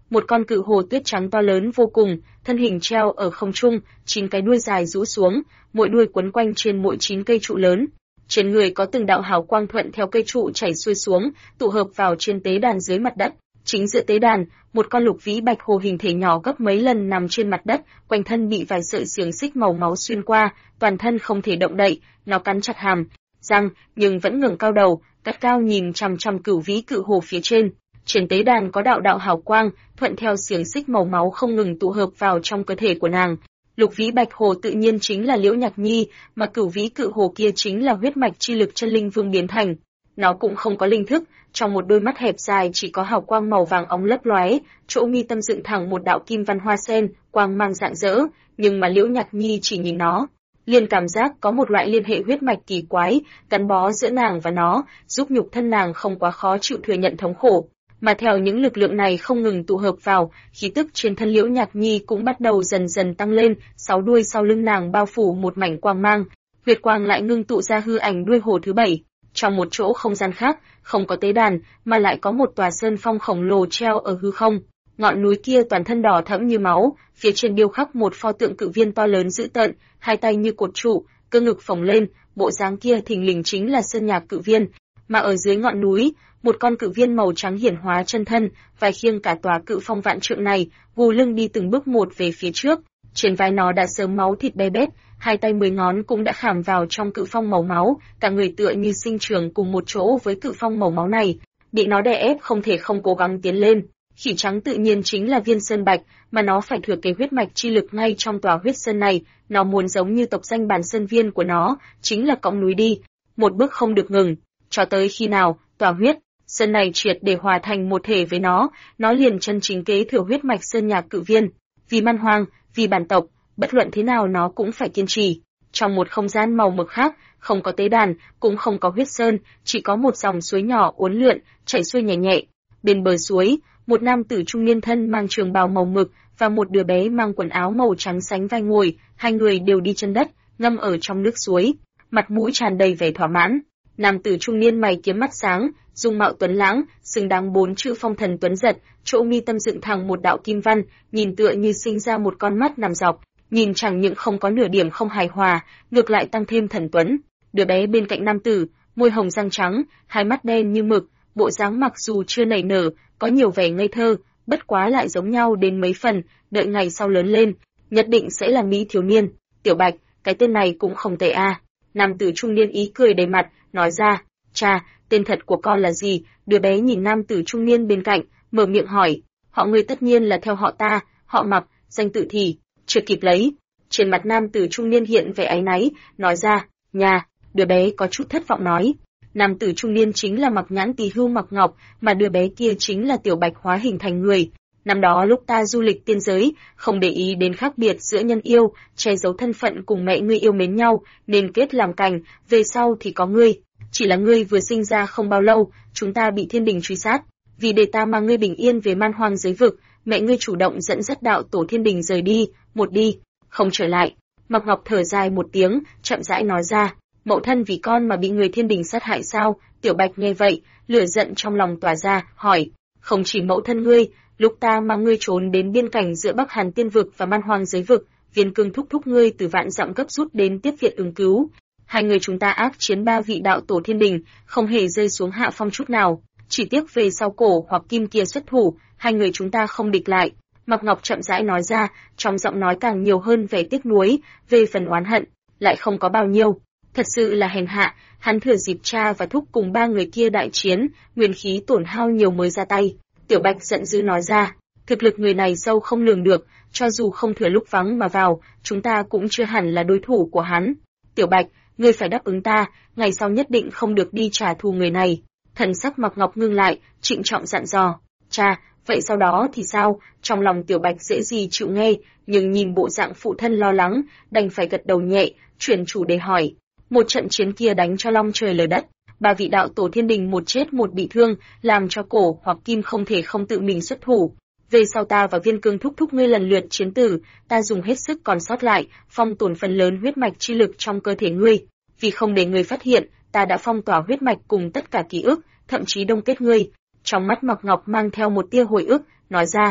một con cự hồ tuyết trắng to lớn vô cùng, thân hình treo ở không trung, 9 cái đuôi dài rũ xuống, mỗi đuôi quấn quanh trên mỗi 9 cây trụ lớn. Trên người có từng đạo hào quang thuận theo cây trụ chảy xuôi xuống, tụ hợp vào trên tế đàn dưới mặt đất. Chính giữa tế đàn, một con lục vĩ bạch hồ hình thể nhỏ gấp mấy lần nằm trên mặt đất, quanh thân bị vài sợi xiềng xích màu máu xuyên qua, toàn thân không thể động đậy, nó cắn chặt hàm răng, nhưng vẫn ngẩng cao đầu, cắt cao nhìn chằm chằm cửu vĩ cự hồ phía trên. Trên tế đàn có đạo đạo hào quang, thuận theo xiềng xích màu máu không ngừng tụ hợp vào trong cơ thể của nàng. Lục vĩ bạch hồ tự nhiên chính là Liễu Nhạc Nhi, mà cửu vĩ cự hồ kia chính là huyết mạch chi lực chân linh vương biến thành. Nó cũng không có linh thức, trong một đôi mắt hẹp dài chỉ có hào quang màu vàng óng lấp lóe, chỗ mi tâm dựng thẳng một đạo kim văn hoa sen, quang mang rạng rỡ, nhưng mà Liễu Nhạc Nhi chỉ nhìn nó, liền cảm giác có một loại liên hệ huyết mạch kỳ quái, gắn bó giữa nàng và nó, giúp nhục thân nàng không quá khó chịu thừa nhận thống khổ. Mà theo những lực lượng này không ngừng tụ hợp vào, khí tức trên thân Liễu Nhạc Nhi cũng bắt đầu dần dần tăng lên, 6 đuôi sau lưng nàng bao phủ một mảnh quang mang, huyết quang lại ngưng tụ ra hư ảnh đuôi hồ thứ 7. Trong một chỗ không gian khác, không có tế đàn, mà lại có một tòa sơn phong khổng lồ treo ở hư không. Ngọn núi kia toàn thân đỏ thẫm như máu, phía trên điêu khắc một pho tượng cự viên to lớn dữ tợn, hai tay như cột trụ, cơ ngực phồng lên, bộ dáng kia thình lình chính là Sơn Nhạc cự viên. Mà ở dưới ngọn núi, một con cự viên màu trắng hiển hóa chân thân, vai khiêng cả tòa cự phong vạn trượng này, gù lưng đi từng bước một về phía trước. Trên vai nó đã sớm máu thịt be bét, hai tay 10 ngón cũng đã khảm vào trong cự phong màu máu, cả người tựa như sinh trưởng cùng một chỗ với cự phong màu máu này, bị nó đè ép không thể không cố gắng tiến lên. Khỉ trắng tự nhiên chính là Viên Sơn Bạch, mà nó phải thừa kế huyết mạch chi lực ngay trong tòa huyết sơn này, nó muốn giống như tộc danh bản sơn viên của nó, chính là cõng núi đi, một bước không được ngừng, cho tới khi nào tòa huyết sơn này triệt để hòa thành một thể với nó liền chân chính kế thừa huyết mạch Sơn Nhạc cự viên. Vì man hoang, vì bản tộc, bất luận thế nào nó cũng phải kiên trì. Trong một không gian màu mực khác, không có tế đàn, cũng không có huyết sơn, chỉ có một dòng suối nhỏ uốn lượn, chảy xuôi nhẹ nhẹ. Bên bờ suối, một nam tử trung niên thân mang trường bào màu mực và một đứa bé mang quần áo màu trắng sánh vai ngồi, hai người đều đi chân đất, ngâm ở trong nước suối, mặt mũi tràn đầy vẻ thỏa mãn. Nam tử trung niên mày kiếm mắt sáng, dung mạo tuấn lãng, xứng đáng 4 chữ phong thần tuấn giật, chỗ mi tâm dựng thẳng một đạo kim văn, nhìn tựa như sinh ra một con mắt nằm dọc, nhìn chẳng những không có nửa điểm không hài hòa, ngược lại tăng thêm thần tuấn. Đứa bé bên cạnh nam tử, môi hồng răng trắng, hai mắt đen như mực, bộ dáng mặc dù chưa nảy nở, có nhiều vẻ ngây thơ, bất quá lại giống nhau đến mấy phần, đợi ngày sau lớn lên, nhất định sẽ là mỹ thiếu niên. Tiểu Bạch, cái tên này cũng không tệ a. Nam tử trung niên ý cười đầy mặt, nói ra, cha, tên thật của con là gì? Đứa bé nhìn nam tử trung niên bên cạnh, mở miệng hỏi, họ ngươi tất nhiên là theo họ ta, họ Mặc, danh tự thì chưa kịp lấy. Trên mặt nam tử trung niên hiện vẻ áy náy, nói ra, nhà. Đứa bé có chút thất vọng nói, nam tử trung niên chính là Mặc Nhãn Tỳ Hưu Mặc Ngọc, mà đứa bé kia chính là Tiểu Bạch hóa hình thành người. Năm đó lúc ta du lịch tiên giới, không để ý đến khác biệt giữa nhân yêu, che giấu thân phận cùng mẹ ngươi yêu mến nhau, nên kết làm cành, về sau thì có ngươi. Chỉ là ngươi vừa sinh ra không bao lâu, chúng ta bị thiên đình truy sát. Vì để ta mang ngươi bình yên về man hoang giới vực, mẹ ngươi chủ động dẫn dắt đạo tổ thiên đình rời đi, một đi, không trở lại. Mặc Ngọc thở dài một tiếng, chậm rãi nói ra, mẫu thân vì con mà bị người thiên đình sát hại sao? Tiểu Bạch nghe vậy, lửa giận trong lòng tỏa ra, hỏi, không chỉ mẫu thân ngươi, lúc ta mang ngươi trốn đến biên cảnh giữa Bắc Hàn Tiên vực và man hoang giới vực, Viên Cương thúc thúc ngươi từ vạn dặm gấp rút đến tiếp viện ứng cứu. Hai người chúng ta ác chiến 3 vị đạo tổ thiên đình, không hề rơi xuống hạ phong chút nào, chỉ tiếc về sau Cổ hoặc Kim kia xuất thủ, hai người chúng ta không địch lại. Mạc Ngọc chậm rãi nói ra, trong giọng nói càng nhiều hơn vẻ tiếc nuối, về phần oán hận, lại không có bao nhiêu. Thật sự là hèn hạ, hắn thừa dịp cha và thúc cùng 3 người kia đại chiến, nguyên khí tổn hao nhiều mới ra tay. Tiểu Bạch giận dữ nói ra, thực lực người này sâu không lường được, cho dù không thừa lúc vắng mà vào, chúng ta cũng chưa hẳn là đối thủ của hắn. Tiểu Bạch, ngươi phải đáp ứng ta, ngày sau nhất định không được đi trả thù người này. Thần sắc Mạc Ngọc ngưng lại, trịnh trọng dặn dò, cha, vậy sau đó thì sao? Trong lòng Tiểu Bạch dễ gì chịu nghe, nhưng nhìn bộ dạng phụ thân lo lắng, đành phải gật đầu nhẹ, chuyển chủ đề hỏi. Một trận chiến kia đánh cho long trời lở đất, 3 vị đạo tổ thiên đình một chết một bị thương, làm cho Cổ hoặc Kim không thể không tự mình xuất thủ. Về sau ta và Viên Cương thúc thúc ngươi lần lượt chiến tử, ta dùng hết sức còn sót lại, phong tổn phần lớn huyết mạch chi lực trong cơ thể ngươi. Vì không để ngươi phát hiện, ta đã phong tỏa huyết mạch cùng tất cả ký ức, thậm chí đông kết ngươi. Trong mắt Mạc Ngọc mang theo một tia hồi ức, nói ra,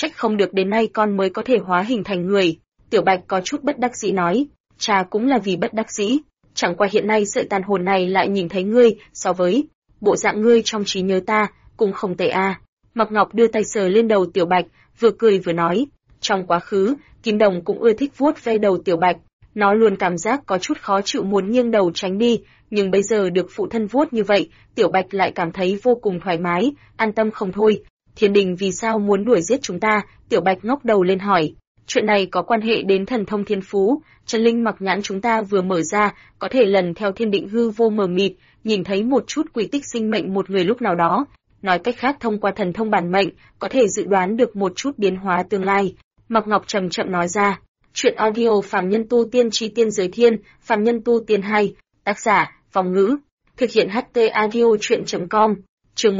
trách không được đến nay con mới có thể hóa hình thành người. Tiểu Bạch có chút bất đắc dĩ nói, cha cũng là vì bất đắc dĩ, chẳng qua hiện nay sợi tàn hồn này lại nhìn thấy ngươi, so với bộ dạng ngươi trong trí nhớ ta, cũng không tệ a. Mạc Ngọc đưa tay sờ lên đầu Tiểu Bạch, vừa cười vừa nói, trong quá khứ, Kim Đồng cũng ưa thích vuốt ve đầu Tiểu Bạch, nó luôn cảm giác có chút khó chịu muốn nghiêng đầu tránh đi, nhưng bây giờ được phụ thân vuốt như vậy, Tiểu Bạch lại cảm thấy vô cùng thoải mái, an tâm không thôi. Thiên đình vì sao muốn đuổi giết chúng ta? Tiểu Bạch ngóc đầu lên hỏi. Chuyện này có quan hệ đến thần thông thiên phú, chân linh mặc nhãn chúng ta vừa mở ra, có thể lần theo thiên định hư vô mờ mịt, nhìn thấy một chút quy tích sinh mệnh một người lúc nào đó. Nói cách khác thông qua thần thông bản mệnh, có thể dự đoán được một chút biến hóa tương lai. Mạc Ngọc chậm chậm nói ra. Chuyện audio Phàm Nhân Tu Tiên Chi Tiên Giới Thiên, Phàm Nhân Tu Tiên 2, tác giả, Vong Ngữ, thực hiện HT audio chuyện.com, chương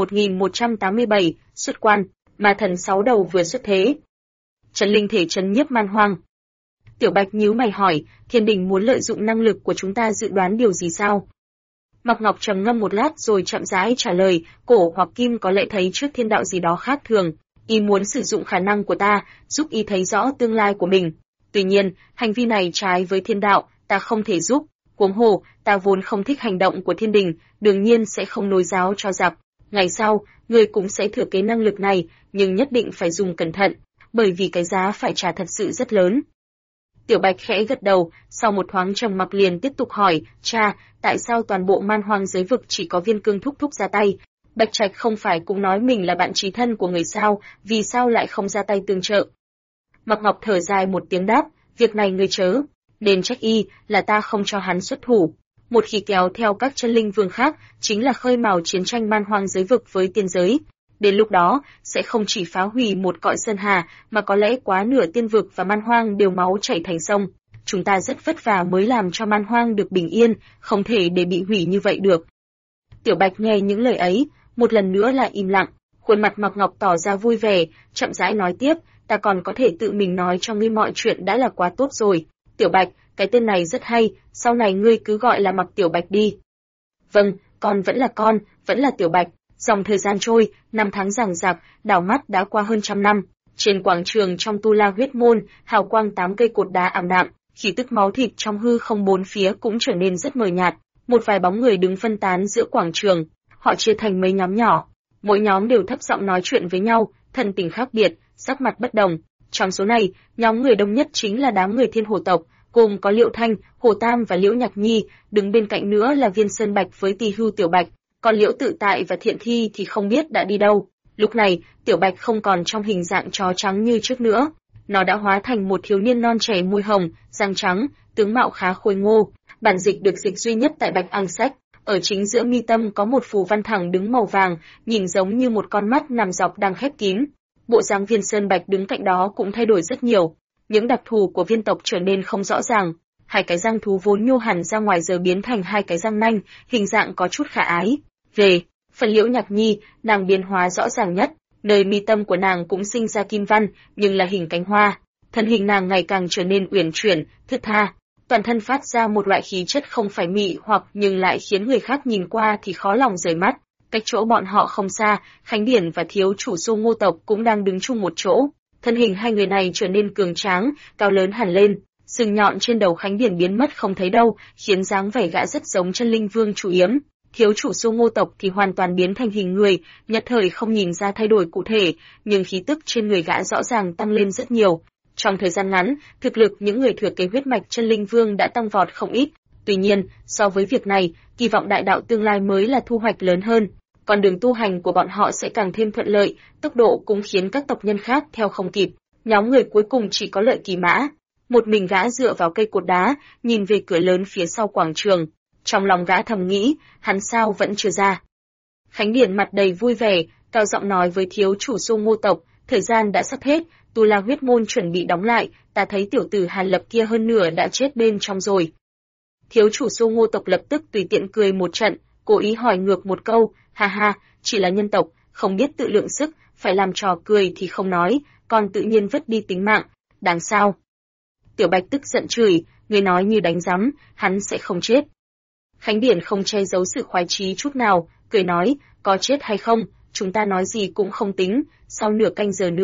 1187, xuất quan, ma thần 6 đầu vừa xuất thế. Trấn linh thể trấn nhiếp man hoang. Tiểu Bạch nhíu mày hỏi, thiên đình muốn lợi dụng năng lực của chúng ta dự đoán điều gì sao? Mạc Ngọc trầm ngâm một lát rồi chậm rãi trả lời, cổ hoặc kim có lẽ thấy trước thiên đạo gì đó khác thường, y muốn sử dụng khả năng của ta, giúp y thấy rõ tương lai của mình. Tuy nhiên, hành vi này trái với thiên đạo, ta không thể giúp. Huống hồ, ta vốn không thích hành động của thiên đình, đương nhiên sẽ không nối giáo cho giặc. Ngày sau, ngươi cũng sẽ thừa kế năng lực này, nhưng nhất định phải dùng cẩn thận, bởi vì cái giá phải trả thật sự rất lớn. Tiểu Bạch khẽ gật đầu, sau một thoáng trầm mặc liền tiếp tục hỏi, cha, tại sao toàn bộ man hoang giới vực chỉ có Viên Cương thúc thúc ra tay? Bạch Trạch không phải cũng nói mình là bạn chí thân của người sao, vì sao lại không ra tay tương trợ? Mạc Ngọc thở dài một tiếng đáp, việc này ngươi chớ nên trách y, là ta không cho hắn xuất thủ. Một khi kéo theo các chân linh vương khác, chính là khơi mào chiến tranh man hoang giới vực với tiên giới. Đến lúc đó, sẽ không chỉ phá hủy một cõi sơn hà, mà có lẽ quá nửa tiên vực và man hoang đều máu chảy thành sông. Chúng ta rất vất vả mới làm cho man hoang được bình yên, không thể để bị hủy như vậy được. Tiểu Bạch nghe những lời ấy, một lần nữa lại im lặng, khuôn mặt Mạc Ngọc tỏ ra vui vẻ, chậm rãi nói tiếp, ta còn có thể tự mình nói cho ngươi mọi chuyện đã là quá tốt rồi. Tiểu Bạch, cái tên này rất hay, sau này ngươi cứ gọi là Mạc Tiểu Bạch đi. Vâng, con, vẫn là Tiểu Bạch. Dòng thời gian trôi, năm tháng ròng rạc, đảo mắt đã qua hơn 100 năm. Trên quảng trường trong Tu La huyết môn, hào quang 8 cây cột đá ảm đạm, khí tức máu thịt trong hư không bốn phía cũng trở nên rất mờ nhạt. Một vài bóng người đứng phân tán giữa quảng trường, họ chia thành mấy nhóm nhỏ, mỗi nhóm đều thấp giọng nói chuyện với nhau, thần tình khác biệt, sắc mặt bất đồng. Trong số này, nhóm người đông nhất chính là đám người Thiên Hồ tộc, gồm có Liễu Thanh, Hồ Tam và Liễu Nhạc Nhi, đứng bên cạnh nữa là Viên Sơn Bạch với Tỳ Hưu Tiểu Bạch, còn Liễu Tự Tại và Thiện Thi thì không biết đã đi đâu. Lúc này, Tiểu Bạch không còn trong hình dạng chó trắng như trước nữa, nó đã hóa thành một thiếu niên non trẻ môi hồng, răng trắng, tướng mạo khá khôi ngô. Bản dịch được dịch duy nhất tại Bạch Ang Sách, ở chính giữa mi tâm có một phù văn thẳng đứng màu vàng, nhìn giống như một con mắt nằm dọc đang khép kín. Bộ dáng Viên Sơn Bạch đứng cạnh đó cũng thay đổi rất nhiều, những đặc thù của viên tộc trở nên không rõ ràng. Hai cái răng thú vốn nhô hẳn ra ngoài giờ biến thành hai cái răng nanh, hình dạng có chút khả ái. Về phần Liễu Nhạc Nhi, nàng biến hóa rõ ràng nhất, nơi mi tâm của nàng cũng sinh ra kim văn, nhưng là hình cánh hoa. Thân hình nàng ngày càng trở nên uyển chuyển, thướt tha, toàn thân phát ra một loại khí chất không phải mị hoặc nhưng lại khiến người khác nhìn qua thì khó lòng rời mắt. Cách chỗ bọn họ không xa, Khánh Điển và thiếu chủ Xô Ngô tộc cũng đang đứng chung một chỗ. Thân hình hai người này trở nên cường tráng, cao lớn hẳn lên, sừng nhọn trên đầu Khánh Điển biến mất không thấy đâu, khiến dáng vẻ gã rất giống chân linh vương chủ Yếm. Thiếu chủ Xô Ngô tộc thì hoàn toàn biến thành hình người, nhất thời không nhìn ra thay đổi cụ thể, nhưng khí tức trên người gã rõ ràng tăng lên rất nhiều. Trong thời gian ngắn, thực lực những người thừa kế huyết mạch chân linh vương đã tăng vọt không ít. Tuy nhiên, so với việc này, kỳ vọng đại đạo tương lai mới là thu hoạch lớn hơn. Còn đường tu hành của bọn họ sẽ càng thêm thuận lợi, tốc độ cũng khiến các tộc nhân khác theo không kịp. Nhóm người cuối cùng chỉ có Lợi Kỳ Mã. Một mình gã dựa vào cây cột đá, nhìn về cửa lớn phía sau quảng trường. Trong lòng gã thầm nghĩ, hắn sao vẫn chưa ra. Khánh Điển mặt đầy vui vẻ, cao giọng nói với thiếu chủ Xô Ngô tộc, thời gian đã sắp hết, Tu La huyết môn chuẩn bị đóng lại, ta thấy tiểu tử Hàn Lập kia hơn nửa đã chết bên trong rồi. Thiếu chủ Xô Ngô tộc lập tức tùy tiện cười một trận, cố ý hỏi ngược một câu, ha ha, chỉ là nhân tộc, không biết tự lượng sức, phải làm trò cười thì không nói, còn tự nhiên vứt đi tính mạng, đáng sao? Tiểu Bạch tức giận chửi, người nói như đánh rắm, hắn sẽ không chết. Khánh Điển không che giấu sự khoái chí chút nào, cười nói, có chết hay không, chúng ta nói gì cũng không tính, sau nửa canh giờ nữa,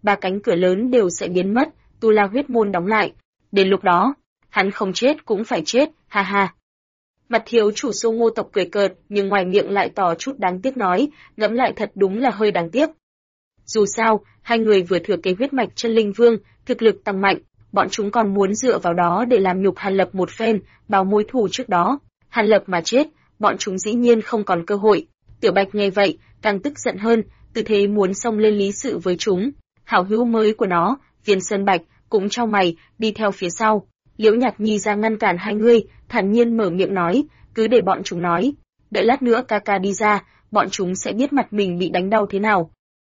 ba cánh cửa lớn đều sẽ biến mất, Tu La huyết môn đóng lại. Đến lúc đó, hắn không chết cũng phải chết, ha ha. Mặt thiếu chủ Xô Ngô tộc cười cợt, nhưng ngoài miệng lại tỏ chút đáng tiếc nói, ngẫm lại thật đúng là hơi đáng tiếc. Dù sao, hai người vừa thừa kế huyết mạch chân linh vương, thực lực tăng mạnh, bọn chúng còn muốn dựa vào đó để làm nhục Hàn Lập một phen, báo mối thù trước đó. Hàn Lập mà chết, bọn chúng dĩ nhiên không còn cơ hội. Tiểu Bạch nghe vậy, càng tức giận hơn, tư thế muốn xông lên lý sự với chúng. Hảo hữu mới của nó, Viên Sơn Bạch, cũng trong mày, đi theo phía sau. Liễu Nhạc Nhi ra ngăn cản hai người, thản nhiên mở miệng nói, cứ để bọn chúng nói. Đợi lát nữa ca ca đi ra, bọn chúng sẽ biết mặt mình bị đánh đau thế nào.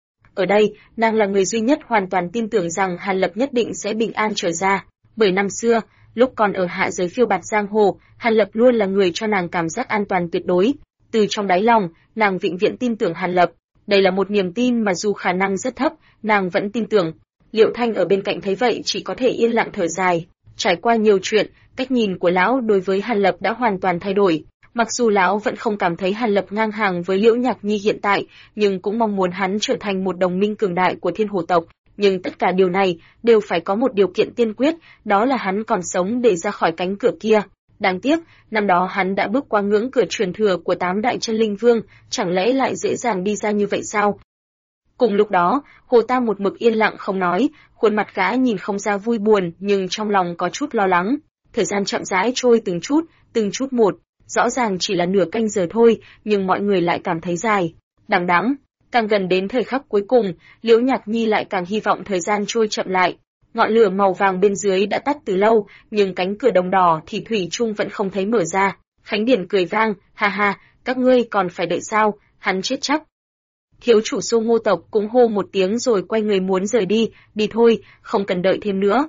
Ở đây, nàng là người duy nhất hoàn toàn tin tưởng rằng Hàn Lập nhất định sẽ bình an trở ra. Bởi năm xưa, lúc còn ở hạ giới phiêu bạt giang hồ, Hàn Lập luôn là người cho nàng cảm giác an toàn tuyệt đối. Từ trong đáy lòng, nàng vĩnh viễn tin tưởng Hàn Lập. Đây là một niềm tin mà dù khả năng rất thấp, nàng vẫn tin tưởng. Liệu Thanh ở bên cạnh thấy vậy chỉ có thể yên lặng thở dài. Trải qua nhiều chuyện, cách nhìn của lão đối với Hàn Lập đã hoàn toàn thay đổi. Mặc dù lão vẫn không cảm thấy Hàn Lập ngang hàng với Liễu Nhạc Nhi hiện tại, nhưng cũng mong muốn hắn trở thành một đồng minh cường đại của Thiên Hồ tộc. Nhưng tất cả điều này đều phải có một điều kiện tiên quyết, đó là hắn còn sống để ra khỏi cánh cửa kia. Đáng tiếc, năm đó hắn đã bước qua ngưỡng cửa truyền thừa của 8 đại chân linh vương, chẳng lẽ lại dễ dàng đi ra như vậy sao? Cùng lúc đó, Hồ Tam một mực yên lặng không nói, khuôn mặt gã nhìn không ra vui buồn, nhưng trong lòng có chút lo lắng. Thời gian chậm rãi trôi từng chút một, rõ ràng chỉ là nửa canh giờ thôi, nhưng mọi người lại cảm thấy dài, đằng đẵng. Càng gần đến thời khắc cuối cùng, Liễu Nhạc Nhi lại càng hy vọng thời gian trôi chậm lại. Ngọn lửa màu vàng bên dưới đã tắt từ lâu, nhưng cánh cửa đồng đỏ thì thủy chung vẫn không thấy mở ra. Khánh Điển cười vang, ha ha, các ngươi còn phải đợi sao, hắn chết chắc. Thiếu chủ Xô Ngô tộc cũng hô một tiếng rồi quay người muốn rời đi, đi thôi, không cần đợi thêm nữa.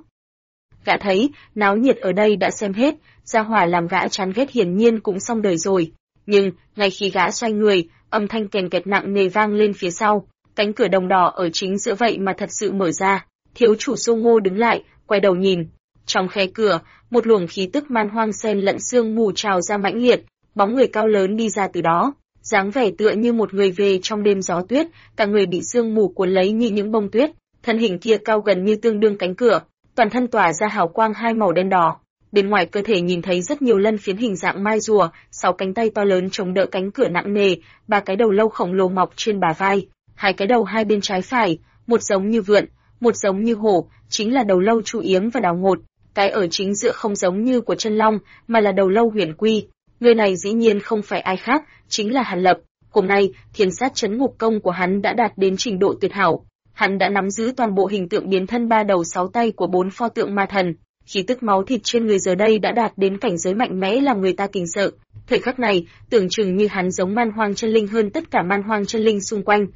Gã thấy, náo nhiệt ở đây đã xem hết, gia hỏa làm gã chán ghét hiển nhiên cũng xong đời rồi. Nhưng, ngay khi gã xoay người, âm thanh kèn kẹt nặng nề vang lên phía sau, cánh cửa đồng đỏ ở chính giữa vậy mà thật sự mở ra. Thiếu chủ Xô Ngô đứng lại, quay đầu nhìn. Trong khe cửa, một luồng khí tức man hoang xen lẫn sương mù trào ra mãnh liệt, bóng người cao lớn đi ra từ đó, dáng vẻ tựa như một người về trong đêm gió tuyết, cả người bị sương mù cuốn lấy như những bông tuyết. Thân hình kia cao gần như tương đương cánh cửa, toàn thân tỏa ra hào quang hai màu đen đỏ. Bên ngoài cơ thể nhìn thấy rất nhiều lân phiến hình dạng mai rùa, 6 cánh tay to lớn chống đỡ cánh cửa nặng nề, 3 cái đầu lâu khổng lồ mọc trên bả vai, 2 cái đầu hai bên trái phải, một giống như vượn, một giống như hổ, chính là đầu lâu Chu Yếm và Đào Ngột. Cái ở chính giữa không giống như của chân long, mà là đầu lâu Huyền Quy. Người này dĩ nhiên không phải ai khác, chính là Hàn Lập. Hôm nay, Thiên Sát Chấn Ngục Công của hắn đã đạt đến trình độ tuyệt hảo. Hắn đã nắm giữ toàn bộ hình tượng biến thân 3 đầu 6 tay của 4 pho tượng ma thần. Khí tức máu thịt trên người giờ đây đã đạt đến cảnh giới mạnh mẽ làm người ta kinh sợ. Thời khắc này, tưởng chừng như hắn giống man hoang chân linh hơn tất cả man hoang chân linh xung quanh.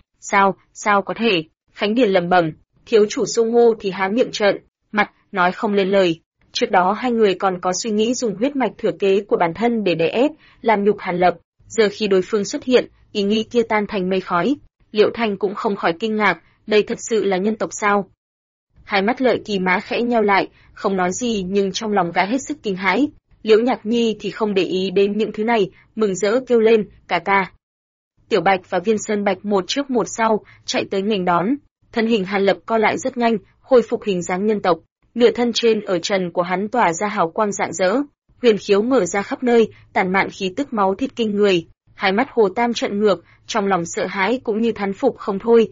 Sao có thể? Khánh Điền lẩm bẩm. Thiếu chủ Xô Ngô thì há miệng trợn mặt, nói không lên lời. Trước đó hai người còn có suy nghĩ dùng huyết mạch thừa kế của bản thân để đè ép, làm nhục Hàn Lập. Giờ khi đối phương xuất hiện, ý nghĩ kia tan thành mây khói. Liễu Thanh cũng không khỏi kinh ngạc, đây thật sự là nhân tộc sao? Hai mắt Lợi Kỳ Má khẽ nheo lại, không nói gì nhưng trong lòng gã hết sức kinh hãi. Liễu Nhạc Nhi thì không để ý đến những thứ này, mừng rỡ kêu lên, ca ca. Tiểu Bạch và Viên Sơn Bạch một trước một sau, chạy tới nghênh đón. Thân hình Hàn Lập co lại rất nhanh, khôi phục hình dáng nhân tộc. Nửa thân trên ở trần của hắn tỏa ra hào quang rạng rỡ, huyền khiếu mở ra khắp nơi, tản mạn khí tức máu thịt kinh người. Hai mắt Hồ Tam trợn ngược, trong lòng sợ hãi cũng như thán phục không thôi.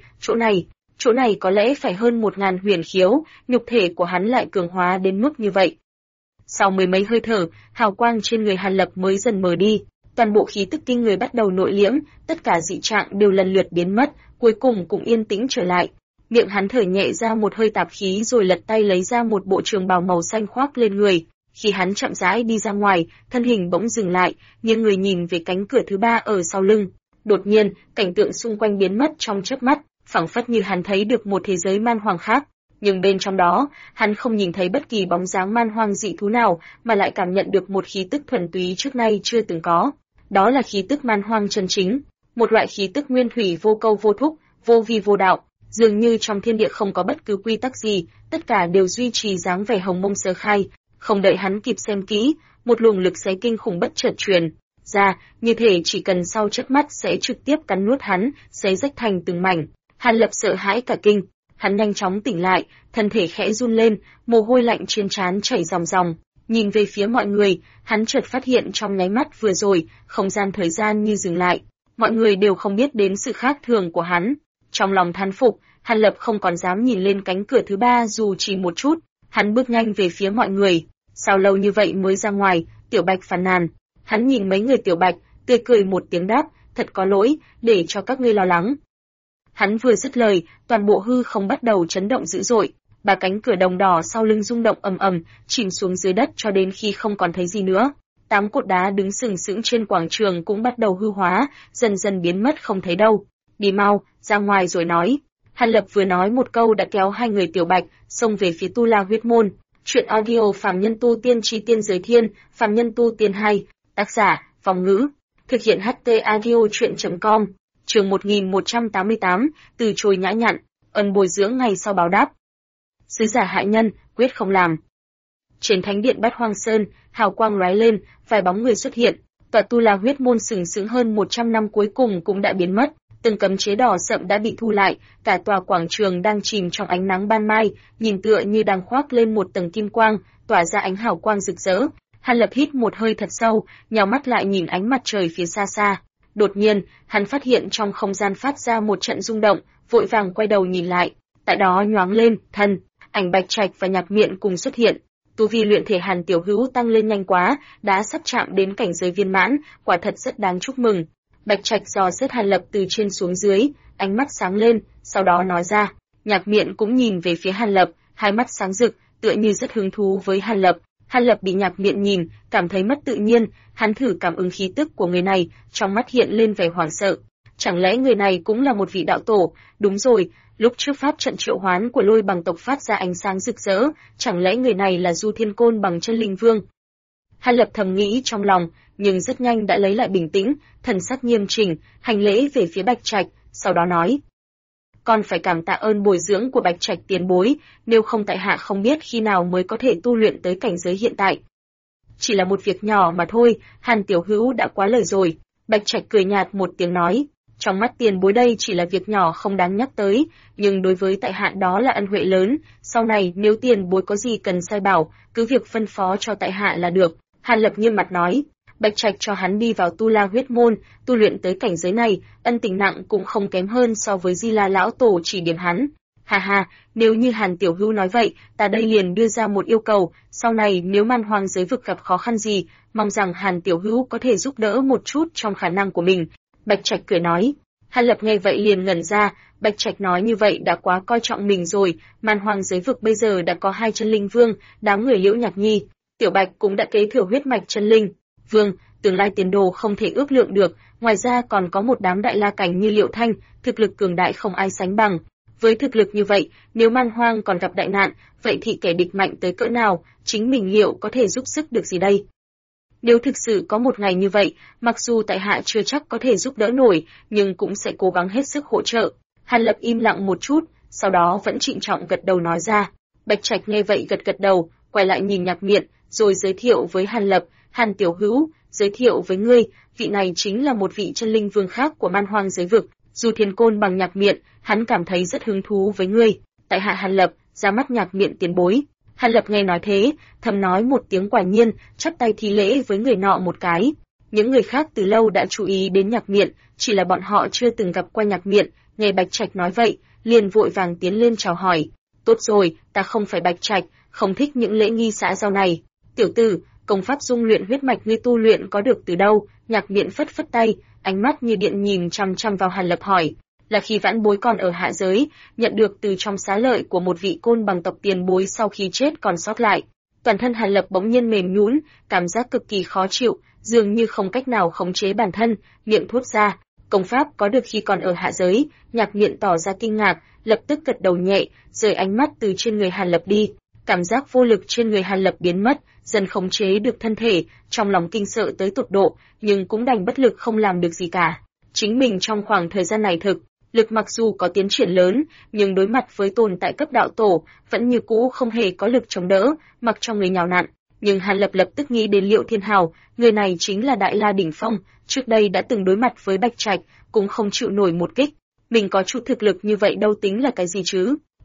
Chỗ này có lẽ phải hơn 1000 huyền khiếu, nhục thể của hắn lại cường hóa đến mức như vậy. Sau mười mấy hơi thở, hào quang trên người Hàn Lập mới dần mờ đi, toàn bộ khí tức kinh người bắt đầu nội liễm, tất cả dị trạng đều lần lượt biến mất, cuối cùng cũng yên tĩnh trở lại. Miệng hắn thở nhẹ ra một hơi tạp khí rồi lật tay lấy ra một bộ trường bào màu xanh khoác lên người. Khi hắn chậm rãi đi ra ngoài, thân hình bỗng dừng lại, nghiêng người nhìn về cánh cửa thứ 3 ở sau lưng. Đột nhiên, cảnh tượng xung quanh biến mất trong chớp mắt, phảng phất như hắn thấy được một thế giới man hoang khác. Nhưng bên trong đó, hắn không nhìn thấy bất kỳ bóng dáng man hoang dị thú nào, mà lại cảm nhận được một khí tức thuần túy trước nay chưa từng có. Đó là khí tức man hoang chân chính, một loại khí tức nguyên thủy vô câu vô thúc, vô vi vô đạo. Dường như trong thiên địa không có bất cứ quy tắc gì, tất cả đều duy trì dáng vẻ hồng mông sơ khai. Không đợi hắn kịp xem kỹ, một luồng lực xoáy kinh khủng bất chợt truyền ra, như thể chỉ cần sau chớp mắt sẽ trực tiếp cắn nuốt hắn, xé rách thành từng mảnh. Hàn Lập sợ hãi cả kinh, Hắn nhanh chóng tỉnh lại, thân thể khẽ run lên, mồ hôi lạnh trên trán chảy ròng ròng. Nhìn về phía mọi người, hắn chợt phát hiện trong nháy mắt vừa rồi, không gian thời gian như dừng lại. Mọi người đều không biết đến sự khác thường của hắn. Trong lòng thán phục, Hàn Lập không còn dám nhìn lên cánh cửa thứ ba dù chỉ một chút. Hắn bước nhanh về phía mọi người. Sao lâu như vậy mới ra ngoài? Tiểu Bạch phàn nàn. Hắn nhìn mấy người Tiểu Bạch, tươi cười một tiếng đáp, thật có lỗi, để cho các ngươi lo lắng. Hắn vừa dứt lời, toàn bộ hư không bắt đầu chấn động dữ dội. Ba cánh cửa đồng đỏ sau lưng rung động ầm ầm, chìm xuống dưới đất cho đến khi không còn thấy gì nữa. 8 cột đá đứng sừng sững trên quảng trường cũng bắt đầu hư hóa, dần dần biến mất không thấy đâu. Đi mau, ra ngoài rồi nói. Hàn Lập vừa nói một câu đã kéo hai người Tiểu Bạch xông về phía Tu La huyết môn. Chuyện audio Phàm Nhân Tu Tiên Chi Tiên Giới Thiên, Phàm Nhân Tu Tiên 2, tác giả, Phong Ngữ, thực hiện HT audio chuyện.com, chương 1188, từ chối nhã nhặn, ân bồi dưỡng ngày sau báo đáp. Sứ giả hại nhân, quyết không làm. Trên thánh điện Bát Hoang Sơn, hào quang lóe lên, vài bóng người xuất hiện. Tòa Tu La huyết môn sừng sững hơn 100 năm cuối cùng cũng đã biến mất. Từng cấm chế đỏ sậm đã bị thu lại, cả tòa quảng trường đang chìm trong ánh nắng ban mai, nhìn tựa như đang khoác lên một tầng kim quang, tỏa ra ánh hào quang rực rỡ. Hàn Lập hít một hơi thật sâu, nhào mắt lại nhìn ánh mặt trời phía xa xa. Đột nhiên, hắn phát hiện trong không gian phát ra một trận rung động, vội vàng quay đầu nhìn lại. Tại đó nhoáng lên, ảnh Bạch Trạch và Nhạc Miện cùng xuất hiện. Tu vi luyện thể Hàn Tiểu Hữu tăng lên nhanh quá, đã sắp chạm đến cảnh giới viên mãn, quả thật rất đáng chúc mừng. Bạch Trạch dò xét Hàn Lập từ trên xuống dưới, ánh mắt sáng lên, sau đó nói ra. Nhạc Miện cũng nhìn về phía Hàn Lập, hai mắt sáng rực, tựa như rất hứng thú với Hàn Lập. Hàn Lập bị Nhạc Miện nhìn, cảm thấy mất tự nhiên, hắn thử cảm ứng khí tức của người này, trong mắt hiện lên vẻ hoảng sợ. Chẳng lẽ người này cũng là một vị đạo tổ? Đúng rồi, lúc trước pháp trận triệu hoán của Lôi Bằng tộc phát ra ánh sáng rực rỡ, chẳng lẽ người này là Du Thiên Côn Bằng Chân Linh Vương? Hàn Lập thầm nghĩ trong lòng, nhưng rất nhanh đã lấy lại bình tĩnh, thần sắc nghiêm chỉnh, hành lễ về phía Bạch Trạch, sau đó nói: "Con phải cảm tạ ơn bồi dưỡng của Bạch Trạch tiền bối, nếu không tại hạ không biết khi nào mới có thể tu luyện tới cảnh giới hiện tại." "Chỉ là một việc nhỏ mà thôi, Hàn Tiểu Hữu đã quá lời rồi." Bạch Trạch cười nhạt một tiếng nói: "Trong mắt tiền bối đây chỉ là việc nhỏ không đáng nhắc tới, nhưng đối với tại hạ đó là ân huệ lớn, sau này nếu tiền bối có gì cần sai bảo, cứ việc phân phó cho tại hạ là được." Hàn Lập nghiêm mặt nói. Bạch Trạch cho hắn đi vào Tu La huyết môn, tu luyện tới cảnh giới này, ân tình nặng cũng không kém hơn so với Di La lão tổ chỉ điểm hắn. Ha ha, nếu như Hàn Tiểu Hữu nói vậy, ta đây liền đưa ra một yêu cầu, sau này nếu Man Hoang giới vực gặp khó khăn gì, mong rằng Hàn Tiểu Hữu có thể giúp đỡ một chút trong khả năng của mình. Bạch Trạch cười nói. Hàn Lập nghe vậy liền ngẩn ra, Bạch Trạch nói như vậy đã quá coi trọng mình rồi, Man Hoang giới vực bây giờ đã có 2 chân linh vương, đám người Liễu Nhạc Nhi, Tiểu Bạch cũng đã kế thừa huyết mạch chân linh vương, tương lai tiền đồ không thể ước lượng được, ngoài ra còn có một đám đại la cảnh như Liệu Thanh, thực lực cường đại không ai sánh bằng. Với thực lực như vậy, nếu Man Hoang còn gặp đại nạn, vậy thì kẻ địch mạnh tới cỡ nào, chính mình liệu có thể giúp sức được gì đây? Nếu thực sự có một ngày như vậy, mặc dù tại hạ chưa chắc có thể giúp đỡ nổi, nhưng cũng sẽ cố gắng hết sức hỗ trợ. Hàn Lập im lặng một chút, sau đó vẫn trịnh trọng gật đầu nói ra. Bạch Trạch nghe vậy gật gật đầu, quay lại nhìn Nhạc Miện, rồi giới thiệu với Hàn Lập. Hàn Tiểu Hữu, giới thiệu với ngươi, vị này chính là một vị chân linh vương khác của Man Hoang giới vực, Du Thiên Côn Bằng Nhạc Miện, hắn cảm thấy rất hứng thú với ngươi. Tại hạ Hàn Lập, ra mắt Nhạc Miện tiền bối. Hàn Lập nghe nói thế, thầm nói một tiếng quả nhiên, chắp tay thi lễ với người nọ một cái. Những người khác từ lâu đã chú ý đến Nhạc Miện, chỉ là bọn họ chưa từng gặp qua Nhạc Miện, nghe Bạch Trạch nói vậy, liền vội vàng tiến lên chào hỏi. Tốt rồi, ta không phải Bạch Trạch, không thích những lễ nghi xã giao này. Tiểu tử, công pháp dung luyện huyết mạch ngươi tu luyện có được từ đâu? Nhạc Miện phất phất tay, ánh mắt như điện nhìn chăm chăm vào Hàn Lập hỏi. Là khi vãn bối còn ở hạ giới, nhận được từ trong xá lợi của một vị Côn Bằng tộc tiền bối sau khi chết còn sót lại. Toàn thân Hàn Lập bỗng nhiên mềm nhũn, cảm giác cực kỳ khó chịu, dường như không cách nào khống chế bản thân, miệng thốt ra. Công pháp có được khi còn ở hạ giới. Nhạc Miện tỏ ra kinh ngạc, lập tức gật đầu nhẹ, rời ánh mắt từ trên người Hàn Lập đi. Cảm giác vô lực trên người Hàn Lập biến mất, dần khống chế được thân thể, trong lòng kinh sợ tới tột độ, nhưng cũng đành bất lực không làm được gì cả. Chính mình trong khoảng thời gian này thực lực mặc dù có tiến triển lớn, nhưng đối mặt với tồn tại cấp đạo tổ, vẫn như cũ không hề có lực chống đỡ, mặc cho người nhào nặn. Nhưng Hàn Lập lập tức nghĩ đến Liệu Thiên Hào, người này chính là đại la đỉnh phong, trước đây đã từng đối mặt với Bạch Trạch, cũng không chịu nổi một kích. Mình có chút thực lực như vậy đâu tính là cái gì chứ?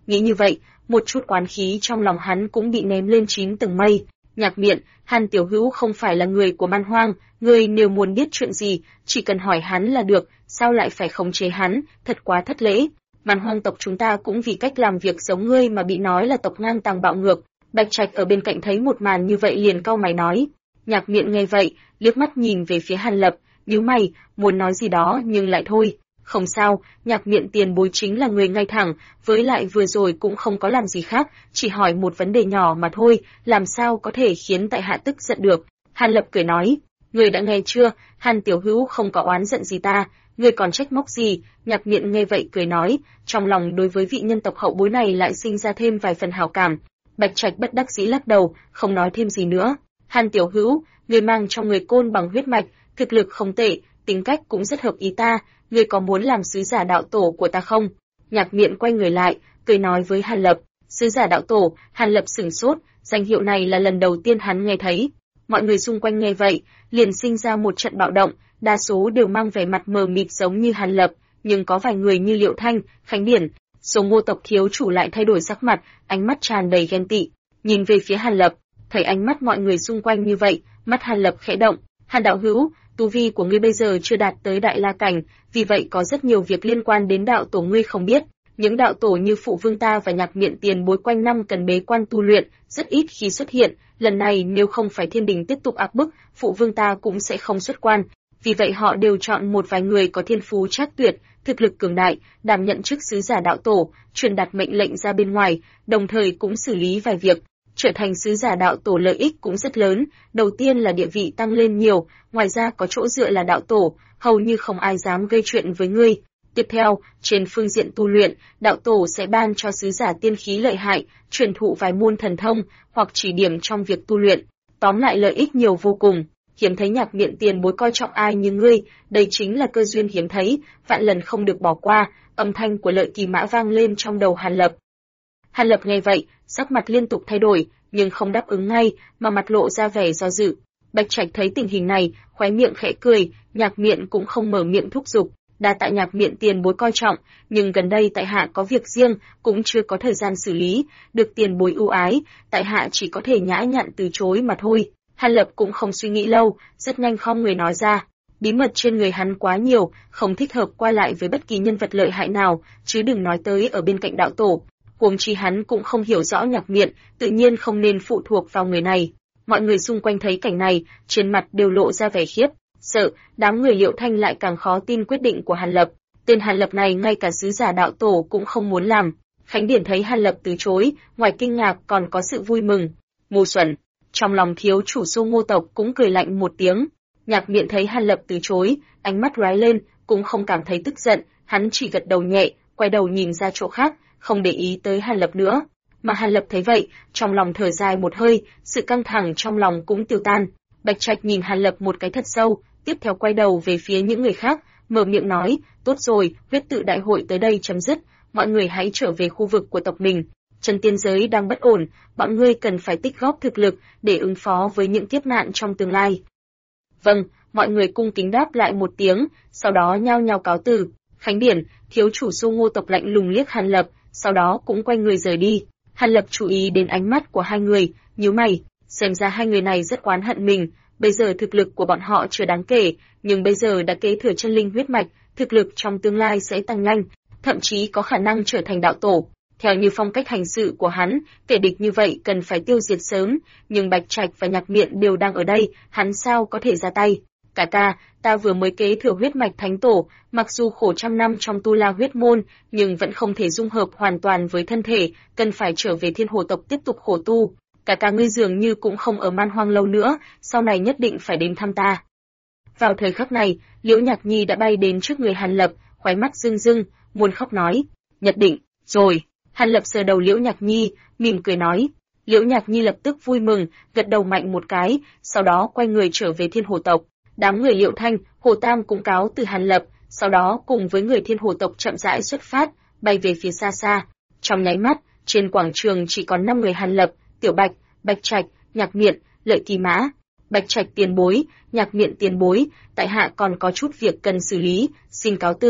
Nghĩ như vậy, một chút oán khí trong lòng hắn cũng bị ném lên 9 tầng mây. Nhạc Miện, Hàn Tiểu Hữu không phải là người của Man Hoang, ngươi nếu muốn biết chuyện gì, chỉ cần hỏi hắn là được, sao lại phải khống chế hắn, thật quá thất lễ. Man Hoang tộc chúng ta cũng vì cách làm việc giống ngươi mà bị nói là tộc ngang tàng bạo ngược. Bạch Trạch ở bên cạnh thấy một màn như vậy liền cau mày nói. Nhạc Miện nghe vậy, liếc mắt nhìn về phía Hàn Lập, nhíu mày, muốn nói gì đó nhưng lại thôi. Không sao, Nhạc Miện tiền bối chính là người ngay thẳng, với lại vừa rồi cũng không có làm gì khác, chỉ hỏi một vấn đề nhỏ mà thôi, làm sao có thể khiến tại hạ tức giận được. Hàn Lập cười nói, người đã nghe chưa, Hàn Tiểu Hữu không có oán giận gì ta, người còn trách móc gì. Nhạc Miện nghe vậy cười nói, trong lòng đối với vị nhân tộc hậu bối này lại sinh ra thêm vài phần hảo cảm. Bạch Trạch bất đắc dĩ lắc đầu, không nói thêm gì nữa. Hàn Tiểu Hữu, người mang trong người côn bằng huyết mạch, thực lực không tệ, tính cách cũng rất hợp ý ta, ngươi có muốn làm sứ giả đạo tổ của ta không? Nhạc Miện quay người lại, cười nói với Hàn Lập, sứ giả đạo tổ. Hàn Lập sửng sốt, danh hiệu này là lần đầu tiên hắn nghe thấy. Mọi người xung quanh nghe vậy, liền sinh ra một trận bạo động, đa số đều mang vẻ mặt mờ mịt giống như Hàn Lập, nhưng có vài người như Liệu Thanh, Khánh Điển, số Ngô tộc thiếu chủ lại thay đổi sắc mặt, ánh mắt tràn đầy ghen tị, nhìn về phía Hàn Lập. Thấy ánh mắt mọi người xung quanh như vậy, mắt Hàn Lập khẽ động. Hàn đạo hữu, tu vi của ngươi bây giờ chưa đạt tới đại la cảnh, vì vậy có rất nhiều việc liên quan đến đạo tổ ngươi không biết. Những đạo tổ như phụ vương ta và Nhạc Miện tiền bối quanh năm cần bế quan tu luyện, rất ít khi xuất hiện. Lần này nếu không phải thiên đình tiếp tục áp bức, phụ vương ta cũng sẽ không xuất quan. Vì vậy họ đều chọn một vài người có thiên phú trác tuyệt, thực lực cường đại, đảm nhận chức sứ giả đạo tổ, truyền đạt mệnh lệnh ra bên ngoài, đồng thời cũng xử lý vài việc. Trở thành sứ giả đạo tổ lợi ích cũng rất lớn, đầu tiên là địa vị tăng lên nhiều, ngoài ra có chỗ dựa là đạo tổ, hầu như không ai dám gây chuyện với ngươi. Tiếp theo, trên phương diện tu luyện, đạo tổ sẽ ban cho sứ giả tiên khí lợi hại, truyền thụ vài môn thần thông, hoặc chỉ điểm trong việc tu luyện. Tóm lại lợi ích nhiều vô cùng. Hiếm thấy Nhạc Miện tiền bối coi trọng ai như ngươi, đây chính là cơ duyên hiếm thấy, vạn lần không được bỏ qua. Âm thanh của Lợi Kỳ Mã vang lên trong đầu Hàn Lập. Hàn Lập nghe vậy, sắc mặt liên tục thay đổi, nhưng không đáp ứng ngay, mà mặt lộ ra vẻ do dự. Bạch Trạch thấy tình hình này, khóe miệng khẽ cười, Nhạc Miện cũng không mở miệng thúc giục, đa tạ Nhạc Miện tiền bối coi trọng, nhưng gần đây tại hạ có việc riêng, cũng chưa có thời gian xử lý, được tiền bối ưu ái, tại hạ chỉ có thể nhã nhặn từ chối mà thôi. Hàn Lập cũng không suy nghĩ lâu, rất nhanh khom người nói ra, bí mật trên người hắn quá nhiều, không thích hợp qua lại với bất kỳ nhân vật lợi hại nào, chứ đừng nói tới ở bên cạnh đạo tổ. Huống chi hắn cũng không hiểu rõ Nhạc Miện, tự nhiên không nên phụ thuộc vào người này. Mọi người xung quanh thấy cảnh này, trên mặt đều lộ ra vẻ khiếp sợ, đám người Liệu Thanh lại càng khó tin quyết định của Hàn Lập. Tên Hàn Lập này ngay cả sứ giả đạo tổ cũng không muốn làm. Khánh Điển thấy Hàn Lập từ chối, ngoài kinh ngạc còn có sự vui mừng. Ngu xuẩn! Trong lòng thiếu chủ Xô Ngô tộc cũng cười lạnh một tiếng. Nhạc Miện thấy Hàn Lập từ chối, ánh mắt lóe lên, cũng không cảm thấy tức giận, hắn chỉ gật đầu nhẹ, quay đầu nhìn ra chỗ khác, không để ý tới Hàn Lập nữa. Mà Hàn Lập thấy vậy, trong lòng thở dài một hơi, sự căng thẳng trong lòng cũng tiêu tan. Bạch Trạch nhìn Hàn Lập một cái thật sâu, tiếp theo quay đầu về phía những người khác, mở miệng nói, tốt rồi, huyết tự đại hội tới đây chấm dứt, mọi người hãy trở về khu vực của tộc mình. Chân tiên giới đang bất ổn, bọn ngươi cần phải tích góp thực lực để ứng phó với những kiếp nạn trong tương lai. Vâng, mọi người cung kính đáp lại một tiếng, sau đó nhao nhao cáo từ. Khánh Điển, thiếu chủ Xô Ngô tộc lạnh lùng liếc Hàn Lập, sau đó cũng quay người rời đi. Hàn Lập chú ý đến ánh mắt của hai người, nhíu mày, xem ra hai người này rất oán hận mình. Bây giờ thực lực của bọn họ chưa đáng kể, nhưng bây giờ đã kế thừa chân linh huyết mạch, thực lực trong tương lai sẽ tăng nhanh, thậm chí có khả năng trở thành đạo tổ. Theo như phong cách hành sự của hắn, kẻ địch như vậy cần phải tiêu diệt sớm, nhưng Bạch Trạch và Nhạc Miện đều đang ở đây, hắn sao có thể ra tay? Cả ca, ta vừa mới kế thừa huyết mạch thánh tổ, mặc dù khổ trăm năm trong tu la huyết môn, nhưng vẫn không thể dung hợp hoàn toàn với thân thể, cần phải trở về Thiên Hồ tộc tiếp tục khổ tu. Cả ca ngươi dường như cũng không ở Man Hoang lâu nữa, sau này nhất định phải đến thăm ta. Vào thời khắc này, Liễu Nhạc Nhi đã bay đến trước người Hàn Lập, khóe mắt rưng rưng, muốn khóc nói, nhất định, rồi. Hàn Lập sờ đầu Liễu Nhạc Nhi, mỉm cười nói. Liễu Nhạc Nhi lập tức vui mừng, gật đầu mạnh một cái, sau đó quay người trở về Thiên Hồ tộc. Đám người Liệu Thanh, Hồ Tam cũng cáo từ Hàn Lập, sau đó cùng với người Thiên Hồ tộc chậm rãi xuất phát, bay về phía xa xa. Trong nháy mắt, trên quảng trường chỉ còn 5 người Hàn Lập, Tiểu Bạch, Bạch Trạch, Nhạc Miện, Lợi Kỳ Mã. Bạch Trạch tiền bối, Nhạc Miện tiền bối, tại hạ còn có chút việc cần xử lý, xin cáo từ.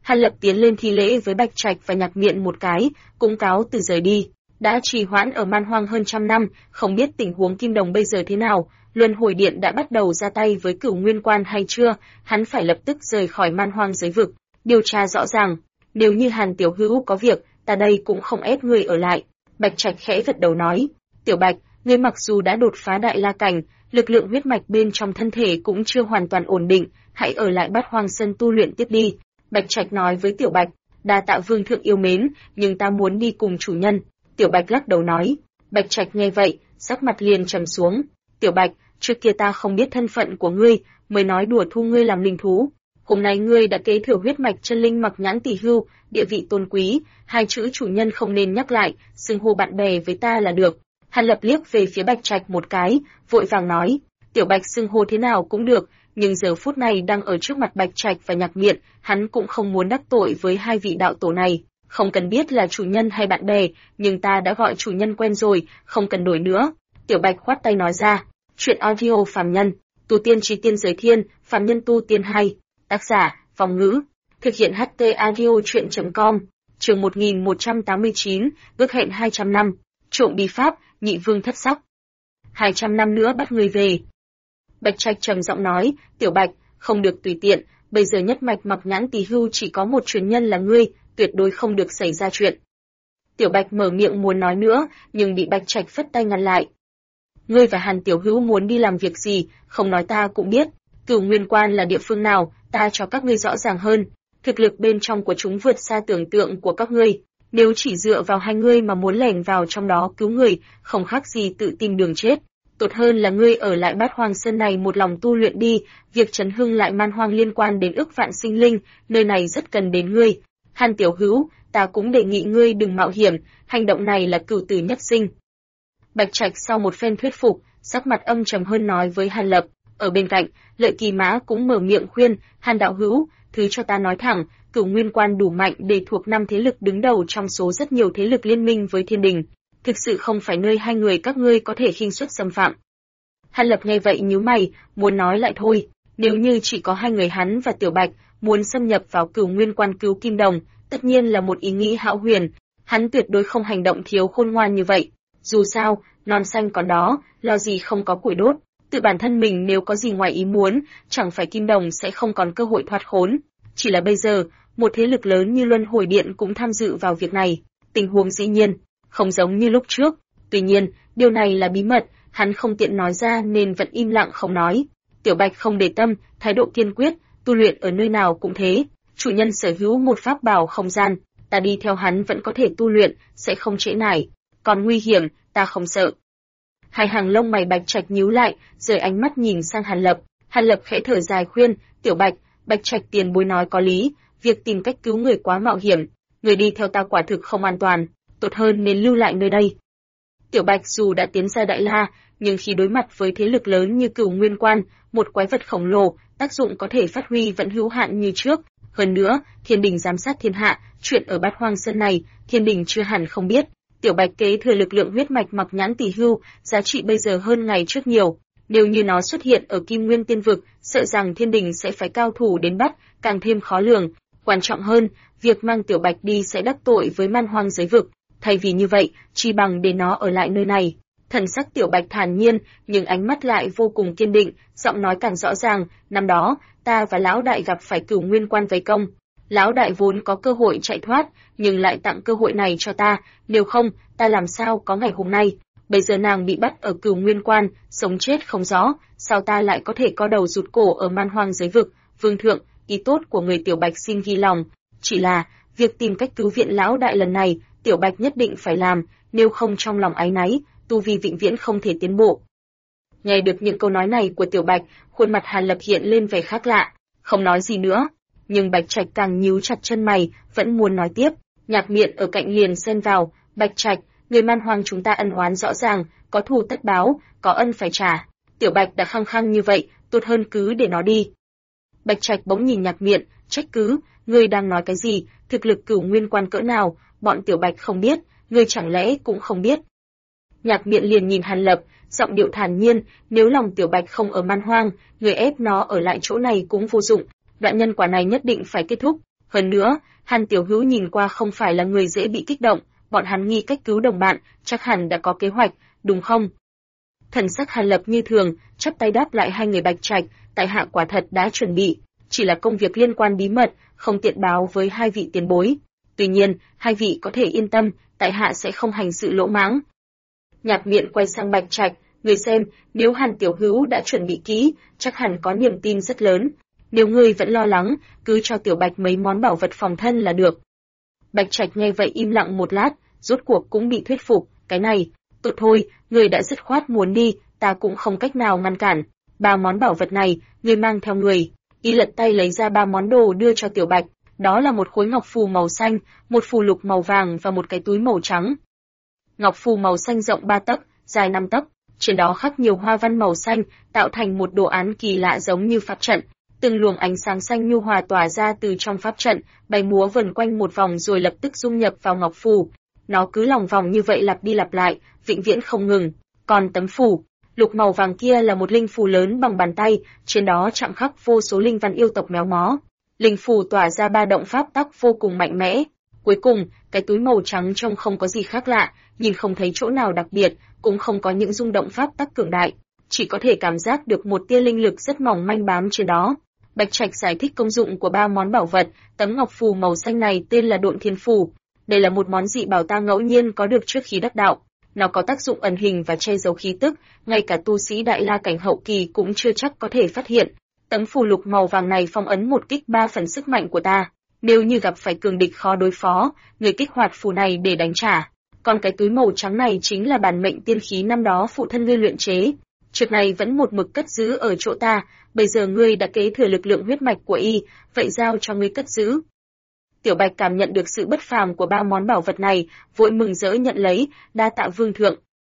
Hàn Lập tiến lên thi lễ với Bạch Trạch và Nhạc Miện một cái, cũng cáo từ rời đi. Đã trì hoãn ở Man Hoang hơn trăm năm, không biết tình huống Kim Đồng bây giờ thế nào, Luân Hồi Điện đã bắt đầu ra tay với Cửu Nguyên Quan hay chưa, hắn phải lập tức rời khỏi Man Hoang giới vực, điều tra rõ ràng. Nếu như Hàn tiểu hữu có việc, ta đây cũng không ép ngươi ở lại. Bạch Trạch khẽ gật đầu nói, Tiểu Bạch, ngươi mặc dù đã đột phá đại la cảnh, lực lượng huyết mạch bên trong thân thể cũng chưa hoàn toàn ổn định, hãy ở lại Bát Hoang Sơn tu luyện tiếp đi. Bạch Trạch nói với Tiểu Bạch, đa tạ vương thượng yêu mến, nhưng ta muốn đi cùng chủ nhân. Tiểu Bạch lắc đầu nói. Bạch Trạch nghe vậy, sắc mặt liền trầm xuống. Tiểu Bạch, trước kia ta không biết thân phận của ngươi, mới nói đùa thu ngươi làm linh thú. Hôm nay ngươi đã kế thừa huyết mạch chân linh Mặc Nhãn Tỷ Hưu, địa vị tôn quý, hai chữ chủ nhân không nên nhắc lại, xưng hô bạn bè với ta là được. Hàn Lập liếc về phía Bạch Trạch một cái, vội vàng nói, Tiểu Bạch xưng hô thế nào cũng được, nhưng giờ phút này đang ở trước mặt Bạch Trạch và Nhạc Miện, hắn cũng không muốn đắc tội với hai vị đạo tổ này. Không cần biết là chủ nhân hay bạn bè, nhưng ta đã gọi chủ nhân quen rồi, không cần đổi nữa. Tiểu Bạch khoát tay nói ra, chuyện audio phàm nhân, tu tiên trí tiên giới thiên, phàm nhân tu tiên hay. Tác giả, Vòng Ngữ. Thực hiện HT audio chuyện.com. Chương 1189, ước hẹn 200 năm. Trộm bí pháp, nhị vương thất sắc. 200 năm nữa bắt người về. Bạch Trạch trầm giọng nói, Tiểu Bạch, không được tùy tiện, bây giờ nhất mạch Mặc Nhãn Tỷ Hưu chỉ có một truyền nhân là ngươi, tuyệt đối không được xảy ra chuyện. Tiểu Bạch mở miệng muốn nói nữa, nhưng bị Bạch Trạch phất tay ngăn lại. Ngươi và Hàn tiểu hữu muốn đi làm việc gì, không nói ta cũng biết. Cửu Nguyên Quan là địa phương nào, ta cho các ngươi rõ ràng hơn. Thực lực bên trong của chúng vượt xa tưởng tượng của các ngươi. Nếu chỉ dựa vào hai ngươi mà muốn lẻn vào trong đó cứu người, không khác gì tự tìm đường chết. Tốt hơn là ngươi ở lại Bát Hoang Sơn này một lòng tu luyện đi, việc trấn hưng lại Man Hoang liên quan đến ức vạn sinh linh, nơi này rất cần đến ngươi. Hàn tiểu hữu, ta cũng đề nghị ngươi đừng mạo hiểm, hành động này là cửu tử nhất sinh. Bạch Trạch sau một phen thuyết phục, sắc mặt âm trầm hơn nói với Hàn Lập. Ở bên cạnh, Lợi Kỳ Mã cũng mở miệng khuyên, Hàn đạo hữu, thứ cho ta nói thẳng, Cửu Nguyên Quan đủ mạnh để thuộc 5 thế lực đứng đầu trong số rất nhiều thế lực liên minh với Thiên Đình, thực sự không phải nơi hai người các ngươi có thể khinh suất xâm phạm. Hàn Lập nghe vậy nhíu mày, muốn nói lại thôi, nếu như chỉ có hai người hắn và Tiểu Bạch muốn xâm nhập vào Cửu Nguyên Quan cứu Kim Đồng, tất nhiên là một ý nghĩ hão huyền, hắn tuyệt đối không hành động thiếu khôn ngoan như vậy. Dù sao, non xanh còn đó, lo gì không có củi đốt, tự bản thân mình nếu có gì ngoài ý muốn, chẳng phải Kim Đồng sẽ không còn cơ hội thoát khốn. Chỉ là bây giờ, một thế lực lớn như Luân Hồi Điện cũng tham dự vào việc này, tình huống dĩ nhiên không giống như lúc trước. Tuy nhiên, điều này là bí mật, hắn không tiện nói ra nên vẫn im lặng không nói. Tiểu Bạch không để tâm, thái độ kiên quyết, tu luyện ở nơi nào cũng thế. Chủ nhân sở hữu một pháp bảo không gian, ta đi theo hắn vẫn có thể tu luyện, sẽ không trễ nải. Còn nguy hiểm, ta không sợ. Hai hàng lông mày Bạch Trạch nhíu lại, rời ánh mắt nhìn sang Hàn Lập. Hàn Lập khẽ thở dài khuyên, Tiểu Bạch, Bạch Trạch tiền bối nói có lý, việc tìm cách cứu người quá mạo hiểm, người đi theo ta quả thực không an toàn, tốt hơn nên lưu lại nơi đây. Tiểu Bạch dù đã tiến ra Đại La, nhưng khi đối mặt với thế lực lớn như Cửu Nguyên Quan, một quái vật khổng lồ, tác dụng có thể phát huy vẫn hữu hạn như trước. Hơn nữa, Thiên Đình giám sát thiên hạ, chuyện ở Bát Hoang Sơn này, Thiên Đình chưa hẳn không biết. Tiểu Bạch kế thừa lực lượng huyết mạch Mặc Nhãn Tỷ Hưu, giá trị bây giờ hơn ngày trước nhiều. Nếu như nó xuất hiện ở Kim Nguyên Tiên Vực, sợ rằng Thiên Đình sẽ phải cao thủ đến bắt, càng thêm khó lường. Quan trọng hơn, việc mang Tiểu Bạch đi sẽ đắc tội với Man Hoang giới vực. Thay vì như vậy, chi bằng để nó ở lại nơi này. Thần sắc Tiểu Bạch thản nhiên, nhưng ánh mắt lại vô cùng kiên định, giọng nói càng rõ ràng, năm đó, ta và Lão Đại gặp phải Cửu Nguyên Quan vây công. Lão Đại vốn có cơ hội chạy thoát, nhưng lại tặng cơ hội này cho ta, nếu không, ta làm sao có ngày hôm nay. Bây giờ nàng bị bắt ở Cửu Nguyên Quan, sống chết không rõ, sao ta lại có thể co đầu rụt cổ ở Man Hoang giới vực. Vương thượng, ý tốt của người Tiểu Bạch xin ghi lòng, chỉ là, việc tìm cách cứu viện Lão Đại lần này, Tiểu Bạch nhất định phải làm, nếu không trong lòng áy náy, tu vi vĩnh viễn không thể tiến bộ. Nghe được những câu nói này của Tiểu Bạch, khuôn mặt Hàn Lập hiện lên vẻ khác lạ, không nói gì nữa. Nhưng Bạch Trạch càng nhíu chặt chân mày, vẫn muốn nói tiếp. Nhạc Miện ở cạnh liền xen vào, Bạch Trạch, người Man Hoang chúng ta ân oán rõ ràng, có thù tất báo, có ân phải trả. Tiểu Bạch đã khăng khăng như vậy, tốt hơn cứ để nó đi. Bạch Trạch bỗng nhìn Nhạc Miện, trách cứ, ngươi đang nói cái gì, thực lực Cửu Nguyên Quan cỡ nào, bọn Tiểu Bạch không biết, ngươi chẳng lẽ cũng không biết. Nhạc Miện liền nhìn Hàn Lập, giọng điệu thản nhiên, nếu lòng Tiểu Bạch không ở Man Hoang, người ép nó ở lại chỗ này cũng vô dụng, đoạn nhân quả này nhất định phải kết thúc, Hơn nữa, Hàn Tiểu Hữu nhìn qua không phải là người dễ bị kích động, bọn hắn nghi cách cứu đồng bạn, chắc hẳn đã có kế hoạch, đúng không? Thần sắc Hàn Lập như thường, chắp tay đáp lại hai người Bạch Trạch, tại hạ quả thật đã chuẩn bị, chỉ là công việc liên quan bí mật, không tiện báo với hai vị tiền bối. Tuy nhiên, hai vị có thể yên tâm, tại hạ sẽ không hành sự lỗ mãng. Nhạc Miện quay sang Bạch Trạch, người xem, nếu Hàn Tiểu Hữu đã chuẩn bị kỹ, chắc hẳn có niềm tin rất lớn. Nếu ngươi vẫn lo lắng, cứ cho Tiểu Bạch mấy món bảo vật phòng thân là được. Bạch Trạch nghe vậy im lặng một lát, rốt cuộc cũng bị thuyết phục, cái này, tốt thôi, ngươi đã dứt khoát muốn đi, ta cũng không cách nào ngăn cản. 3 món bảo vật này, ngươi mang theo người. Y lật tay lấy ra 3 món đồ đưa cho Tiểu Bạch, đó là một khối ngọc phù màu xanh, một phù lục màu vàng và một cái túi màu trắng. Ngọc phù màu xanh rộng 3 tấc, dài 5 tấc, trên đó khắc nhiều hoa văn màu xanh, tạo thành một đồ án kỳ lạ giống như pháp trận. Từng luồng ánh sáng xanh nhu hòa tỏa ra từ trong pháp trận, bay múa vần quanh một vòng rồi lập tức dung nhập vào ngọc phù. Nó cứ lòng vòng như vậy lặp đi lặp lại, vĩnh viễn không ngừng. Còn tấm phù lục màu vàng kia là một linh phù lớn bằng bàn tay, trên đó chạm khắc vô số linh văn yêu tộc méo mó. Linh phù tỏa ra ba động pháp tắc vô cùng mạnh mẽ. Cuối cùng, cái túi màu trắng trông không có gì khác lạ, nhìn không thấy chỗ nào đặc biệt, cũng không có những rung động pháp tắc cường đại, chỉ có thể cảm giác được một tia linh lực rất mỏng manh bám trên đó. Bạch Trạch giải thích công dụng của 3 món bảo vật, tấm ngọc phù màu xanh này tên là Độn Thiên Phù. Đây là một món dị bảo ta ngẫu nhiên có được trước khi đắc đạo. Nó có tác dụng ẩn hình và che giấu khí tức, ngay cả tu sĩ đại la cảnh hậu kỳ cũng chưa chắc có thể phát hiện. Tấm phù lục màu vàng này phong ấn một kích 3 phần sức mạnh của ta. Nếu như gặp phải cường địch khó đối phó, người kích hoạt phù này để đánh trả. Còn cái túi màu trắng này chính là bản mệnh tiên khí năm đó phụ thân ngươi luyện chế. Trước này vẫn một mực cất giữ ở chỗ ta, bây giờ ngươi đã kế thừa lực lượng huyết mạch của y, vậy giao cho ngươi cất giữ. Tiểu Bạch cảm nhận được sự bất phàm của 3 món bảo vật này, vội mừng rỡ nhận lấy, đa tạ vương thượng.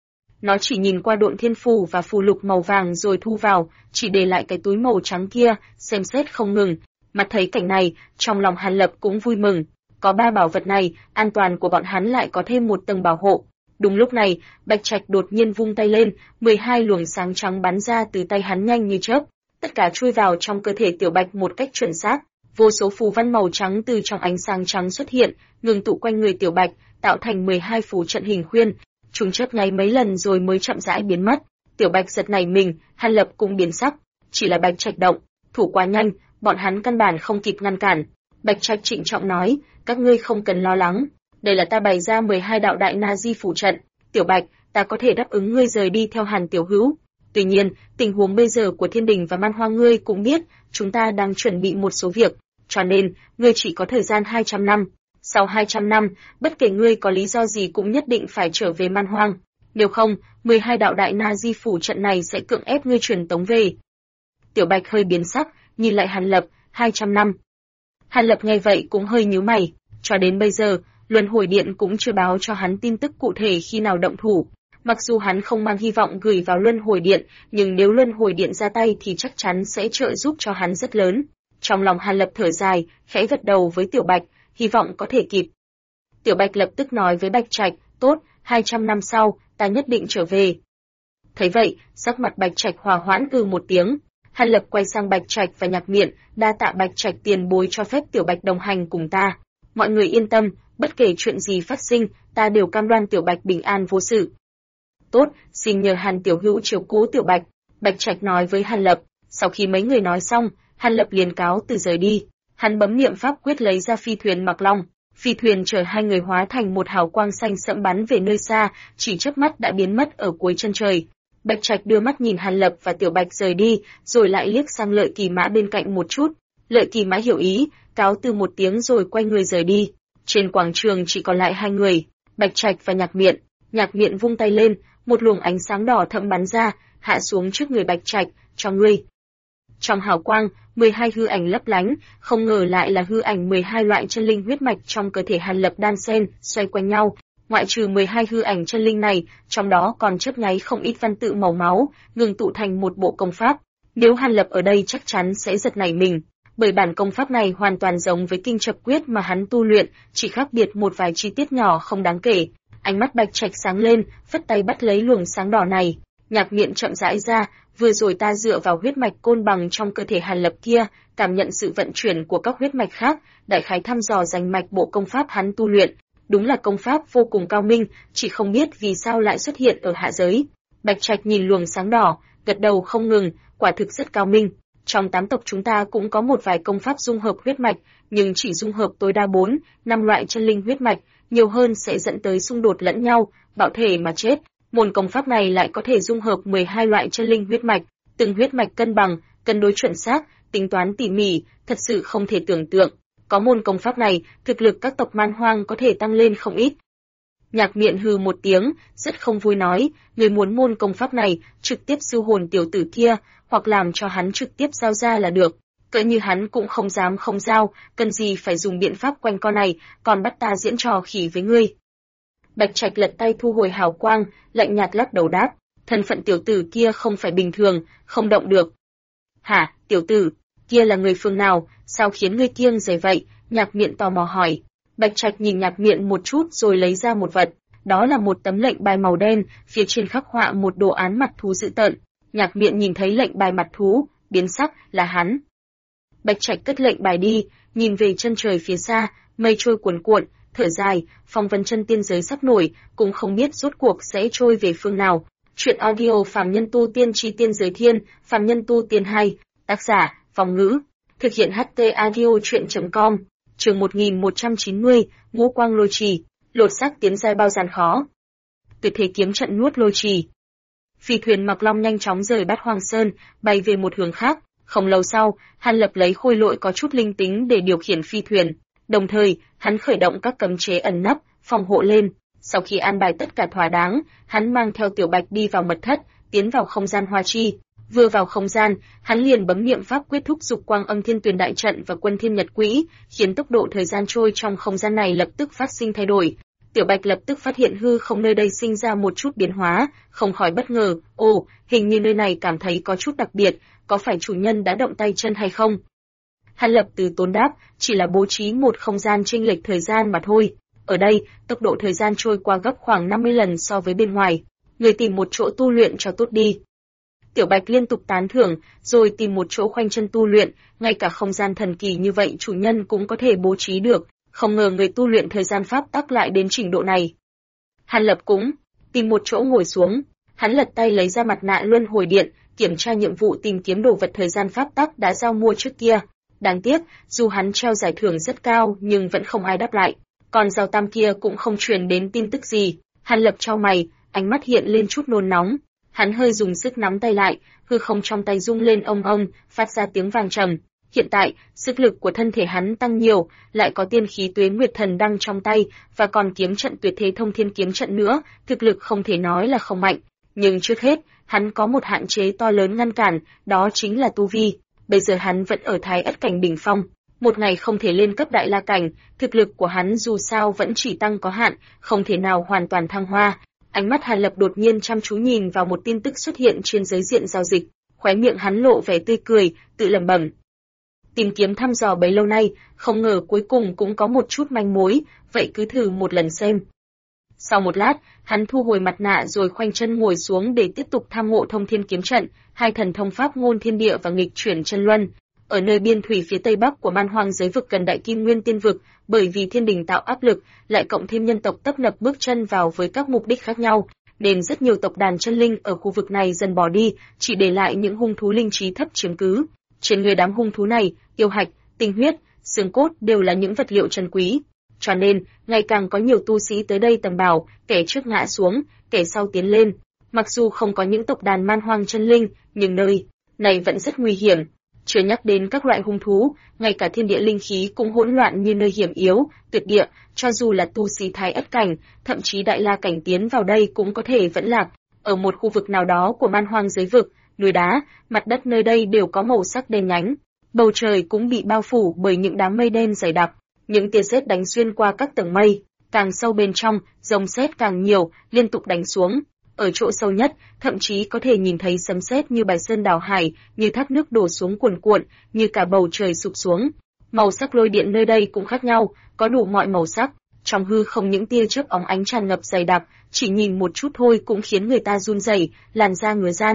Nó chỉ nhìn qua Độn Thiên Phù và phù lục màu vàng rồi thu vào, chỉ để lại cái túi màu trắng kia, xem xét không ngừng. Mặt thấy cảnh này, trong lòng Hàn Lập cũng vui mừng. Có 3 bảo vật này, an toàn của bọn hắn lại có thêm một tầng bảo hộ. Đúng lúc này, Bạch Trạch đột nhiên vung tay lên, 12 luồng sáng trắng bắn ra từ tay hắn nhanh như chớp, tất cả chui vào trong cơ thể Tiểu Bạch một cách chuẩn xác. Vô số phù văn màu trắng từ trong ánh sáng trắng xuất hiện, ngừng tụ quanh người Tiểu Bạch, tạo thành 12 phù trận hình khuyên. Chúng chớp nháy mấy lần rồi mới chậm rãi biến mất. Tiểu Bạch giật nảy mình, Hàn Lập cũng biến sắc. Chỉ là Bạch Trạch động, thủ quá nhanh, bọn hắn căn bản không kịp ngăn cản. Bạch Trạch trịnh trọng nói, các ngươi không cần lo lắng, đây là ta bày ra 12 đạo đại na di phù trận. Tiểu Bạch, ta có thể đáp ứng ngươi rời đi theo Hàn Tiểu Hữu. Tuy nhiên, tình huống bây giờ của Thiên Đình và Man Hoang ngươi cũng biết, chúng ta đang chuẩn bị một số việc, cho nên, ngươi chỉ có thời gian 200 năm. Sau 200 năm, bất kể ngươi có lý do gì cũng nhất định phải trở về Man Hoang. Nếu không, 12 đạo đại na di phủ trận này sẽ cưỡng ép ngươi truyền tống về. Tiểu Bạch hơi biến sắc, nhìn lại Hàn Lập, 200 năm. Hàn Lập nghe vậy cũng hơi nhíu mày, cho đến bây giờ, Luân Hồi Điện cũng chưa báo cho hắn tin tức cụ thể khi nào động thủ. Mặc dù hắn không mang hy vọng gửi vào Luân Hồi Điện, nhưng nếu Luân Hồi Điện ra tay thì chắc chắn sẽ trợ giúp cho hắn rất lớn. Trong lòng Hàn Lập thở dài, khẽ gật đầu với Tiểu Bạch, hy vọng có thể kịp. Tiểu Bạch lập tức nói với Bạch Trạch, tốt, 200 năm sau, ta nhất định trở về. Thấy vậy, sắc mặt Bạch Trạch hòa hoãn một tiếng. Hàn Lập quay sang Bạch Trạch và Nhạc Miện, đa tạ Bạch Trạch tiền bối cho phép Tiểu Bạch đồng hành cùng ta. Mọi người yên tâm, bất kể chuyện gì phát sinh, ta đều cam đoan Tiểu Bạch bình an vô sự. Tốt, xin nhờ Hàn Tiểu Hữu chiếu cố Tiểu Bạch, Bạch Trạch nói với Hàn Lập. Sau khi mấy người nói xong, Hàn Lập liền cáo từ rời đi. Hắn bấm niệm pháp quyết lấy ra phi thuyền Mặc Long, phi thuyền chở hai người hóa thành một hào quang xanh sẫm bắn về nơi xa, chỉ chớp mắt đã biến mất ở cuối chân trời. Bạch Trạch đưa mắt nhìn Hàn Lập và Tiểu Bạch rời đi, rồi lại liếc sang Lợi Kỳ Mã bên cạnh một chút. Lợi Kỳ Mã hiểu ý, cáo từ một tiếng rồi quay người rời đi. Trên quảng trường chỉ còn lại hai người, Bạch Trạch và Nhạc Miện. Nhạc Miện vung tay lên, một luồng ánh sáng đỏ thẫm bắn ra, hạ xuống trước người Bạch Trạch, cho ngươi. Trong hào quang, 12 hư ảnh lấp lánh, không ngờ lại là hư ảnh 12 loại chân linh huyết mạch trong cơ thể Hàn Lập đan xen, xoay quanh nhau. Ngoại trừ 12 hư ảnh chân linh này, trong đó còn chớp nháy không ít văn tự màu máu, ngừng tụ thành một bộ công pháp. Nếu Hàn Lập ở đây chắc chắn sẽ giật nảy mình, bởi bản công pháp này hoàn toàn giống với kinh chập quyết mà hắn tu luyện, chỉ khác biệt một vài chi tiết nhỏ không đáng kể. Ánh mắt Bạch Trạch sáng lên, phất tay bắt lấy luồng sáng đỏ này. Nhạc Miện chậm rãi ra, Vừa rồi ta dựa vào huyết mạch côn bằng trong cơ thể Hàn Lập kia, cảm nhận sự vận chuyển của các huyết mạch khác, đại khái thăm dò rành mạch bộ công pháp hắn tu luyện. Đúng là công pháp vô cùng cao minh, chỉ không biết vì sao lại xuất hiện ở hạ giới. Bạch Trạch nhìn luồng sáng đỏ, gật đầu không ngừng, quả thực rất cao minh. Trong 8 tộc chúng ta cũng có một vài công pháp dung hợp huyết mạch, nhưng chỉ dung hợp tối đa 4, 5 loại chân linh huyết mạch, nhiều hơn sẽ dẫn tới xung đột lẫn nhau, bạo thể mà chết. Môn công pháp này lại có thể dung hợp 12 loại chân linh huyết mạch, từng huyết mạch cân bằng, cân đối chuẩn xác, tính toán tỉ mỉ, thật sự không thể tưởng tượng. Có môn công pháp này, thực lực các tộc man hoang có thể tăng lên không ít. Nhạc Miện hừ một tiếng, rất không vui nói, người muốn môn công pháp này, trực tiếp siêu hồn tiểu tử kia, hoặc làm cho hắn trực tiếp giao ra là được. Cỡ như hắn cũng không dám không giao, cần gì phải dùng biện pháp quanh co này, còn bắt ta diễn trò khỉ với ngươi. Bạch Trạch lật tay thu hồi hào quang, lạnh nhạt lắc đầu đáp, thân phận tiểu tử kia không phải bình thường, không động được. Hả, tiểu tử, kia là người phương nào, sao khiến ngươi kiêng dè vậy? Nhạc Miện tò mò hỏi. Bạch Trạch nhìn Nhạc Miện một chút rồi lấy ra một vật, đó là một tấm lệnh bài màu đen, phía trên khắc họa một đồ án mặt thú dữ tợn. Nhạc Miện nhìn thấy lệnh bài mặt thú, biến sắc, là hắn. Bạch Trạch cất lệnh bài đi, nhìn về chân trời phía xa, mây trôi cuồn cuộn, thở dài, phong vân chân tiên giới sắp nổi, cũng không biết rốt cuộc sẽ trôi về phương nào. Chuyện audio Phàm Nhân Tu Tiên Chi Tiên Giới Thiên, Phàm Nhân Tu Tiên 2, tác giả, Vong Ngữ, thực hiện HT audio chuyện.com, chương 1190, Ngũ Quang Lôi Trì, lột xác tiến giai bao gian khó. Tuyệt thế kiếm trận nuốt lôi trì. Phi thuyền Mặc Long nhanh chóng rời Bát Hoang Sơn, bay về một hướng khác. Không lâu sau, Hàn Lập lấy khôi lỗi có chút linh tính để điều khiển phi thuyền. Đồng thời, hắn khởi động các cấm chế ẩn nấp, phòng hộ lên. Sau khi an bài tất cả thỏa đáng, hắn mang theo Tiểu Bạch đi vào mật thất, tiến vào không gian hoa chi. Vừa vào không gian, hắn liền bấm niệm pháp quyết thúc dục Quang Âm Thiên Tuyền đại trận và Quân Thiên Nhật Quỹ, khiến tốc độ thời gian trôi trong không gian này lập tức phát sinh thay đổi. Tiểu Bạch lập tức phát hiện hư không nơi đây sinh ra một chút biến hóa, không khỏi bất ngờ, ồ, hình như nơi này cảm thấy có chút đặc biệt, có phải chủ nhân đã động tay chân hay không? Hàn Lập từ tốn đáp, chỉ là bố trí một không gian chênh lệch thời gian mà thôi. Ở đây, tốc độ thời gian trôi qua gấp khoảng 50 lần so với bên ngoài. Người tìm một chỗ tu luyện cho tốt đi. Tiểu Bạch liên tục tán thưởng, rồi tìm một chỗ khoanh chân tu luyện, ngay cả không gian thần kỳ như vậy chủ nhân cũng có thể bố trí được, không ngờ người tu luyện thời gian pháp tắc lại đến trình độ này. Hàn Lập cũng tìm một chỗ ngồi xuống, hắn lật tay lấy ra mặt nạ luân hồi điện, kiểm tra nhiệm vụ tìm kiếm đồ vật thời gian pháp tắc đã giao mua trước kia. Đáng tiếc, dù hắn treo giải thưởng rất cao nhưng vẫn không ai đáp lại, còn Giao Tam kia cũng không truyền đến tin tức gì. Hàn Lập chau mày, ánh mắt hiện lên chút nôn nóng. Hắn hơi dùng sức nắm tay lại, hư không trong tay rung lên ông ông, phát ra tiếng vang trầm. Hiện tại, sức lực của thân thể hắn tăng nhiều, lại có tiên khí Tuế Nguyệt Thần Đăng trong tay, và còn kiếm trận tuyệt thế thông thiên kiếm trận nữa, thực lực không thể nói là không mạnh. Nhưng trước hết, hắn có một hạn chế to lớn ngăn cản, đó chính là tu vi. Bây giờ hắn vẫn ở Thái Ất cảnh đỉnh phong, một ngày không thể lên cấp Đại La cảnh, thực lực của hắn dù sao vẫn chỉ tăng có hạn, không thể nào hoàn toàn thăng hoa. Ánh mắt Hàn Lập đột nhiên chăm chú nhìn vào một tin tức xuất hiện trên giới diện giao dịch, khóe miệng hắn lộ vẻ tươi cười, tự lẩm bẩm. Tìm kiếm thăm dò bấy lâu nay, không ngờ cuối cùng cũng có một chút manh mối, vậy cứ thử một lần xem. Sau một lát, hắn thu hồi mặt nạ rồi khoanh chân ngồi xuống để tiếp tục tham ngộ thông thiên kiếm trận, hai thần thông pháp ngôn thiên địa và nghịch chuyển chân luân. Ở nơi biên thủy phía tây bắc của man hoang giới vực gần Đại Kim Nguyên Tiên vực, bởi vì thiên đình tạo áp lực, lại cộng thêm nhân tộc tấp nập bước chân vào với các mục đích khác nhau, nên rất nhiều tộc đàn chân linh ở khu vực này dần bỏ đi, chỉ để lại những hung thú linh trí thấp chiếm cứ. Trên người đám hung thú này, yêu hạch, tinh huyết, xương cốt đều là những vật liệu trân quý. Cho nên, ngày càng có nhiều tu sĩ tới đây tầm bảo, kẻ trước ngã xuống, kẻ sau tiến lên. Mặc dù không có những tộc đàn man hoang chân linh, nhưng nơi này vẫn rất nguy hiểm. Chưa nhắc đến các loại hung thú, ngay cả thiên địa linh khí cũng hỗn loạn như nơi hiểm yếu, tuyệt địa, cho dù là tu sĩ Thái Ất cảnh, thậm chí Đại La cảnh tiến vào đây cũng có thể vẫn lạc. Ở một khu vực nào đó của man hoang giới vực, núi đá, mặt đất nơi đây đều có màu sắc đen nhánh. Bầu trời cũng bị bao phủ bởi những đám mây đen dày đặc, những tia sét đánh xuyên qua các tầng mây, càng sâu bên trong, rông sét càng nhiều, liên tục đánh xuống. Ở chỗ sâu nhất, thậm chí có thể nhìn thấy sấm sét như bài sơn đảo hải, như thác nước đổ xuống cuồn cuộn, như cả bầu trời sụp xuống. Màu sắc lôi điện nơi đây cũng khác nhau, có đủ mọi màu sắc. Trong hư không những tia chớp óng ánh tràn ngập dày đặc, chỉ nhìn một chút thôi cũng khiến người ta run rẩy, làn da ngứa ran.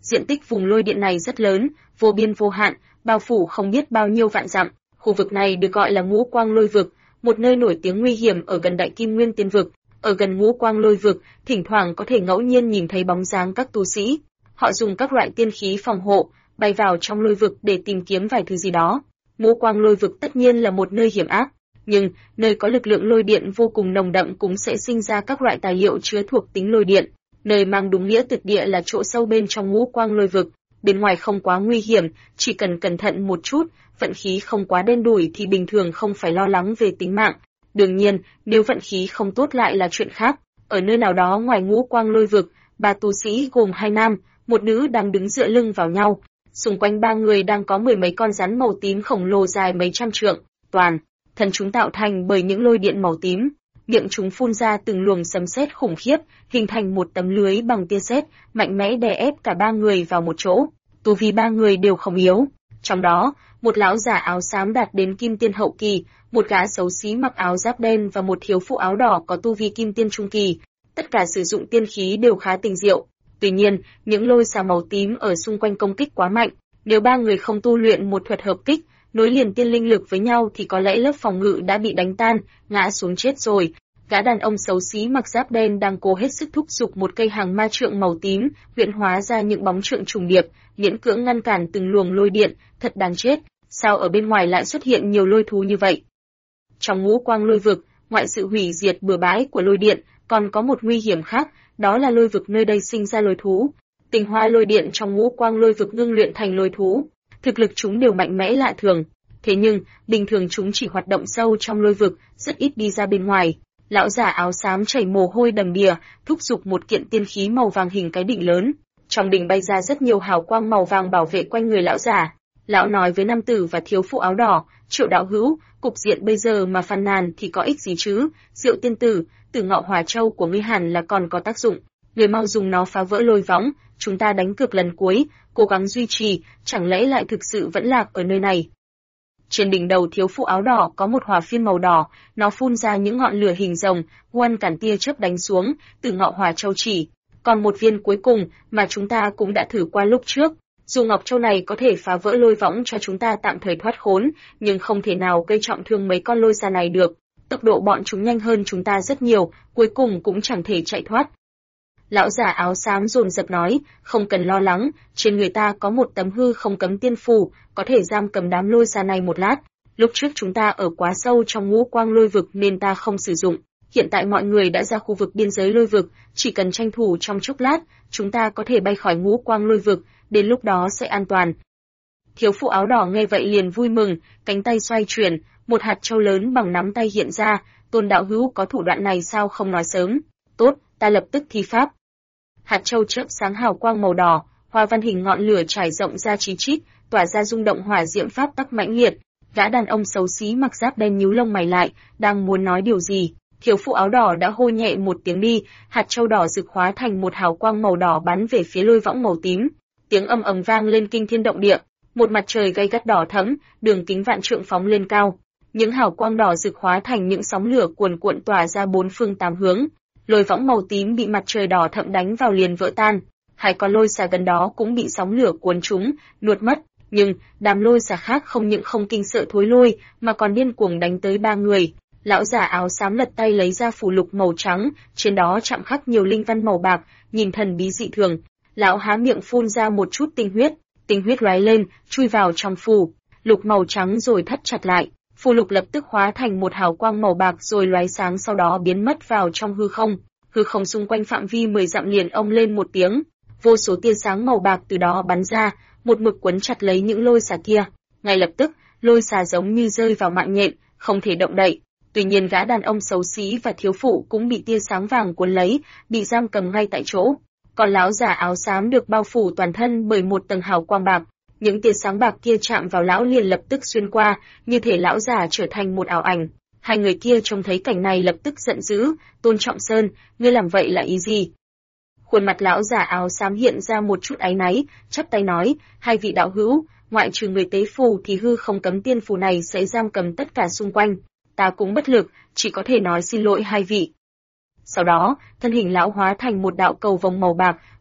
Diện tích vùng lôi điện này rất lớn, vô biên vô hạn, bao phủ không biết bao nhiêu vạn dặm. Khu vực này được gọi là Ngũ Quang Lôi Vực, một nơi nổi tiếng nguy hiểm ở gần Đại Kim Nguyên Tiên Vực. Ở gần Ngũ Quang Lôi Vực, thỉnh thoảng có thể ngẫu nhiên nhìn thấy bóng dáng các tu sĩ. Họ dùng các loại tiên khí phòng hộ, bay vào trong lôi vực để tìm kiếm vài thứ gì đó. Ngũ Quang Lôi Vực tất nhiên là một nơi hiểm ác, nhưng nơi có lực lượng lôi điện vô cùng nồng đậm cũng sẽ sinh ra các loại tài liệu chứa thuộc tính lôi điện. Nơi mang đúng nghĩa tuyệt địa là chỗ sâu bên trong Ngũ Quang Lôi Vực, bên ngoài không quá nguy hiểm, chỉ cần cẩn thận một chút, vận khí không quá đen đủi thì bình thường không phải lo lắng về tính mạng. Đương nhiên, nếu vận khí không tốt lại là chuyện khác. Ở nơi nào đó ngoài Ngũ Quang Lôi Vực, ba tu sĩ gồm 2 nam, 1 nữ đang đứng dựa lưng vào nhau. Xung quanh 3 người đang có 10 mấy con rắn màu tím khổng lồ dài mấy trăm trượng, toàn thân chúng tạo thành bởi những lôi điện màu tím. Miệng chúng phun ra từng luồng sấm sét khủng khiếp, hình thành một tấm lưới bằng tia sét, mạnh mẽ đè ép cả 3 người vào một chỗ. Tu vi 3 người đều không yếu. Trong đó, một lão giả áo xám đạt đến kim tiên hậu kỳ, một gã xấu xí mặc áo giáp đen và một thiếu phụ áo đỏ có tu vi kim tiên trung kỳ. Tất cả sử dụng tiên khí đều khá tinh diệu. Tuy nhiên, những lôi xà màu tím ở xung quanh công kích quá mạnh. Nếu 3 người không tu luyện một thuật hợp kích, nối liền tiên linh lực với nhau thì có lẽ lớp phòng ngự đã bị đánh tan, ngã xuống chết rồi. Gã đàn ông xấu xí mặc giáp đen đang cố hết sức thúc giục một cây hàng ma trượng màu tím, huyễn hóa ra những bóng trượng trùng điệp, miễn cưỡng ngăn cản từng luồng lôi điện, thật đáng chết. Sao ở bên ngoài lại xuất hiện nhiều lôi thú như vậy? Trong Ngũ Quang Lôi Vực, ngoại sự hủy diệt bừa bãi của lôi điện, còn có một nguy hiểm khác, đó là lôi vực nơi đây sinh ra lôi thú. Tinh hoa lôi điện trong Ngũ Quang Lôi Vực ngưng luyện thành lôi thú, thực lực chúng đều mạnh mẽ lạ thường. Thế nhưng, bình thường chúng chỉ hoạt động sâu trong lôi vực, rất ít đi ra bên ngoài. Lão giả áo xám chảy mồ hôi đầm đìa, thúc giục một kiện tiên khí màu vàng hình cái đỉnh lớn. Trong đỉnh bay ra rất nhiều hào quang màu vàng bảo vệ quanh người lão giả. Lão nói với nam tử và thiếu phụ áo đỏ, Triệu đạo hữu, cục diện bây giờ mà phàn nàn thì có ích gì chứ? Diệu tiên tử, Tử Ngọ Hỏa Châu của ngươi hẳn là còn có tác dụng. Người mau dùng nó phá vỡ lôi võng, chúng ta đánh cược lần cuối, cố gắng duy trì, chẳng lẽ lại thực sự vẫn lạc ở nơi này? Trên đỉnh đầu thiếu phụ áo đỏ có một hỏa phiên màu đỏ, nó phun ra những ngọn lửa hình rồng, ngăn cản tia chớp đánh xuống, Tử Ngọ Hỏa Châu chỉ. Còn một viên cuối cùng mà chúng ta cũng đã thử qua lúc trước. Dù Ngọc Châu này có thể phá vỡ lôi võng cho chúng ta tạm thời thoát khốn, nhưng không thể nào gây trọng thương mấy con lôi xà này được. Tốc độ bọn chúng nhanh hơn chúng ta rất nhiều, cuối cùng cũng chẳng thể chạy thoát. Lão giả áo xám dồn dập nói, không cần lo lắng, trên người ta có một tấm hư không cấm tiên phù, có thể giam cầm đám lôi xà này một lát. Lúc trước chúng ta ở quá sâu trong Ngũ Quang Lôi Vực nên ta không sử dụng. Hiện tại mọi người đã ra khu vực biên giới lôi vực, chỉ cần tranh thủ trong chốc lát, chúng ta có thể bay khỏi Ngũ Quang Lôi Vực, đến lúc đó sẽ an toàn. Thiếu phụ áo đỏ nghe vậy liền vui mừng, cánh tay xoay chuyển, một hạt châu lớn bằng nắm tay hiện ra, Tôn đạo hữu có thủ đoạn này sao không nói sớm? Tốt, ta lập tức thi pháp. Hạt châu chớp sáng hào quang màu đỏ, hoa văn hình ngọn lửa trải rộng ra chí chít, tỏa ra rung động hỏa diễm pháp tắc mãnh liệt. Gã đàn ông xấu xí mặc giáp đen nhíu lông mày lại, đang muốn nói điều gì, thiếu phụ áo đỏ đã hô nhẹ một tiếng đi, hạt châu đỏ rực hóa thành một hào quang màu đỏ bắn về phía lôi võng màu tím. Tiếng ầm ầm vang lên kinh thiên động địa, một mặt trời gay gắt đỏ thẫm, đường kính vạn trượng phóng lên cao. Những hào quang đỏ rực hóa thành những sóng lửa cuồn cuộn tỏa ra bốn phương tám hướng. Lôi võng màu tím bị mặt trời đỏ thẫm đánh vào liền vỡ tan. Hai con lôi xà gần đó cũng bị sóng lửa cuốn trúng, nuốt mất. Nhưng đám lôi xà khác không những không kinh sợ thối lui, mà còn điên cuồng đánh tới ba người. Lão giả áo xám lật tay lấy ra phù lục màu trắng, trên đó chạm khắc nhiều linh văn màu bạc, nhìn thần bí dị thường. Lão há miệng phun ra một chút tinh huyết lóe lên, chui vào trong phù lục màu trắng rồi thắt chặt lại. Phù lục lập tức hóa thành một hào quang màu bạc rồi lóe sáng, sau đó biến mất vào trong hư không. Hư không xung quanh phạm vi 10 dặm liền ông lên một tiếng, vô số tia sáng màu bạc từ đó bắn ra, một mực quấn chặt lấy những lôi xà kia. Ngay lập tức, lôi xà giống như rơi vào mạng nhện, không thể động đậy. Tuy nhiên gã đàn ông xấu xí và thiếu phụ cũng bị tia sáng vàng cuốn lấy, bị giam cầm ngay tại chỗ. Còn lão giả áo xám được bao phủ toàn thân bởi một tầng hào quang bạc. Những tia sáng bạc kia chạm vào lão liền lập tức xuyên qua, như thể lão giả trở thành một ảo ảnh. Hai người kia trông thấy cảnh này lập tức giận dữ, Tôn Trọng Sơn, ngươi làm vậy là ý gì? Khuôn mặt lão giả áo xám hiện ra một chút áy náy, chắp tay nói, hai vị đạo hữu, ngoại trừ người tế phù thì hư không cấm tiên phù này sẽ giam cầm tất cả xung quanh. Ta cũng bất lực, chỉ có thể nói xin lỗi hai vị. Sau đó, thân hình lão hóa thành một đạo cầu vồng màu bạc,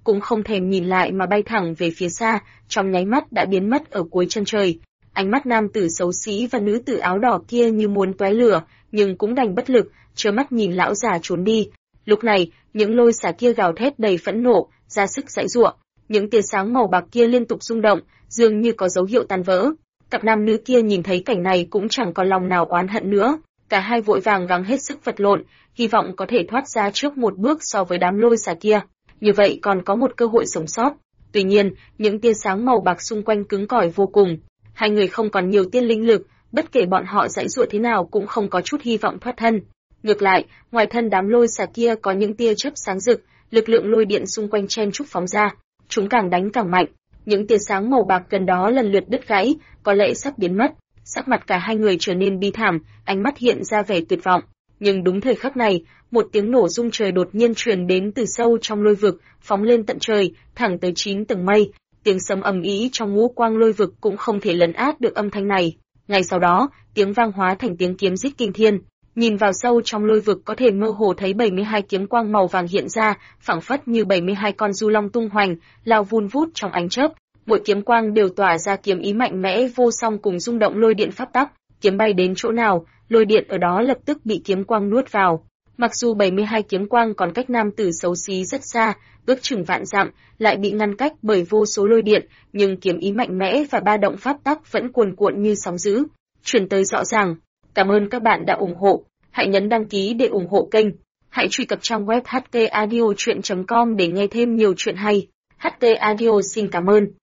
cũng không thèm nhìn lại mà bay thẳng về phía xa, trong nháy mắt đã biến mất ở cuối chân trời. Ánh mắt nam tử xấu xí và nữ tử áo đỏ kia như muốn tóe lửa, nhưng cũng đành bất lực, trơ mắt nhìn lão già trốn đi. Lúc này, những lôi xà kia gào thét đầy phẫn nộ, ra sức giãy giụa. Những tia sáng màu bạc kia liên tục rung động, dường như có dấu hiệu tan vỡ. Cặp nam nữ kia nhìn thấy cảnh này cũng chẳng còn lòng nào oán hận nữa, cả hai vội vàng gắng hết sức vật lộn, hy vọng có thể thoát ra trước một bước so với đám lôi xà kia, như vậy còn có một cơ hội sống sót. Tuy nhiên, những tia sáng màu bạc xung quanh cứng cỏi vô cùng, hai người không còn nhiều tiên linh lực, bất kể bọn họ giãy giụa thế nào cũng không có chút hy vọng thoát thân. Ngược lại, ngoài thân đám lôi xà kia có những tia chớp sáng rực, lực lượng lôi điện xung quanh chen chúc phóng ra, chúng càng đánh càng mạnh. Những tia sáng màu bạc gần đó lần lượt đứt gãy, có lẽ sắp biến mất. Sắc mặt cả hai người trở nên bi thảm, ánh mắt hiện ra vẻ tuyệt vọng. Nhưng đúng thời khắc này, một tiếng nổ rung trời đột nhiên truyền đến từ sâu trong lôi vực, phóng lên tận trời, thẳng tới 9 tầng mây. Tiếng sấm ầm ĩ trong ngũ quang lôi vực cũng không thể lấn át được âm thanh này. Ngay sau đó, tiếng vang hóa thành tiếng kiếm rít kinh thiên. Nhìn vào sâu trong lôi vực có thể mơ hồ thấy 72 kiếm quang màu vàng hiện ra, phảng phất như 72 con du long tung hoành, lao vun vút trong ánh chớp. Mỗi kiếm quang đều tỏa ra kiếm ý mạnh mẽ vô song cùng rung động lôi điện pháp tắc, kiếm bay đến chỗ nào, lôi điện ở đó lập tức bị kiếm quang nuốt vào. Mặc dù 72 kiếm quang còn cách nam tử xấu xí rất xa, ước chừng vạn dặm, lại bị ngăn cách bởi vô số lôi điện, nhưng kiếm ý mạnh mẽ và ba động pháp tắc vẫn cuồn cuộn như sóng dữ, truyền tới rõ ràng. Cảm ơn các bạn đã ủng hộ, hãy nhấn đăng ký để ủng hộ kênh. Hãy truy cập trang web htaudio.com để nghe thêm nhiều chuyện hay. HT Audio xin cảm ơn.